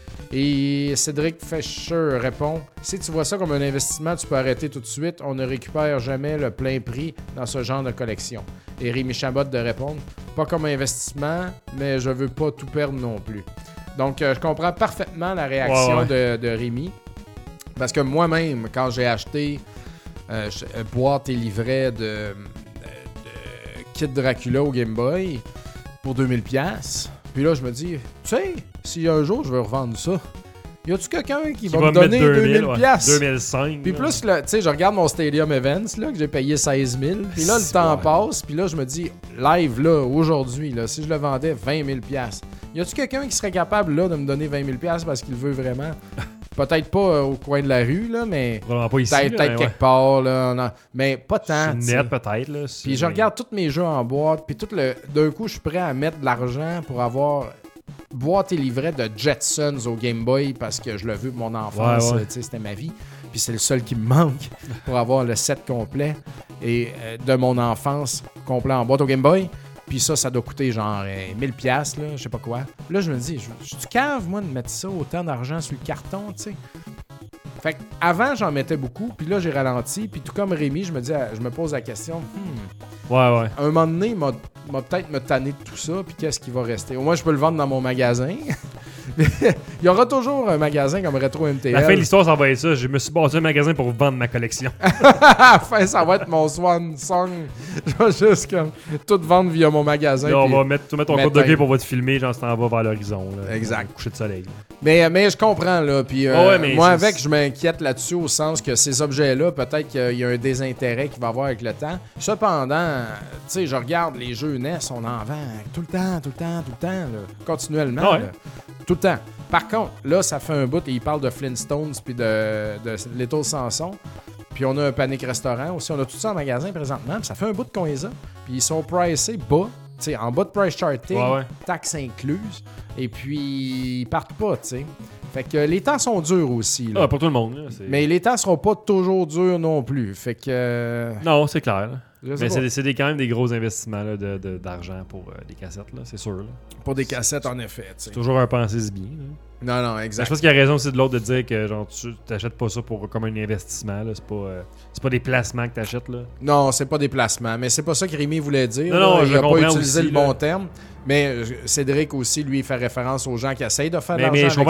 Et Cédric Fischer répond, si tu vois ça comme un investissement, tu peux arrêter tout de suite. On ne récupère jamais le plein prix dans ce genre de collection. Et Rémi Chabot de répondre, pas comme investissement, mais je veux pas tout perdre non plus. Donc, je comprends parfaitement la réaction de Rémi. Parce que moi-même, quand j'ai acheté boîte et livret de Kid Dracula au Game Boy pour 2000$, puis là, je me dis, tu sais, si un jour je veux revendre ça, y a-tu quelqu'un qui va me donner 2000$? 2005. Puis plus, tu sais, je regarde mon Stadium Events, là, que j'ai payé 16 000, puis là, le temps passe, puis là, je me dis, live, là, aujourd'hui, là, si je le vendais 20 000$, y a-tu quelqu'un qui serait capable, là, de me donner 20 000$ parce qu'il veut vraiment? Peut-être pas au coin de la rue, là, mais pas ici, peut-être quelque part. Là, mais pas tant. Net, peut-être. Là, puis je regarde tous mes jeux en boîte, puis d'un coup, je suis prêt à mettre de l'argent pour avoir boîte et livret de Jetsons au Game Boy parce que je l'ai vu mon enfance. C'était ma vie. Puis c'est le seul qui me manque pour avoir le set complet et de mon enfance complet en boîte au Game Boy. Puis ça doit coûter genre 1000$, là, je sais pas quoi. Là, je me dis, je suis cave, moi, de mettre ça, autant d'argent sur le carton, tu sais. Fait qu'avant, j'en mettais beaucoup, puis là, j'ai ralenti. Puis tout comme Rémi, je me pose la question, un moment donné, il m'a peut-être me tanner de tout ça, puis qu'est-ce qui va rester? Au moins, je peux le vendre dans mon magasin. Il y aura toujours un magasin comme Retro MTL. La fin de l'histoire, ça va être ça. Je me suis bâti un magasin pour vendre ma collection. Enfin, ça va être mon swan song. Je vais juste comme tout vendre via mon magasin. Là, on va mettre ton code de clé pour te filmer, genre, t'en vas vers l'horizon. Là, exact. Coucher de soleil. Mais je comprends, là. Puis moi, avec, je m'inquiète là-dessus au sens que ces objets-là, peut-être qu'il y a un désintérêt qu'il va y avoir avec le temps. Cependant, tu sais, je regarde les jeux NES, on en vend tout le temps, là, continuellement. Là. Tout le temps. Par contre, là, ça fait un bout et il parle de Flintstones puis de Little Samson. Puis on a un Panic Restaurant aussi. On a tout ça en magasin présentement. Puis ça fait un bout qu'on les a. Puis ils sont pricés bas. T'sais, en bas de price charting, taxes incluses. Et puis, ils partent pas, tu sais. Fait que les temps sont durs aussi. Là. Pour tout le monde. Là, mais les temps seront pas toujours durs non plus. Fait que... Non, c'est clair. Là. Mais c'est quand même des gros investissements là, d'argent pour des cassettes, là, c'est sûr. Là. Pour des cassettes, en effet. C'est toujours un pensée bien. Non, exact. Je pense qu'il y a raison aussi de l'autre de dire que genre, tu t'achètes pas ça comme un investissement. Là. C'est pas des placements que tu achètes. Là. Non, c'est pas des placements. Mais c'est pas ça que Rémi voulait dire. Non, il a pas utilisé aussi, le bon terme. Mais Cédric aussi, lui, fait référence aux gens qui essayent de faire de l'argent. Mais je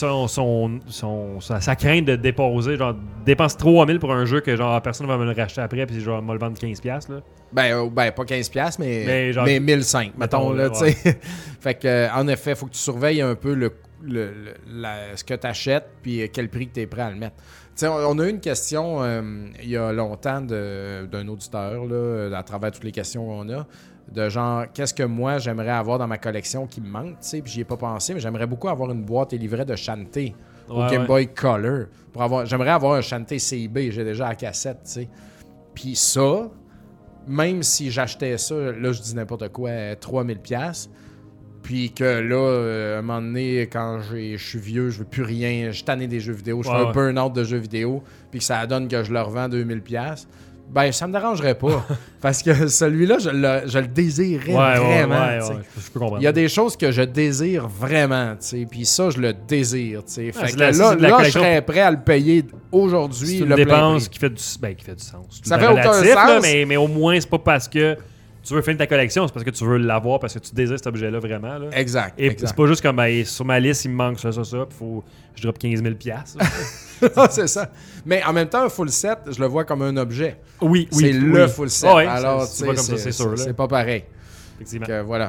comprends sa crainte de déposer, genre, dépense 3000 pour un jeu que genre personne va me le racheter après, puis genre, me le vendre 15$. Là. Ben, pas 15$, mais 1500$, mettons, là, tu sais. Fait que, en effet, il faut que tu surveilles un peu ce que tu achètes puis quel prix que tu es prêt à le mettre. T'sais, on a eu une question il y a longtemps d'un auditeur, là, à travers toutes les questions qu'on a, de genre, qu'est-ce que moi j'aimerais avoir dans ma collection qui me manque, puis j'y ai pas pensé, mais j'aimerais beaucoup avoir une boîte et livret de Shantae au Game Boy Color. J'aimerais avoir un Shantae CB, j'ai déjà la cassette, tu sais. Puis ça, même si j'achetais ça, là je dis n'importe quoi, 3000$, puis que là, à un moment donné, quand je suis vieux, je veux plus rien, je suis tanné des jeux vidéo, je fais un burn-out de jeux vidéo, puis que ça donne que je le revends 2000$, ben ça me dérangerait pas. Parce que celui-là, je le désirerais vraiment. Je peux comprendre. Il y a des choses que je désire vraiment, tu sais, puis ça, je le désire, tu sais. Fait que là, je serais prêt à le payer aujourd'hui. C'est une dépense qui fait du sens. Ça fait aucun sens. Là, mais au moins, c'est pas parce que tu veux finir ta collection, c'est parce que tu veux l'avoir, parce que tu désires cet objet-là vraiment. Là. Exact. Et c'est pas juste comme sur ma liste, il me manque ça, puis faut je drop 15 000$. C'est ça. Mais en même temps, un full set, je le vois comme un objet. Oui. C'est le full set. Alors, c'est pas comme ça, c'est sûr. C'est pas pareil. Effectivement. Donc, voilà.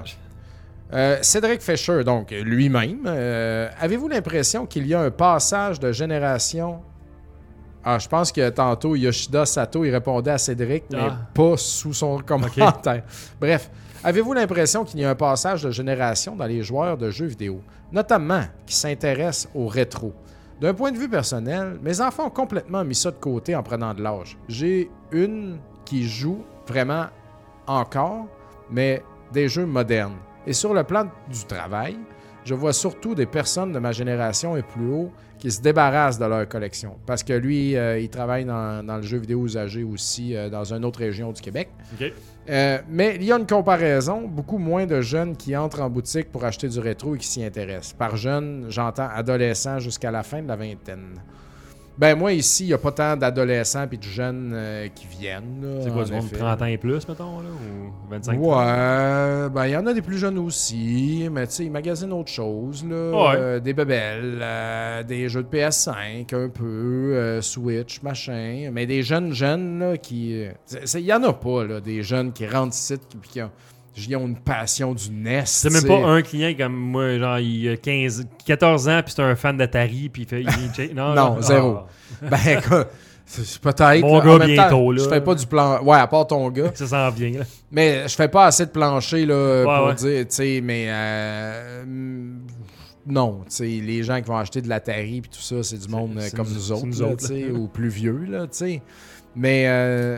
Cédric Fischer, donc lui-même, avez-vous l'impression qu'il y a un passage de génération? Ah, je pense que tantôt, Yoshida Sato, il répondait à Cédric, mais pas sous son commentaire. Okay. Bref, avez-vous l'impression qu'il y a un passage de génération dans les joueurs de jeux vidéo, notamment qui s'intéressent au rétro? D'un point de vue personnel, mes enfants ont complètement mis ça de côté en prenant de l'âge. J'ai une qui joue vraiment encore, mais des jeux modernes. Et sur le plan du travail, je vois surtout des personnes de ma génération et plus haut qui se débarrassent de leur collection. Parce que lui, il travaille dans le jeu vidéo usagé aussi, dans une autre région du Québec. Okay. Mais il y a une comparaison, beaucoup moins de jeunes qui entrent en boutique pour acheter du rétro et qui s'y intéressent. Par jeunes, j'entends adolescents jusqu'à la fin de la vingtaine. Ben moi, ici, il n'y a pas tant d'adolescents et de jeunes qui viennent. Là, c'est quoi, du monde de 30 ans et plus, mettons, là, ou 25 ans? Ouais, ben il y en a des plus jeunes aussi, mais tu sais, ils magasinent autre chose, là. Des bebelles, des jeux de PS5, un peu, Switch, machin. Mais des jeunes, là, qui... Il n'y en a pas, là, des jeunes qui rentrent ici qui ont une passion du NES. C'est même pas un client comme moi, genre il a 14 ans, puis c'est un fan d'Atari, puis il fait... Non, zéro. Ben, c'est peut-être... Mon gars, bientôt, là. Je fais pas du plan... Ouais, à part ton gars. Ça s'en vient, là. Mais je fais pas assez de plancher, là, pour dire, tu sais, mais... non, tu sais, les gens qui vont acheter de l'Atari, puis tout ça, c'est du monde comme nous autres, tu sais, ou plus vieux, là, tu sais. Mais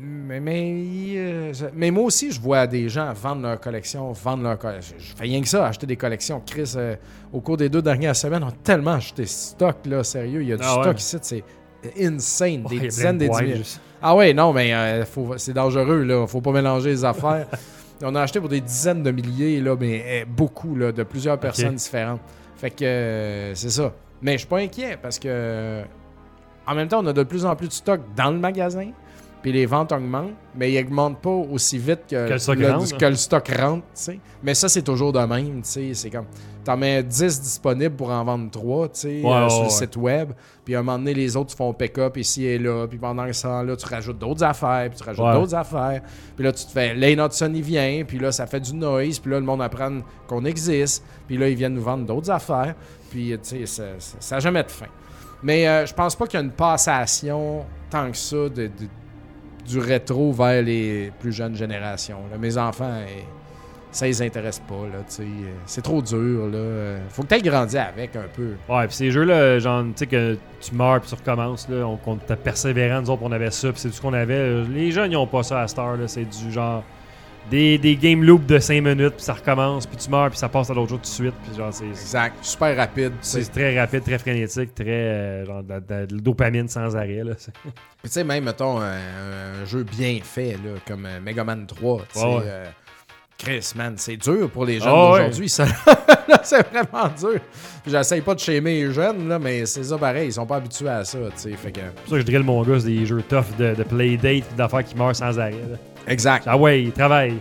moi aussi, je vois des gens vendre leur collection, Je fais rien que ça, acheter des collections. Chris, au cours des 2 dernières semaines, on a tellement acheté stock, là, sérieux. Il y a du stock ici, c'est insane. Des dizaines, des dizaines. Ah ouais, non, mais c'est dangereux, là. Faut pas mélanger les affaires. On a acheté pour des dizaines de milliers, là, mais beaucoup, là, de plusieurs personnes différentes. Fait que c'est ça. Mais je suis pas inquiet parce que en même temps, on a de plus en plus de stock dans le magasin. Puis les ventes augmentent, mais ils n'augmentent pas aussi vite que le stock rentre. T'sais. Mais ça, c'est toujours de même. T'sais. C'est comme, t'en mets 10 disponibles pour en vendre 3 sur le site web. Puis à un moment donné, les autres font pick-up ici et là. Puis pendant ce temps-là, tu rajoutes d'autres affaires. Puis tu rajoutes d'autres affaires. Puis là, tu te fais... Lane Hudson, il vient. Puis là, ça fait du noise. Puis là, le monde apprend qu'on existe. Puis là, ils viennent nous vendre d'autres affaires. Puis, tu sais, ça n'a jamais de fin. Mais je pense pas qu'il y a une passation tant que ça du rétro vers les plus jeunes générations. Là. Mes enfants, ça les intéresse pas. Là, c'est trop dur. Là. Faut que tu aies grandi avec un peu. Ouais, puis ces jeux-là, genre, tu sais, que tu meurs puis tu recommences, là, on t'a persévérant, nous autres, on avait ça, puis c'est tout ce qu'on avait. Les jeunes, ils ont pas ça à cette heure. Là. C'est du genre des game loops de 5 minutes, puis ça recommence, puis tu meurs, puis ça passe à l'autre jour tout de suite. Puis genre, exact. Super rapide. C'est très rapide, très frénétique, très genre de dopamine sans arrêt. Là. Puis tu sais, même, mettons, un jeu bien fait, là, comme Mega Man 3, tu sais... Chris, man, c'est dur pour les jeunes d'aujourd'hui. Ça, c'est vraiment dur. J'essaye pas de shamer les jeunes, là, mais c'est ça pareil. Ils sont pas habitués à ça. Fait que... C'est pour ça que je drill mon gars, c'est des jeux tough de playdate, d'affaires qui meurent sans arrêt. Là. Exact. Ah ouais, travaille.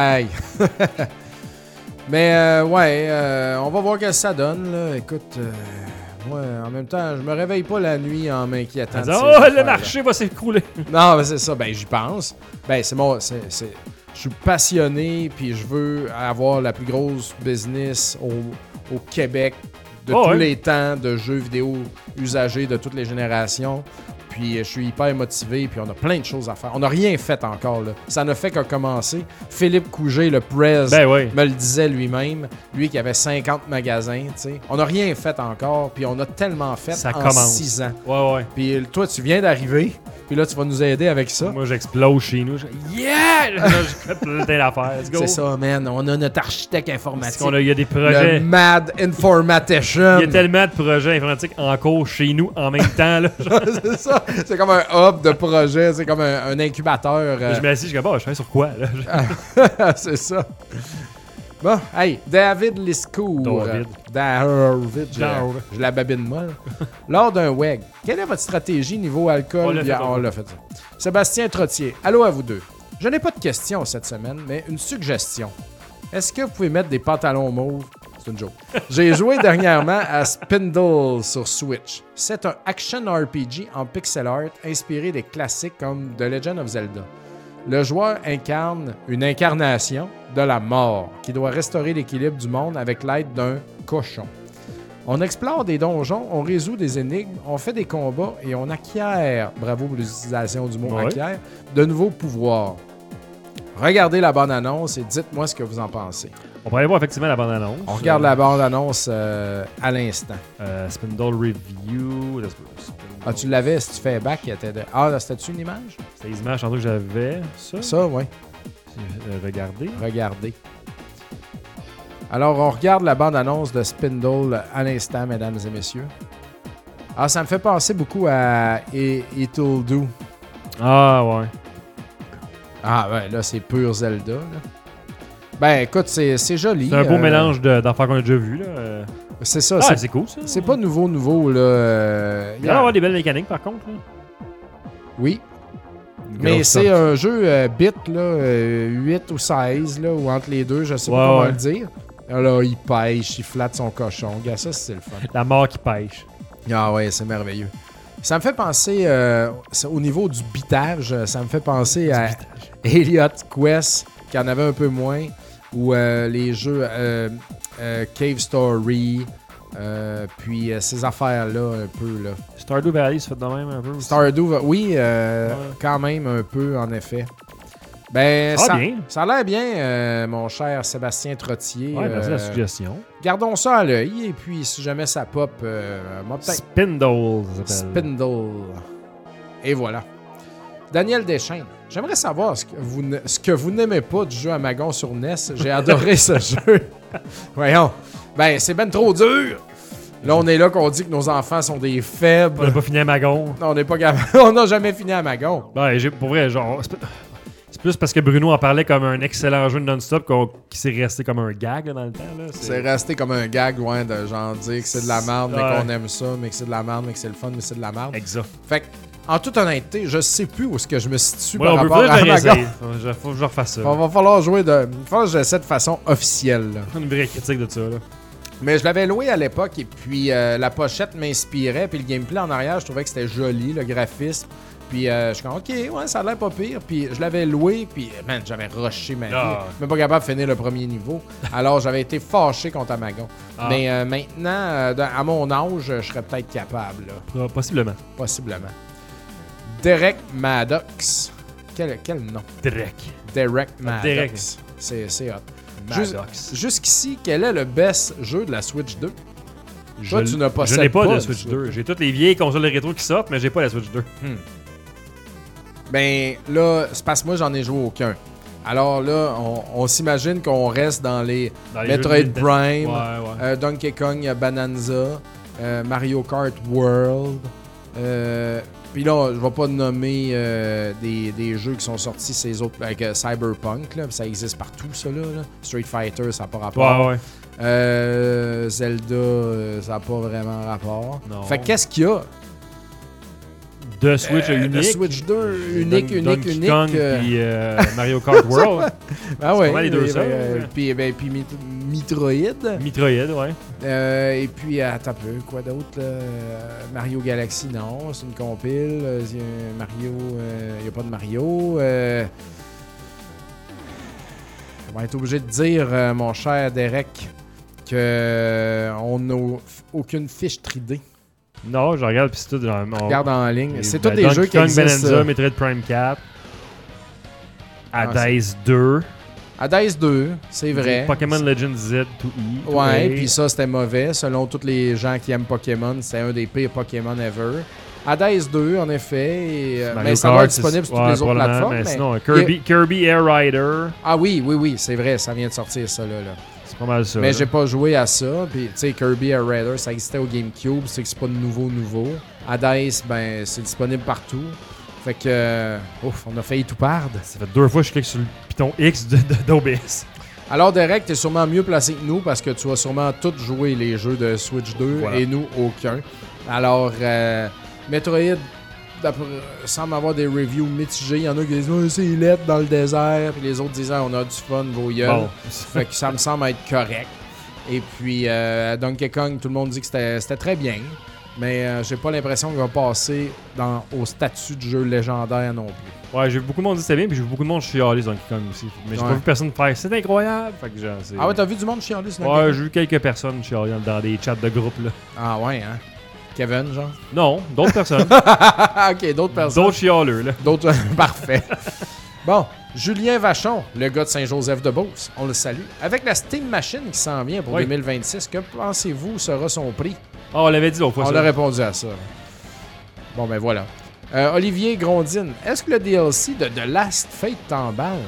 Mais on va voir ce que ça donne. Là. Écoute, moi, en même temps, je me réveille pas la nuit en m'inquiétant. Le marché va s'écrouler. Non, mais c'est ça. Ben, j'y pense. Ben, je suis passionné, puis je veux avoir la plus grosse business au Québec tous les temps de jeux vidéo usagés de toutes les générations. Puis je suis hyper motivé, puis on a plein de choses à faire. On n'a rien fait encore, là. Ça n'a fait que commencer. Philippe Couget, le prez, me le disait lui-même. Lui qui avait 50 magasins, tu sais. On n'a rien fait encore, puis on a tellement fait ça en commence. 6 ans. Ouais. Puis toi, tu viens d'arriver, puis là, tu vas nous aider avec ça. Moi, j'explose chez nous. Yeah! Je fais plein d'affaires. Let's go. C'est ça, man. On a notre architecte informatique. Il y a des projets. Le Mad Informatician. Il y a tellement de projets informatiques en cours chez nous en même temps, là. C'est ça. C'est comme un hub de projet, c'est comme un incubateur. Je me suis dit, je travaille sur quoi, là? C'est ça. Bon, hey, David Liscourt. David. Je la babine molle. Lors d'un WEG, quelle est votre stratégie niveau alcool? On l'a fait ça. Sébastien Trottier. Allô à vous deux. Je n'ai pas de questions cette semaine, mais une suggestion. Est-ce que vous pouvez mettre des pantalons mauves? C'est une joke. J'ai joué dernièrement à Spindle sur Switch. C'est un action RPG en pixel art inspiré des classiques comme The Legend of Zelda. Le joueur incarne une incarnation de la mort qui doit restaurer l'équilibre du monde avec l'aide d'un cochon. On explore des donjons, on résout des énigmes, on fait des combats et on acquiert, bravo pour l'utilisation du mot acquiert, de nouveaux pouvoirs. Regardez la bande-annonce et dites-moi ce que vous en pensez. On pourrait aller voir effectivement la bande-annonce. On regarde la bande-annonce à l'instant. Spindle Review. Ah, tu l'avais, si tu fais back, il était de... Ah, c'était-tu une image? C'était les images, que j'avais. Ça, oui. Regardez. Alors, on regarde la bande-annonce de Spindle à l'instant, mesdames et messieurs. Ah, ça me fait penser beaucoup à It'll Do. Ah, ouais. Ah, ouais, là, c'est pur Zelda, là. Ben, écoute, c'est joli. C'est un beau mélange d'affaires qu'on a déjà vues, là. C'est ça. C'est cool, ça. C'est pas nouveau, là. Il va y avoir des belles mécaniques, par contre, là. Oui. Mais c'est un jeu bit, là, 8 ou 16, là, ou entre les deux, je sais pas comment le dire. Là, il pêche, il flatte son cochon. Gars, ça, c'est le fun. La mort qui pêche. Ah ouais, c'est merveilleux. Ça me fait penser, au niveau du bitage, ça me fait penser à Elliot Quest, qui en avait un peu moins, ou les jeux Cave Story, puis ces affaires-là un peu. Là. Stardew Valley, ça fait de même un peu aussi. Stardew, oui, quand même un peu, en effet. Ben, ça a l'air bien, mon cher Sébastien Trottier. Ouais, merci de la suggestion. Gardons ça à l'œil, et puis si jamais ça pop, Spindle, Spindle. Et voilà. Daniel Deschênes, j'aimerais savoir ce que vous n'aimez pas du jeu Amagon sur NES. J'ai adoré ce jeu. Voyons. Ben, c'est ben trop dur. Là, on est là qu'on dit que nos enfants sont des faibles. On n'a pas fini Amagon. Non, on n'est pas on n'a jamais fini Amagon. Ben, pour vrai, genre... C'est plus parce que Bruno en parlait comme un excellent jeu de non-stop qui s'est resté comme un gag là, dans le temps. Là. C'est resté comme un gag, loin de genre dire que c'est de la merde, mais qu'on aime ça, mais que c'est de la merde, mais que c'est le fun, mais c'est de la merde. Exact. Fait que, en toute honnêteté, je sais plus où est-ce que je me situe par rapport à Amagon. Faut que je refasse ça. Il va falloir jouer il va falloir que j'essaie de façon officielle. Là. Une vraie critique de ça. Là. Mais je l'avais loué à l'époque et puis la pochette m'inspirait, puis le gameplay en arrière, je trouvais que c'était joli, le graphisme. Puis je suis comme, OK, ouais, ça a l'air pas pire. Puis je l'avais loué, puis man, j'avais rushé ma vie. Même pas capable de finir le premier niveau. Alors j'avais été fâché contre Amagon. Mais maintenant, à mon âge, je serais peut-être capable. Là. Possiblement. Derek Maddox. Quel nom? Derek Maddox. Derek. C'est hot. Jusqu'ici, quel est le best jeu de la Switch 2? Toi, tu n'as pas Je n'ai pas de Switch 2. J'ai toutes les vieilles consoles de rétro qui sortent, mais j'ai pas la Switch 2. Ben là, c'est parce que moi, j'en ai joué aucun. Alors là, on s'imagine qu'on reste dans les Metroid Prime, Donkey Kong Bonanza, Mario Kart World. Puis là, je vais pas nommer des jeux qui sont sortis, ces autres, avec Cyberpunk, là, ça existe partout, ça là. Street Fighter, ça n'a pas rapport. Zelda, ça n'a pas vraiment rapport. Non. Fait qu'est-ce qu'il y a? De Switch unique. De Switch 2, unique. Kong, puis Mario Kart World. Ah ouais. C'est les deux ça. Puis Metroid. Ouais. Et puis, attends un peu, quoi d'autre? Mario Galaxy, non, c'est une compile. Mario, il n'y a pas de Mario. On va être obligé de dire, mon cher Derek, qu'on n'a aucune fiche tridée. Non, je regarde, puis c'est tout. Regarde en ligne. C'est tous des jeux qui existent. Bonanza, Metroid Prime 4. Hades 2. Hades 2, c'est vrai. Pokémon Legends Z2E. Ouais, puis ça, c'était mauvais. Selon tous les gens qui aiment Pokémon, c'est un des pires Pokémon ever. Hades 2, en effet. Mais ça va être disponible sur toutes les autres plateformes. Mais sinon, Kirby Air Rider. Ah oui, c'est vrai. Ça vient de sortir, ça, là. C'est pas mal ça. Mais j'ai pas joué à ça. Puis, tu sais, Kirby Air Rider, ça existait au GameCube. C'est que c'est pas de nouveau. Hades, ben, c'est disponible partout. Fait que, on a failli tout perdre. Ça fait 2 fois que je clique sur le piton X d'OBS. Alors, Derek, t'es sûrement mieux placé que nous parce que tu as sûrement tous joué les jeux de Switch 2 et nous, aucun. Alors, Metroid semble avoir des reviews mitigées. Il y en a qui disent « c'est lettre dans le désert », puis les autres disent « on a du fun, vos gueules bon. ». Fait que ça me semble être correct. Et puis, Donkey Kong, tout le monde dit que c'était très bien. Mais j'ai pas l'impression qu'il va passer au statut de jeu légendaire non plus. Ouais, j'ai vu beaucoup de monde dire que c'était bien, puis j'ai vu beaucoup de monde chialer Donkey Kong aussi. Mais j'ai pas vu personne faire c'est incroyable. Fait que genre, ah ouais, t'as vu du monde chialer sur Donkey Kong? Ouais, j'ai vu quelques personnes chialer dans des chats de groupe là. Ah ouais, hein? Kevin, genre? Non, d'autres personnes. Ok, d'autres personnes. D'autres chialeux, là. D'autres. Parfait. Bon, Julien Vachon, le gars de Saint-Joseph-de-Beauce, on le salue. Avec la Steam Machine qui s'en vient pour 2026, que pensez-vous sera son prix? Ah, on l'avait dit l'autre fois. On a répondu à ça. Bon, ben voilà. Olivier Grondine, est-ce que le DLC de The Last Fate t'emballe?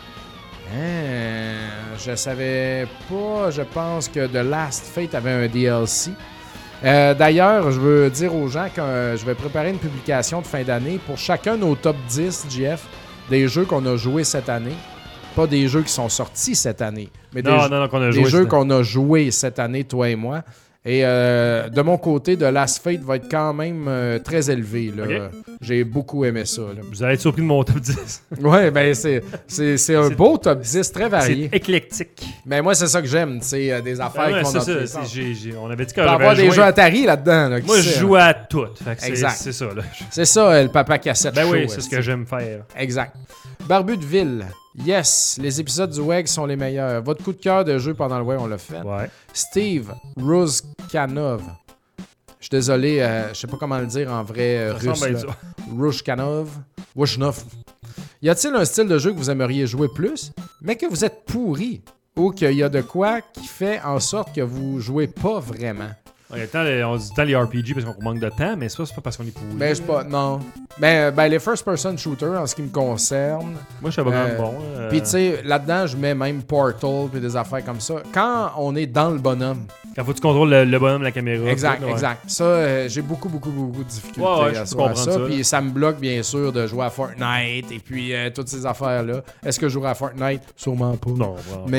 Je savais pas. Je pense que The Last Fate avait un DLC. D'ailleurs, je veux dire aux gens que je vais préparer une publication de fin d'année pour chacun de nos top 10, JF, des jeux qu'on a joués cette année. Pas des jeux qui sont sortis cette année, mais des jeux qu'on a joués cette année, toi et moi. Et de mon côté, The Last Fate va être quand même très élevé. Là. Okay. J'ai beaucoup aimé ça. Là. Vous allez être surpris de mon top 10. Ouais, ben c'est un beau top 10, très varié. C'est éclectique. Mais moi, c'est ça que j'aime. C'est des affaires qu'on a fait. On avait dit qu'on avait des jeux Atari là-dedans. Là, moi, je joue à tout. Exact. C'est ça. Là. C'est ça, le papa cassette show. Oui, c'est ce que j'aime faire. Exact. Barbu de Ville. Yes, les épisodes du WEG sont les meilleurs. Votre coup de cœur de jeu pendant le WEG, on l'a fait. Ouais. Steve Ruzkanov. Je suis désolé, je sais pas comment le dire en vrai russe. Ruzkanov. Wushnov. Y a-t-il un style de jeu que vous aimeriez jouer plus, mais que vous êtes pourri? Ou qu'il y a de quoi qui fait en sorte que vous jouez pas vraiment? On dit tant les RPG parce qu'on manque de temps, mais ça, c'est pas parce qu'on est pourri. Ben, c'est pas. Non. Ben, les first-person shooters, en ce qui me concerne. Moi, je suis pas vraiment bon. Puis, tu sais, là-dedans, je mets même Portal puis des affaires comme ça. Quand on est dans le bonhomme. Quand faut que tu contrôles le bonhomme, la caméra. Exact, exact. Ça, j'ai beaucoup de difficultés à ça. Puis, ça me bloque, bien sûr, de jouer à Fortnite et puis toutes ces affaires-là. Est-ce que je jouerai à Fortnite? Sûrement pas. Non,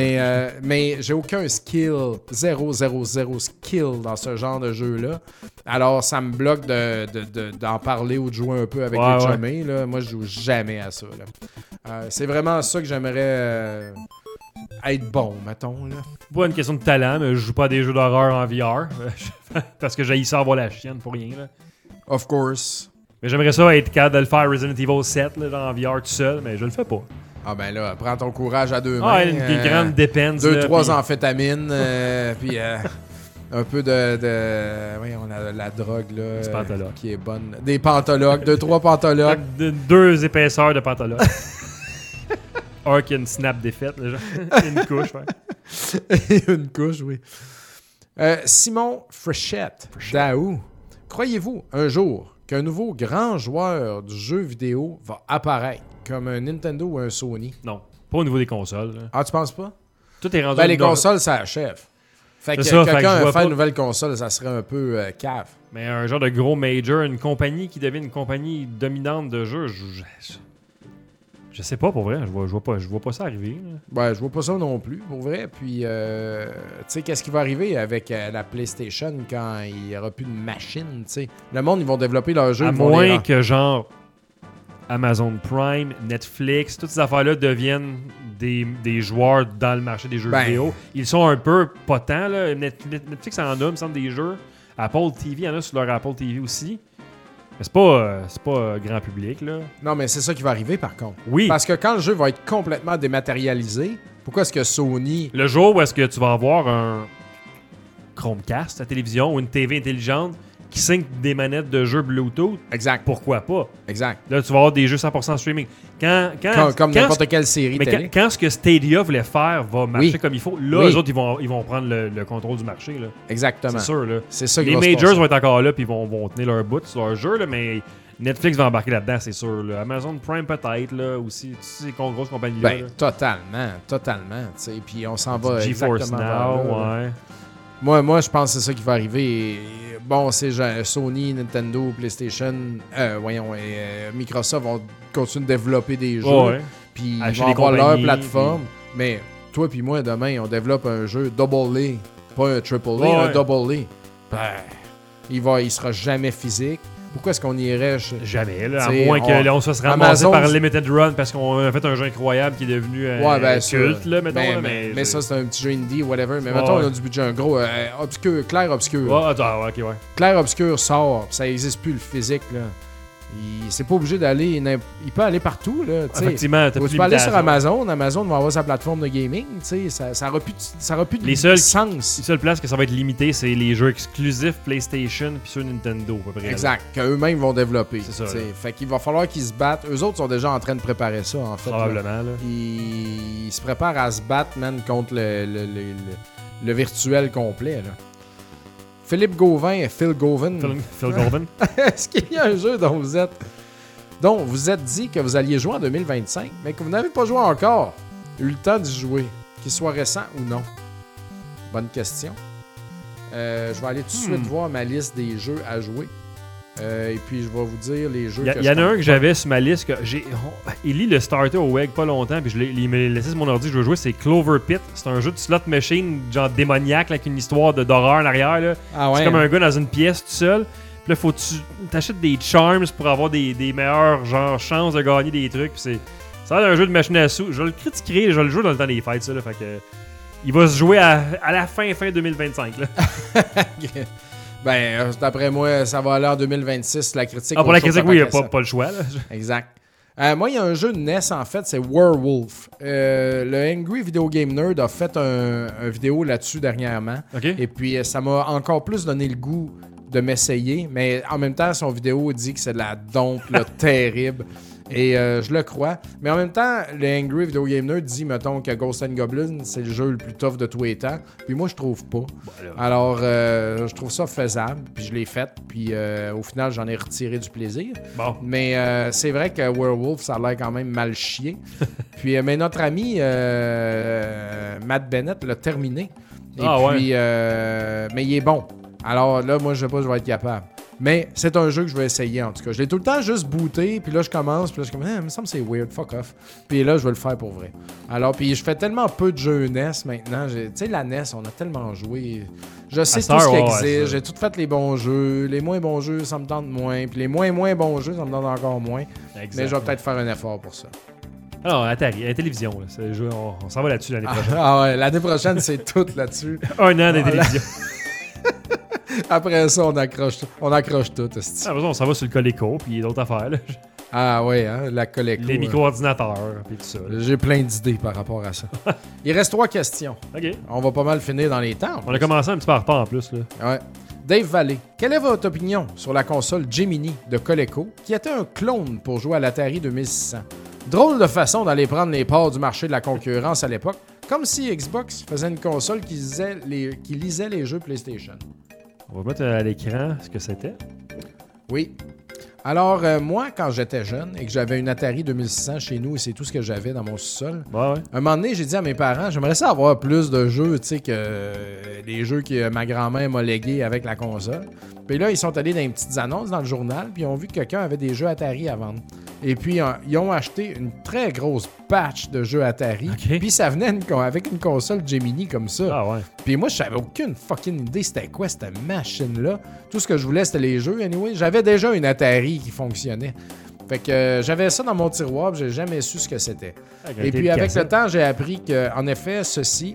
mais j'ai aucun skill. 0 skill dans ce genre de jeu-là. Alors, ça me bloque d'en parler ou de jouer un peu avec les chumés. Là. Moi, je joue jamais à ça. Là. C'est vraiment ça que j'aimerais être bon, mettons. Là. Pas une question de talent, mais je joue pas à des jeux d'horreur en VR. Parce que j'ai ça avoir la chienne pour rien. Là. Of course. Mais j'aimerais ça être capable de le faire Resident Evil 7 là, en VR tout seul, mais je le fais pas. Ah ben là, prends ton courage à deux mains. Ah, une grande dépense. 2-3 amphétamines, puis... un peu oui, on a la drogue là, qui est bonne. Des pantologues, 2-3 pantologues. 2 épaisseurs de pantologues. Un qui a une snap défaite, là, une couche. Ouais. Une couche, oui. Simon Frechette, Daou, croyez-vous un jour qu'un nouveau grand joueur du jeu vidéo va apparaître comme un Nintendo ou un Sony? Non, pas au niveau des consoles. Là. Ah, tu penses pas? Tout est rendu. Ben, les consoles, ça achève. Fait que quelqu'un fait une nouvelle console, ça serait un peu cave. Mais un genre de gros major, une compagnie qui devient une compagnie dominante de jeux, je sais pas pour vrai, je vois pas ça arriver. Là. Ouais, je vois pas ça non plus pour vrai. Puis, tu sais, qu'est-ce qui va arriver avec la PlayStation quand il y aura plus de machines, tu sais? Le monde, ils vont développer leurs jeux. À moins que genre Amazon Prime, Netflix, toutes ces affaires-là deviennent des joueurs dans le marché des jeux vidéo. Ils sont un peu pas tant, là. Netflix en a, il me semble, des jeux. Apple TV, il y en a sur leur Apple TV aussi. Mais c'est pas grand public, là. Non, mais c'est ça qui va arriver, par contre. Oui. Parce que quand le jeu va être complètement dématérialisé, pourquoi est-ce que Sony... Le jour où est-ce que tu vas avoir Chromecast, ta télévision ou une TV intelligente qui sync des manettes de jeux Bluetooth. Exact. Pourquoi pas? Exact. Là, tu vas avoir des jeux 100% streaming. Comme n'importe quelle série télé. Quand ce que Stadia voulait faire va marcher comme il faut, là, eux autres, ils vont prendre le contrôle du marché. Là. Exactement. C'est sûr. Là. C'est ça les majors vont être encore là puis ils vont tenir leur bout sur leur jeu, là, mais Netflix va embarquer là-dedans, c'est sûr. Là. Amazon Prime peut-être, là, aussi. Ces grosses compagnies-là. Ben, totalement. Puis on s'en va GeForce Now, Moi, je pense que c'est ça qui va arriver. Bon, c'est Sony, Nintendo, PlayStation, Microsoft vont continuer de développer des jeux. Puis ils vont avoir leur plateforme. Mais toi puis moi, demain, on développe un jeu Double A, pas un Triple A, un Double A. Ben, il sera jamais physique. Pourquoi est-ce qu'on irait Jamais, là, à moins qu'on se ramasse par Limited Run parce qu'on a fait un jeu incroyable qui est devenu culte, là, mettons. Mais ça, c'est un petit jeu indie, whatever. Mais mettons, on a du budget, un gros clair obscur. Clair obscur sort, ça n'existe plus le physique, là. C'est pas obligé d'aller. Il peut aller partout, là. Effectivement, tu peux aller sur Amazon. Amazon va avoir sa plateforme de gaming. Ça aura plus de sens. Les seules places que ça va être limité, c'est les jeux exclusifs PlayStation puis sur Nintendo, à peu près. Exact, qu'eux-mêmes vont développer. C'est ça. Fait qu'il va falloir qu'ils se battent. Eux autres sont déjà en train de préparer ça, en fait. Probablement, là. Ils se préparent à se battre, man, contre le virtuel complet, là. Philippe Gauvin et Phil Gauvin. Phil Gauvin. Est-ce qu'il y a un jeu dont vous êtes dit que vous alliez jouer en 2025, mais que vous n'avez pas joué encore? Eu le temps d'y jouer, qu'il soit récent ou non? Bonne question. Je vais aller tout de suite voir ma liste des jeux à jouer. Et puis, je vais vous dire les jeux Il y en a un que j'avais sur ma liste. Il lit le starter au WEG pas longtemps, puis il m'a laissé sur mon ordi que je veux jouer. C'est Clover Pit. C'est un jeu de slot machine, genre démoniaque, avec une histoire d'horreur en arrière. Là. C'est comme un gars dans une pièce tout seul. Puis là, faut que tu t'achètes des charms pour avoir des meilleures chances de gagner des trucs. Puis ça a l'air d'un jeu de machine à sous. Je vais le critiquer, je vais le jouer dans le temps des fêtes. Ça, là, fait que, il va se jouer à la fin 2025. Là. Ben, d'après moi, ça va aller en 2026, la critique. Pour la critique, oui, il n'y a pas le choix. Là. Exact. Moi, il y a un jeu de NES, en fait, c'est Werewolf. Le Angry Video Game Nerd a fait un vidéo là-dessus dernièrement. Okay. Et puis, ça m'a encore plus donné le goût de m'essayer. Mais en même temps, son vidéo dit que c'est de la dompe terrible. Et je le crois. Mais en même temps, le Angry Video Game Nerd dit, mettons, que Ghosts and Goblins, c'est le jeu le plus tough de tous les temps. Puis moi, je trouve pas. Alors, je trouve ça faisable. Puis je l'ai fait. Puis au final, j'en ai retiré du plaisir. Bon. Mais c'est vrai que Werewolf, ça a l'air quand même mal chié. Puis, mais notre ami Matt Bennett l'a terminé. Et puis, mais il est bon. Alors là, moi, je sais pas si je vais être capable. Mais c'est un jeu que je vais essayer, en tout cas. Je l'ai tout le temps juste booté, puis là, je commence, puis là, je suis comme, il me semble que c'est weird, fuck off. Puis là, je vais le faire pour vrai. Alors, puis je fais tellement peu de jeux NES maintenant. Tu sais, la NES, on a tellement joué. Je sais tout ce qui existe. J'ai tout fait les bons jeux. Les moins bons jeux, ça me tente moins. Puis les moins bons jeux, ça me tente encore moins. Exactement. Mais je vais peut-être faire un effort pour ça. Alors, Atari, la télévision, là, c'est le jeu, on s'en va là-dessus l'année prochaine. Ah ouais, l'année prochaine, c'est tout là-dessus. Un an de télévision. Après ça, on accroche tout. On s'en va sur le Coleco, puis d'autres affaires. Là. Ah ouais, hein, la Coleco. Les micro-ordinateurs, puis tout ça. Là. J'ai plein d'idées par rapport à ça. Il reste 3 questions. OK. On va pas mal finir dans les temps. On a commencé un petit peu en retard en plus. Là. Ouais. Dave Vallée, quelle est votre opinion sur la console Gemini de Coleco, qui était un clone pour jouer à l'Atari 2600? Drôle de façon d'aller prendre les parts du marché de la concurrence à l'époque, comme si Xbox faisait une console qui lisait les jeux PlayStation. On va mettre à l'écran ce que c'était. Oui. Alors, moi, quand j'étais jeune et que j'avais une Atari 2600 chez nous, et c'est tout ce que j'avais dans mon sous-sol, un moment donné, j'ai dit à mes parents, j'aimerais ça avoir plus de jeux, tu sais, que les jeux que ma grand-mère m'a légués avec la console. Puis là, ils sont allés dans les petites annonces dans le journal, puis ils ont vu que quelqu'un avait des jeux Atari à vendre. Et puis, ils ont acheté une très grosse patch de jeux Atari. Okay. Puis ça venait avec une console Gemini comme ça. Ah ouais. Puis moi, je savais aucune fucking idée c'était quoi cette machine-là. Tout ce que je voulais, c'était les jeux. Anyway, j'avais déjà une Atari qui fonctionnait. Fait que j'avais ça dans mon tiroir, j'ai jamais su ce que c'était. Et puis avec le temps, j'ai appris qu'en effet, ceci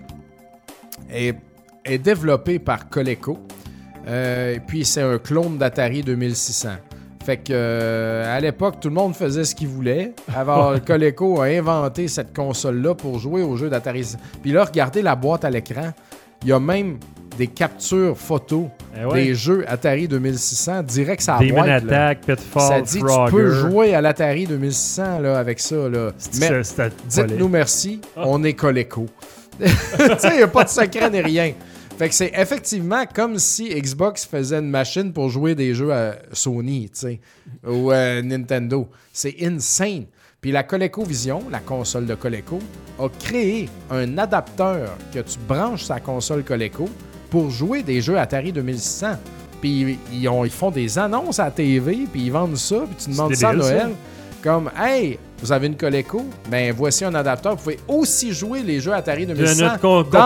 est développé par Coleco. Et puis c'est un clone d'Atari 2600. Fait que à l'époque, tout le monde faisait ce qu'il voulait. Alors, Coleco a inventé cette console-là pour jouer aux jeux d'Atari. Puis là, regardez la boîte à l'écran. Il y a même des captures photos des jeux Atari 2600 direct sur la boîte. Demon Attack, Pitfall, ça dit Frogger. tu peux jouer à l'Atari 2600 là, avec ça. Là. Mais dites-nous merci, on est Coleco. Tu sais, il n'y a pas de secret ni rien. Fait que c'est effectivement comme si Xbox faisait une machine pour jouer des jeux à Sony, tu sais, ou Nintendo. C'est insane. Puis la ColecoVision, la console de Coleco, a créé un adapteur que tu branches sur la console Coleco pour jouer des jeux Atari 2600. Puis ils font des annonces à la TV, puis ils vendent ça, puis tu demandes ça à Noël. Comme, hey, vous avez une Coleco? Ben voici un adapteur. Vous pouvez aussi jouer les jeux Atari 2600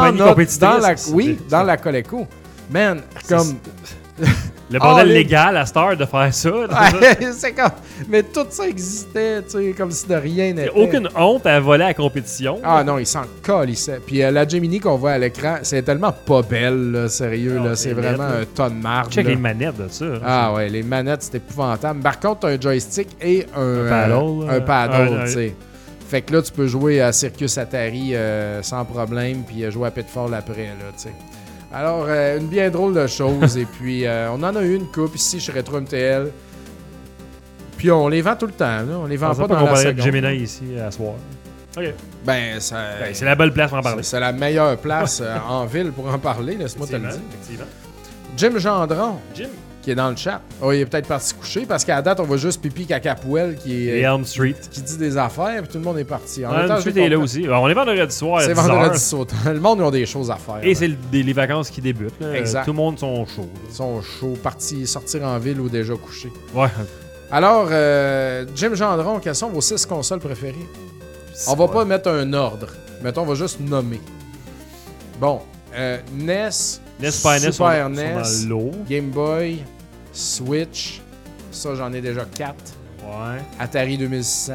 dans la Coleco. Man, comme... Le bordel légal à cette heure de faire ça. C'est comme... Mais tout ça existait, tu sais, comme si de rien n'était. Aucune honte à voler à la compétition. Ah non, il s'en calissait. Puis la Gemini qu'on voit à l'écran, c'est tellement pas belle, là, sérieux. Là, c'est vraiment un ton de marde. Check les manettes de ça. Ah ouais, les manettes, c'est épouvantable. Par contre, t'as un joystick et un paddle, tu sais. Fait que là, tu peux jouer à Circus Atari sans problème, puis jouer à Pitfall après, là, tu sais. Alors, une bien drôle de chose. Et puis, on en a eu une coupe ici chez Retro MTL. Puis, on les vend tout le temps. Là. On les vend pas dans la seconde. Gemini ici à soir. OK. C'est la belle place pour en parler. C'est la meilleure place en ville pour en parler. Laisse-moi te le dire. Jim Gendron. Qui est dans le chat. Oh, il est peut-être parti se coucher parce qu'à date, on voit juste Pipi Cacapouel qui est. Elm Street. Qui dit des affaires, puis tout le monde est parti. Elm Street est là aussi. On est vendredi soir. C'est vendredi soir. Le monde, ils ont des choses à faire. Et c'est les vacances qui débutent. Exact. Tout le monde sont chauds. Ils sont chauds, partis sortir en ville ou déjà couchés. Ouais. Alors, Jim Gendron, quelles sont vos 6 consoles préférées? On va pas mettre un ordre. Mettons, on va juste nommer. Bon, NES. Super NES, Game Boy, Switch, ça j'en ai déjà 4. Ouais. Atari 2600,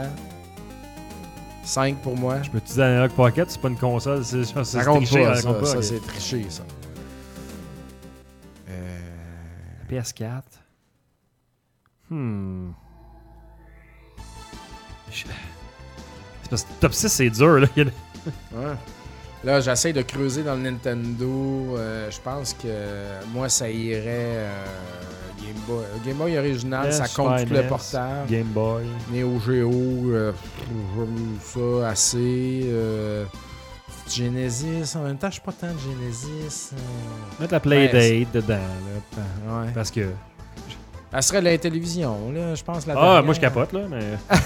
5 pour moi. Je peux te dire Analog Pocket, c'est pas une console, ça compte triché, pas, ça c'est triché ça. PS4. C'est parce que top 6 c'est dur là. Ouais. Là, j'essaie de creuser dans le Nintendo. Je pense que moi, ça irait Game Boy. Game Boy original, ça compte tout le portable. Game Boy. Neo Geo, ça assez. Genesis, en même temps, je suis pas tant de Genesis. Mettre la Playdate dedans. Là, ouais. Parce que. Elle serait la télévision, là, je pense. Moi, je capote, là, mais.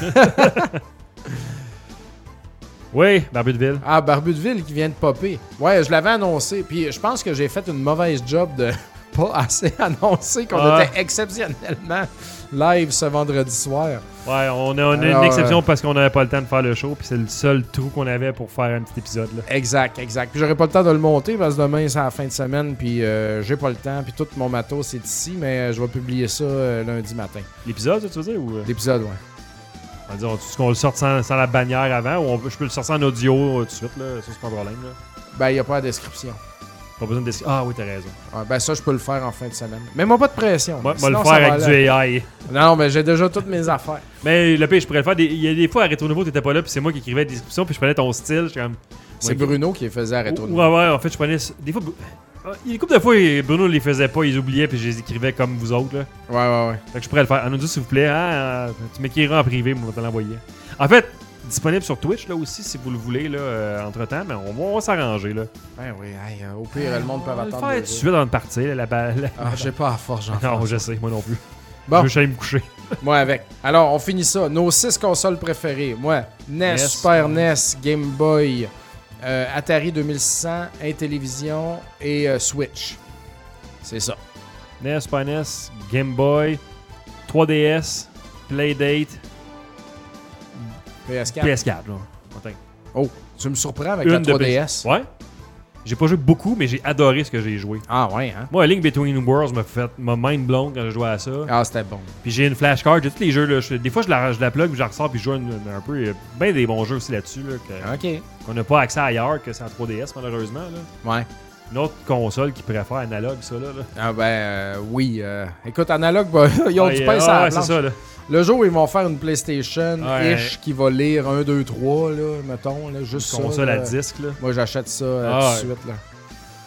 Oui, Barbu de Ville. Ah, Barbu de Ville qui vient de popper. Ouais, je l'avais annoncé. Puis je pense que j'ai fait une mauvaise job de pas assez annoncer qu'on était exceptionnellement live ce vendredi soir. Ouais, on a une exception parce qu'on n'avait pas le temps de faire le show. Puis c'est le seul trou qu'on avait pour faire un petit épisode. Là. Exact. Puis j'aurais pas le temps de le monter parce que demain, c'est la fin de semaine. Puis j'ai pas le temps. Puis tout mon matos est ici. Mais je vais publier ça lundi matin. L'épisode, tu veux dire? Ou... L'épisode, ouais. On va dire, est-ce qu'on le sort sans la bannière avant ou je peux le sortir en audio tout de suite, là? Ça, c'est pas un problème, là. Ben, il n'y a pas la description. Pas besoin de description. Ah oui, t'as raison. Ouais, ben, ça, je peux le faire en fin de semaine. Mais moi, pas de pression. Moi, le faire avec du AI. Non, mais j'ai déjà toutes mes affaires. Mais le pire, je pourrais le faire. Il y a des fois, à Rétro Nouveau, t'étais pas là, puis c'est moi qui écrivais la description, puis je prenais ton style. Comme... C'est Bruno qui les faisait à Rétro Nouveau. Ouais, en fait, je prenais. Des fois. Il y a une couple de fois, Bruno les faisait pas, ils oubliaient, puis je les écrivais comme vous autres. Là. Ouais. Fait que je pourrais le faire. En audio, s'il vous plaît. Tu m'écriras en privé, moi, je vais te l'envoyer. En fait, disponible sur Twitch là aussi, si vous le voulez, là, entre-temps, mais on va s'arranger. Là. Ben oui, au pire, le monde peut attendre. On va le faire tout de suite dans une partie. Là, j'ai pas à force, j'en Non, je sais, moi non plus. Bon. Je veux que j'aille me coucher. Moi avec. Alors, on finit ça. Nos 6 consoles préférées. Moi, NES, Super NES, Game Boy, Atari 2600, Intellivision et Switch. C'est ça. NES, Super NES, Game Boy, 3DS, Playdate, PS4, là. Oh, tu me surprends avec la 3DS. Ouais. J'ai pas joué beaucoup, mais j'ai adoré ce que j'ai joué. Ah ouais, hein? Moi, Link Between Worlds m'a mind blown quand j'ai joué à ça. Ah, c'était bon. Puis j'ai une flashcard, j'ai tous les jeux, là. Des fois, je la plug, puis je la ressors, puis je joue un peu. Il y a bien des bons jeux aussi là-dessus, là. Qu'on n'a pas accès ailleurs que c'est en 3DS, malheureusement, là. Ouais. Une autre console qui préfère analogue, ça, là. Ah ben, oui. Écoute, analogue, ils ont du pain sur la planche. C'est ça, là. Le jour où ils vont faire une PlayStation-ish qui va lire 1, 2, 3, là, mettons, là, juste ça. Console à disque, là. Moi, j'achète ça tout de suite, là.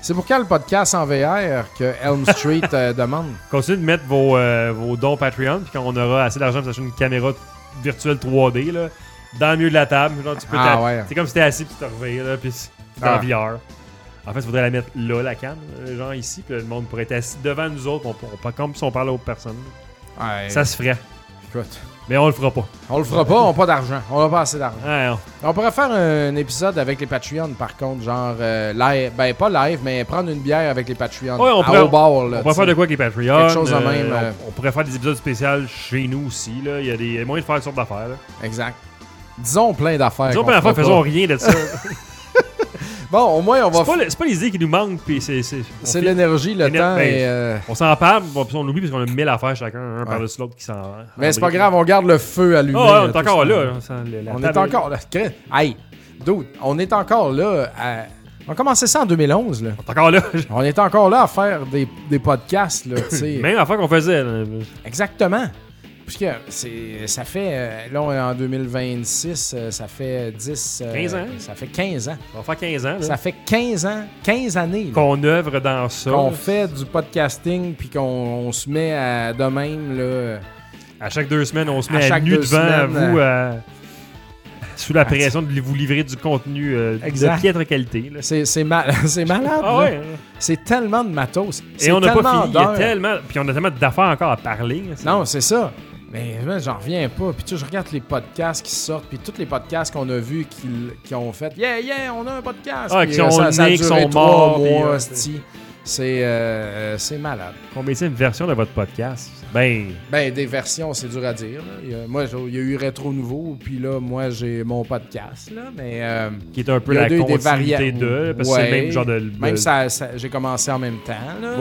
C'est pour quand le podcast en VR que Elm Street demande? Continuez de mettre vos dons Patreon, puis quand on aura assez d'argent pour s'acheter une caméra virtuelle 3D, là, dans le milieu de la table, genre, tu peux c'est comme si t'es assis, puis tu te revires, là, puis dans VR. En fait, il faudrait la mettre là, la cam, genre ici, puis le monde pourrait être assis devant nous autres, comme si on parlait aux personnes. Ouais. Ça se ferait. Écoute. Mais on le fera pas. On le fera pas, on n'a pas d'argent. On n'a pas assez d'argent. Ouais, on pourrait faire un épisode avec les Patreons, par contre, genre live. Ben, pas live, mais prendre une bière avec les Patreons. Ouais, au bar, là. On pourrait faire de quoi avec les Patreons. Quelque chose de même. On pourrait faire des épisodes spéciaux chez nous aussi. Là. Il y a des moyens de faire toutes sortes d'affaires. Là. Exact. Disons plein d'affaires. Disons plein d'affaires, faisons rien de ça. Bon, au moins, on va... C'est pas les idées qui nous manquent, puis c'est l'énergie, le temps et... On s'en parle, puis on oublie parce qu'on a 1000 affaires chacun, un par-dessus l'autre qui s'en... Mais c'est pas grave, on garde le feu allumé. On est encore là. On est encore là. Hey, dude, on est encore là On a commencé ça en 2011, là. On est encore là. On est encore là à faire des podcasts, là, tu sais. Même affaire qu'on faisait. Là. Exactement. Puisque ça fait, là, on est en 2026, ça fait 15 ans. Ça fait 15 ans. On va faire 15 ans. Là. Ça fait 15 ans, 15 années. Là, qu'on œuvre dans ça. Qu'on fait du podcasting, puis qu'on se met de même, là. À chaque 2 semaines, on se met à nu devant vous, sous la pression de vous livrer du contenu de piètre qualité. C'est malade. Ouais. C'est tellement de matos. Et on n'a pas fini. Puis on a tellement d'affaires encore à parler. Non, c'est ça. Mais j'en reviens pas. Puis tu sais, je regarde les podcasts qui sortent, puis tous les podcasts qu'on a vus qui ont fait « Yeah, on a un podcast! » qui sont morts. C'est malade. Combien c'est une version de votre podcast? Ben, des versions, c'est dur à dire. Là. Moi, il y a eu Rétro Nouveau, puis là, moi, j'ai mon podcast. Là, mais, qui est un peu la continuité de, parce que c'est le même genre de... Même ça, j'ai commencé en même temps.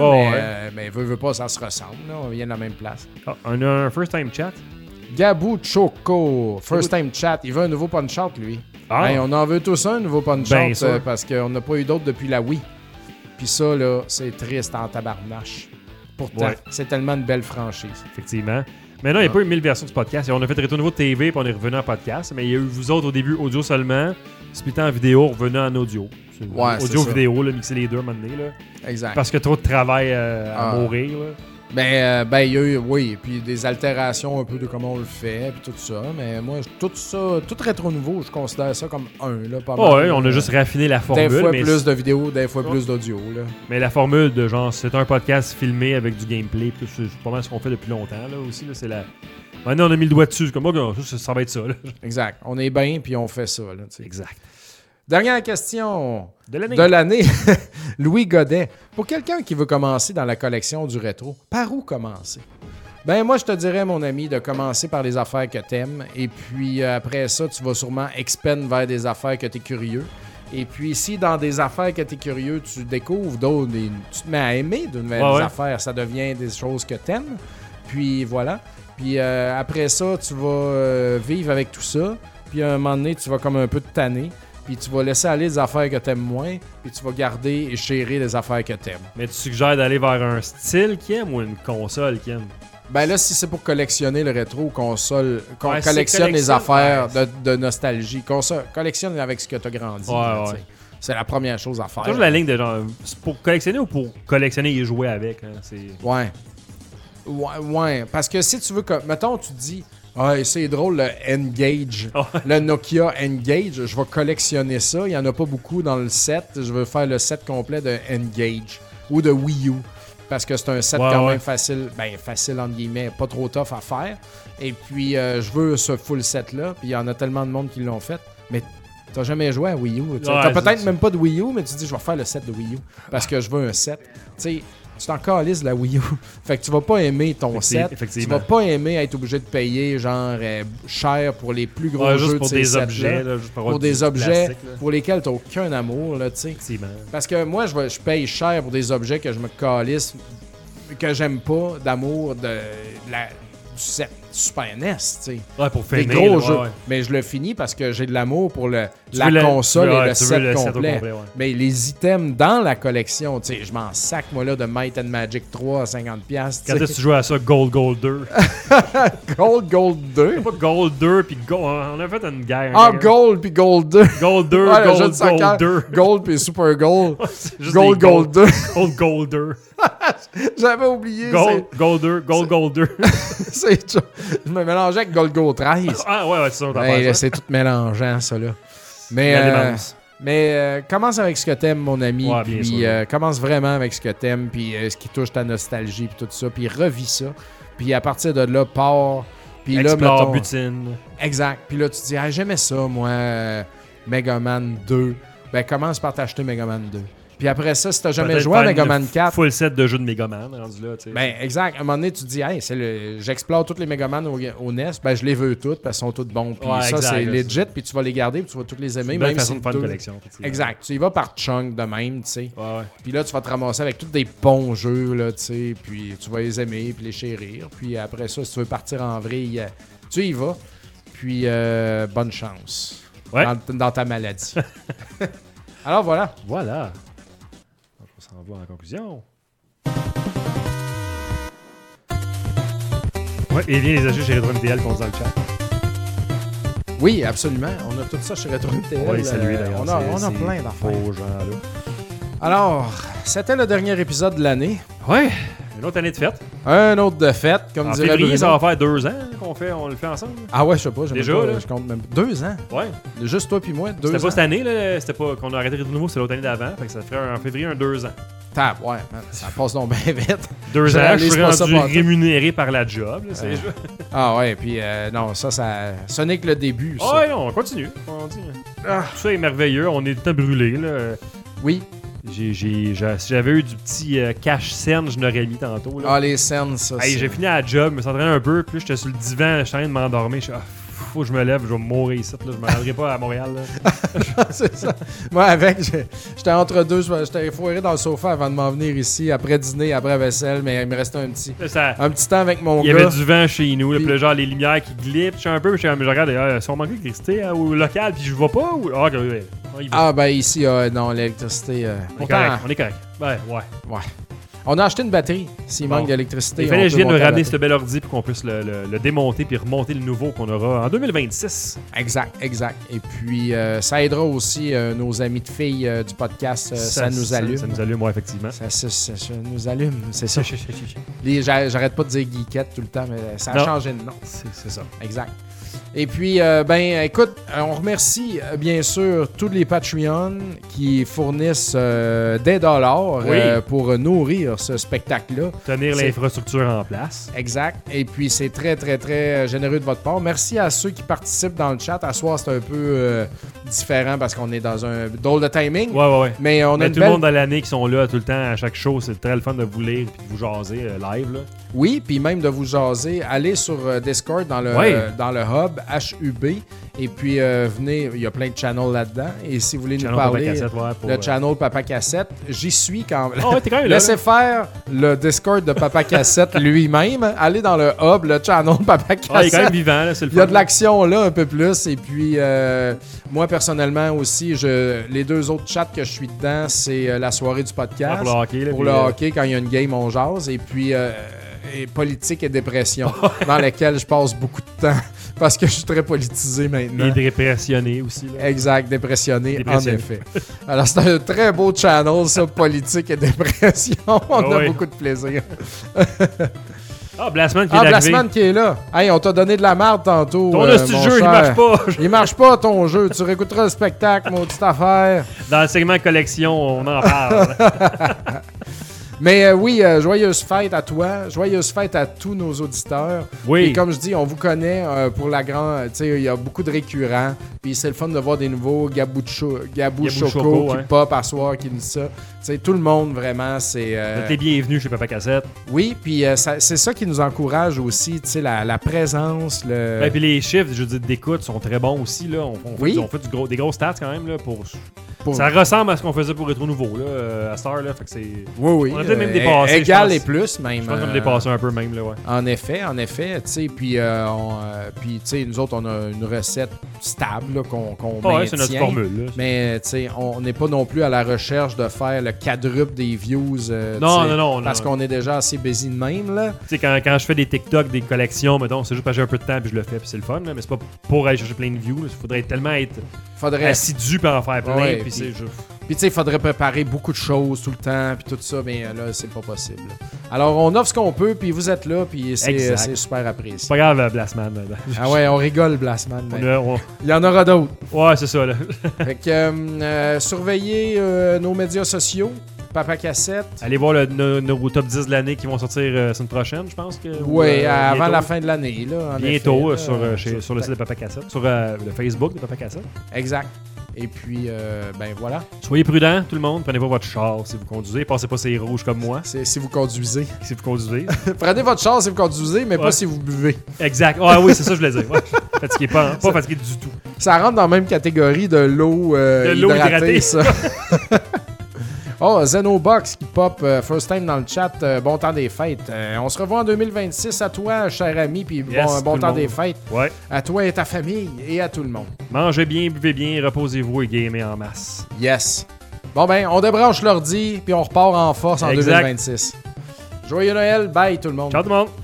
Là, mais veux pas, ça se ressemble. Là, on vient de la même place. On a un First Time Chat? Gabou Choco, First Time Chat. Il veut un nouveau Punch-Out, lui. On en veut tous un nouveau Punch-Out, parce qu'on n'a pas eu d'autre depuis la Wii. Puis ça, là, c'est triste en tabarnache. Pourtant, c'est tellement une belle franchise. Effectivement. Mais non, il n'y a pas eu 1000 versions du podcast. On a fait Rétro Nouveau de TV, puis on est revenu en podcast. Mais il y a eu vous autres au début audio seulement, splitté en vidéo, revenu en audio. Audio-vidéo, mixer les deux à un moment donné. Là. Exact. Parce que trop de travail à mourir. Là. Il y a eu, oui, puis des altérations un peu de comment on le fait, puis tout ça. Mais moi, tout Rétro Nouveau, je considère ça comme pas mal. On a juste raffiné la formule. Des fois plus de vidéos, des fois plus d'audio. Là. Mais la formule de genre, c'est un podcast filmé avec du gameplay, c'est pas mal ce qu'on fait depuis longtemps là aussi. Là, c'est la... Maintenant, on a mis le doigt dessus, c'est comme ça va être ça. Là. Exact. On est bien, puis on fait ça. Là, exact. Dernière question de l'année. Louis Godet. Pour quelqu'un qui veut commencer dans la collection du rétro, par où commencer? Ben moi, je te dirais, mon ami, de commencer par les affaires que t'aimes. Et puis, après ça, tu vas sûrement expand vers des affaires que t'es curieux. Et puis, si dans des affaires que t'es curieux, tu découvres d'autres, tu te mets à aimer de nouvelles affaires, ça devient des choses que t'aimes. Puis, voilà. Puis, après ça, tu vas vivre avec tout ça. Puis, à un moment donné, tu vas comme un peu te tanner. Puis tu vas laisser aller les affaires que t'aimes moins, puis tu vas garder et chérir les affaires que t'aimes. Mais tu suggères d'aller vers un style qu'il aime ou une console qu'il aime? Ben là, si c'est pour collectionner le rétro console, collectionne les affaires de nostalgie. Collectionne avec ce que t'as grandi. C'est la première chose à faire. C'est toujours la ligne de genre, c'est pour collectionner ou pour collectionner et jouer avec? Hein? Ouais. Parce que si tu veux... Mettons, tu te dis... c'est drôle, le N-Gage. Le Nokia N-Gage, je vais collectionner ça. Il n'y en a pas beaucoup dans le set. Je veux faire le set complet de N-Gage ou de Wii U. Parce que c'est un set quand même facile. Ben, facile entre guillemets, pas trop tough à faire. Et puis, je veux ce full set-là. Puis, il y en a tellement de monde qui l'ont fait. Mais t'as jamais joué à Wii U. T'as peut-être même pas de Wii U, mais tu te dis, je vais faire le set de Wii U. Parce que je veux un set. Tu sais... Tu t'en calisses la Wii U. Fait que tu vas pas aimer ton set. Tu vas pas aimer être obligé de payer genre cher pour les plus gros jeux de ces sets-là. Pour des objets pour lesquels tu n'as aucun amour. Là, parce que moi, je paye cher pour des objets que je me calisse, que j'aime pas d'amour du set. Super NES, tu sais. Ouais, pour finir. Des gros jeux. Ouais. Mais je le finis parce que j'ai de l'amour pour la console et le set complet. Mais les items dans la collection, tu sais, je m'en sac, moi, là, de Might and Magic 3 à 50$. Quand est-ce que tu joues à ça, Gold 2? Gold 2? C'est pas Gold 2 puis Gold. On a fait une guerre. Ah, Gold puis Gold 2. Gold 2, ouais, Gold 2. Gold puis Super Gold. Gold 2. Gold 2. J'avais oublié. Gold 2. Je me mélangeais avec Gold 13. Ah ouais, c'est ça. C'est tout mélangeant, ça, là. Mais commence avec ce que t'aimes, mon ami. Ouais, puis commence vraiment avec ce que t'aimes, puis ce qui touche ta nostalgie, puis tout ça. Puis revis ça. Puis à partir de là, pars. Puis là, explore, butine. Exact. Puis là, tu te dis, j'aimais ça, moi, Mega Man 2. Ben, commence par t'acheter Mega Man 2. Puis après ça, si t'as jamais joué à Mega Man 4... Full set de jeux de Mega Man, rendu là, tu sais. Ben, exact. À un moment donné, tu te dis, j'explore toutes les Mega Man au NES, ben je les veux toutes, parce qu'elles sont toutes bons. Puis ça, c'est legit, puis tu vas les garder, puis tu vas toutes les aimer. C'est une belle façon de faire une collection. Exact. Tu y vas par chunk de même, tu sais. Ouais. Puis là, tu vas te ramasser avec tous des bons jeux, là, tu sais, puis tu vas les aimer, puis les chérir. Puis après ça, si tu veux partir en vrille, tu y vas. Puis bonne chance dans ta maladie. Alors voilà. Voilà. On va en conclusion. Ouais, et bien les achats chez Retro MTL qu'on se dans le chat. Oui, absolument. On a tout ça chez Retro MTL. On va les saluer d'ailleurs. On a plein d'affaires. Beaux gens-là. Alors, c'était le dernier épisode de l'année. Ouais. Une autre année de fête. Un autre de fête, comme dirait février, ça va faire 2 ans on le fait ensemble. Ah ouais, je sais pas. Déjà, pas, là? Je compte même 2 ans. Ouais. Juste toi puis moi, 2 ans. C'était pas cette année, là. C'était pas qu'on a arrêté de nouveau, c'était l'autre année d'avant. Fait que ça ferait en février 2 ans. Ouais, man, ça passe donc bien vite. 2 ans, je suis rendu rémunéré par la job. Là, Ah ouais, puis non, ça n'est que le début. Ça. Ah ouais, non, on continue. Tout ça est merveilleux, on est tout le temps brûlé. Là. Oui. Si j'avais eu du petit cash scène, je l'aurais mis tantôt. Là. Ah, les scènes, ça. J'ai fini la job, je me s'entraînais un peu, puis j'étais sur le divan, j'étais en train de m'endormir. Je suis faut que je me lève, je vais mourir ici. Là. Je ne me rendrai pas à Montréal. C'est ça. Moi, j'étais entre deux, j'étais foiré dans le sofa avant de m'en venir ici, après dîner, après vaisselle, mais il me restait un petit temps avec mon gars. Il y avait du vent chez nous, puis genre les lumières qui glissent un peu, je regarde, si on manque d'électricité au local, puis je vois pas. Ben ici, non, l'électricité. On est correct. Ouais. On a acheté une batterie s'il manque d'électricité. Il fallait que je vienne de ramener ce bel ordi pour qu'on puisse le démonter puis remonter le nouveau qu'on aura en 2026. Exact. Et puis, ça aidera aussi nos amis de filles du podcast. Ça nous allume. Ça nous allume, oui, effectivement. Ça nous allume, c'est ça. J'arrête pas de dire geekette tout le temps, mais ça a changé de nom. C'est ça. Exact. Et puis, écoute, on remercie bien sûr tous les Patreons qui fournissent des dollars pour nourrir ce spectacle-là. Tenir l'infrastructure en place. Exact. Et puis, c'est très, très, très généreux de votre part. Merci à ceux qui participent dans le chat. À soir, c'est un peu différent parce qu'on est dans un drôle de timing. Ouais. Mais on a tout le monde dans l'année qui sont là tout le temps à chaque show. C'est très le fun de vous lire et de vous jaser live. Là. Oui, puis même de vous jaser. Allez sur Discord dans le hub HUB et puis venez, il y a plein de channels là-dedans et si vous voulez nous parler le channel Papa Cassette, j'y suis quand même. T'es quand même là, laissez faire le Discord de Papa Cassette lui-même, allez dans le hub, le channel Papa Cassette. Il est quand même vivant, là, c'est le fun. Il y a de l'action là un peu plus et puis moi personnellement aussi, les 2 autres chats que je suis dedans, c'est la soirée du podcast pour le hockey quand il y a une game on jase et puis et politique et dépression dans lesquelles je passe beaucoup de temps parce que je suis très politisé maintenant. Et dépressionné aussi. Là. Exact, dépressionné en effet. Alors c'est un très beau channel ça, politique et dépression. On a beaucoup de plaisir. Blastman qui est arrivé. Blastman qui est là. Hey, on t'a donné de la merde tantôt. Ton jeu, il marche pas. Il marche pas ton jeu. Tu réécouteras le spectacle, maudite affaire. Dans le segment collection, on en parle. Mais oui, joyeuse fête à toi, joyeuse fête à tous nos auditeurs. Oui. Et comme je dis, on vous connaît pour la grande... Tu sais, il y a beaucoup de récurrents. Puis c'est le fun de voir des nouveaux Gabou Choco qui pop à soir, qui nous dit ça. Tu sais, tout le monde, vraiment, c'est... Vous êtes les bienvenus chez Papa Cassette. Oui, puis c'est ça qui nous encourage aussi, tu sais, la présence, puis les chiffres, je veux dire, d'écoute sont très bons aussi, là. On fait des gros stats quand même, là, pour... Ça ressemble à ce qu'on faisait pour Rétro Nouveau, là, à Star, là. Fait que c'est... Oui. On a peut-être même dépassé. Égal et plus, même. Je pense qu'on a dépassé un peu, même, là, ouais. En effet, tu sais, puis tu sais, nous autres, on a une recette stable, là, qu'on maintient. Ouais, c'est notre formule, là. Mais, tu sais, on n'est pas non plus à la recherche de faire le quadruple des views. Non. Parce qu'on est déjà assez busy de même, là. Tu sais, quand je fais des TikTok, des collections, mettons, c'est juste parce que j'ai un peu de temps puis je le fais, puis c'est le fun, là, mais c'est pas pour aller chercher plein de views. Il faudrait tellement être assidu pour en faire plein. Ouais, puis tu sais, il faudrait préparer beaucoup de choses tout le temps, puis tout ça, mais là, c'est pas possible. Alors, on offre ce qu'on peut, puis vous êtes là, puis c'est super apprécié. C'est pas grave, Blastman. Ah ouais, on rigole, Blastman. Il y en aura d'autres. Ouais, c'est ça, là. Fait que, surveillez nos médias sociaux. Papa Cassette. Allez voir nos top 10 de l'année qui vont sortir la semaine prochaine, je pense. Oui, avant la fin de l'année. Là, bientôt, sur le site de Papa Cassette, sur le Facebook de Papa Cassette. Exact. Et puis, ben voilà. Soyez prudents, tout le monde. Prenez pas votre char si vous conduisez. Passez pas ces rouges comme moi. C'est si vous conduisez. Si vous conduisez. Prenez votre char si vous conduisez, mais pas si vous buvez. Exact. Ah oui, c'est ça que je voulais dire. Ouais. Fatigué pas fatigué du tout. Ça rentre dans la même catégorie de l'eau hydratée, ça. Oh, Zenobox qui pop, first time dans le chat, bon temps des fêtes. On se revoit en 2026 à toi, cher ami, puis bon temps des fêtes. Ouais. À toi et ta famille et à tout le monde. Mangez bien, buvez bien, reposez-vous et gamez en masse. Yes. Bon ben, on débranche l'ordi, puis on repart en force en 2026. Joyeux Noël, bye tout le monde. Ciao tout le monde.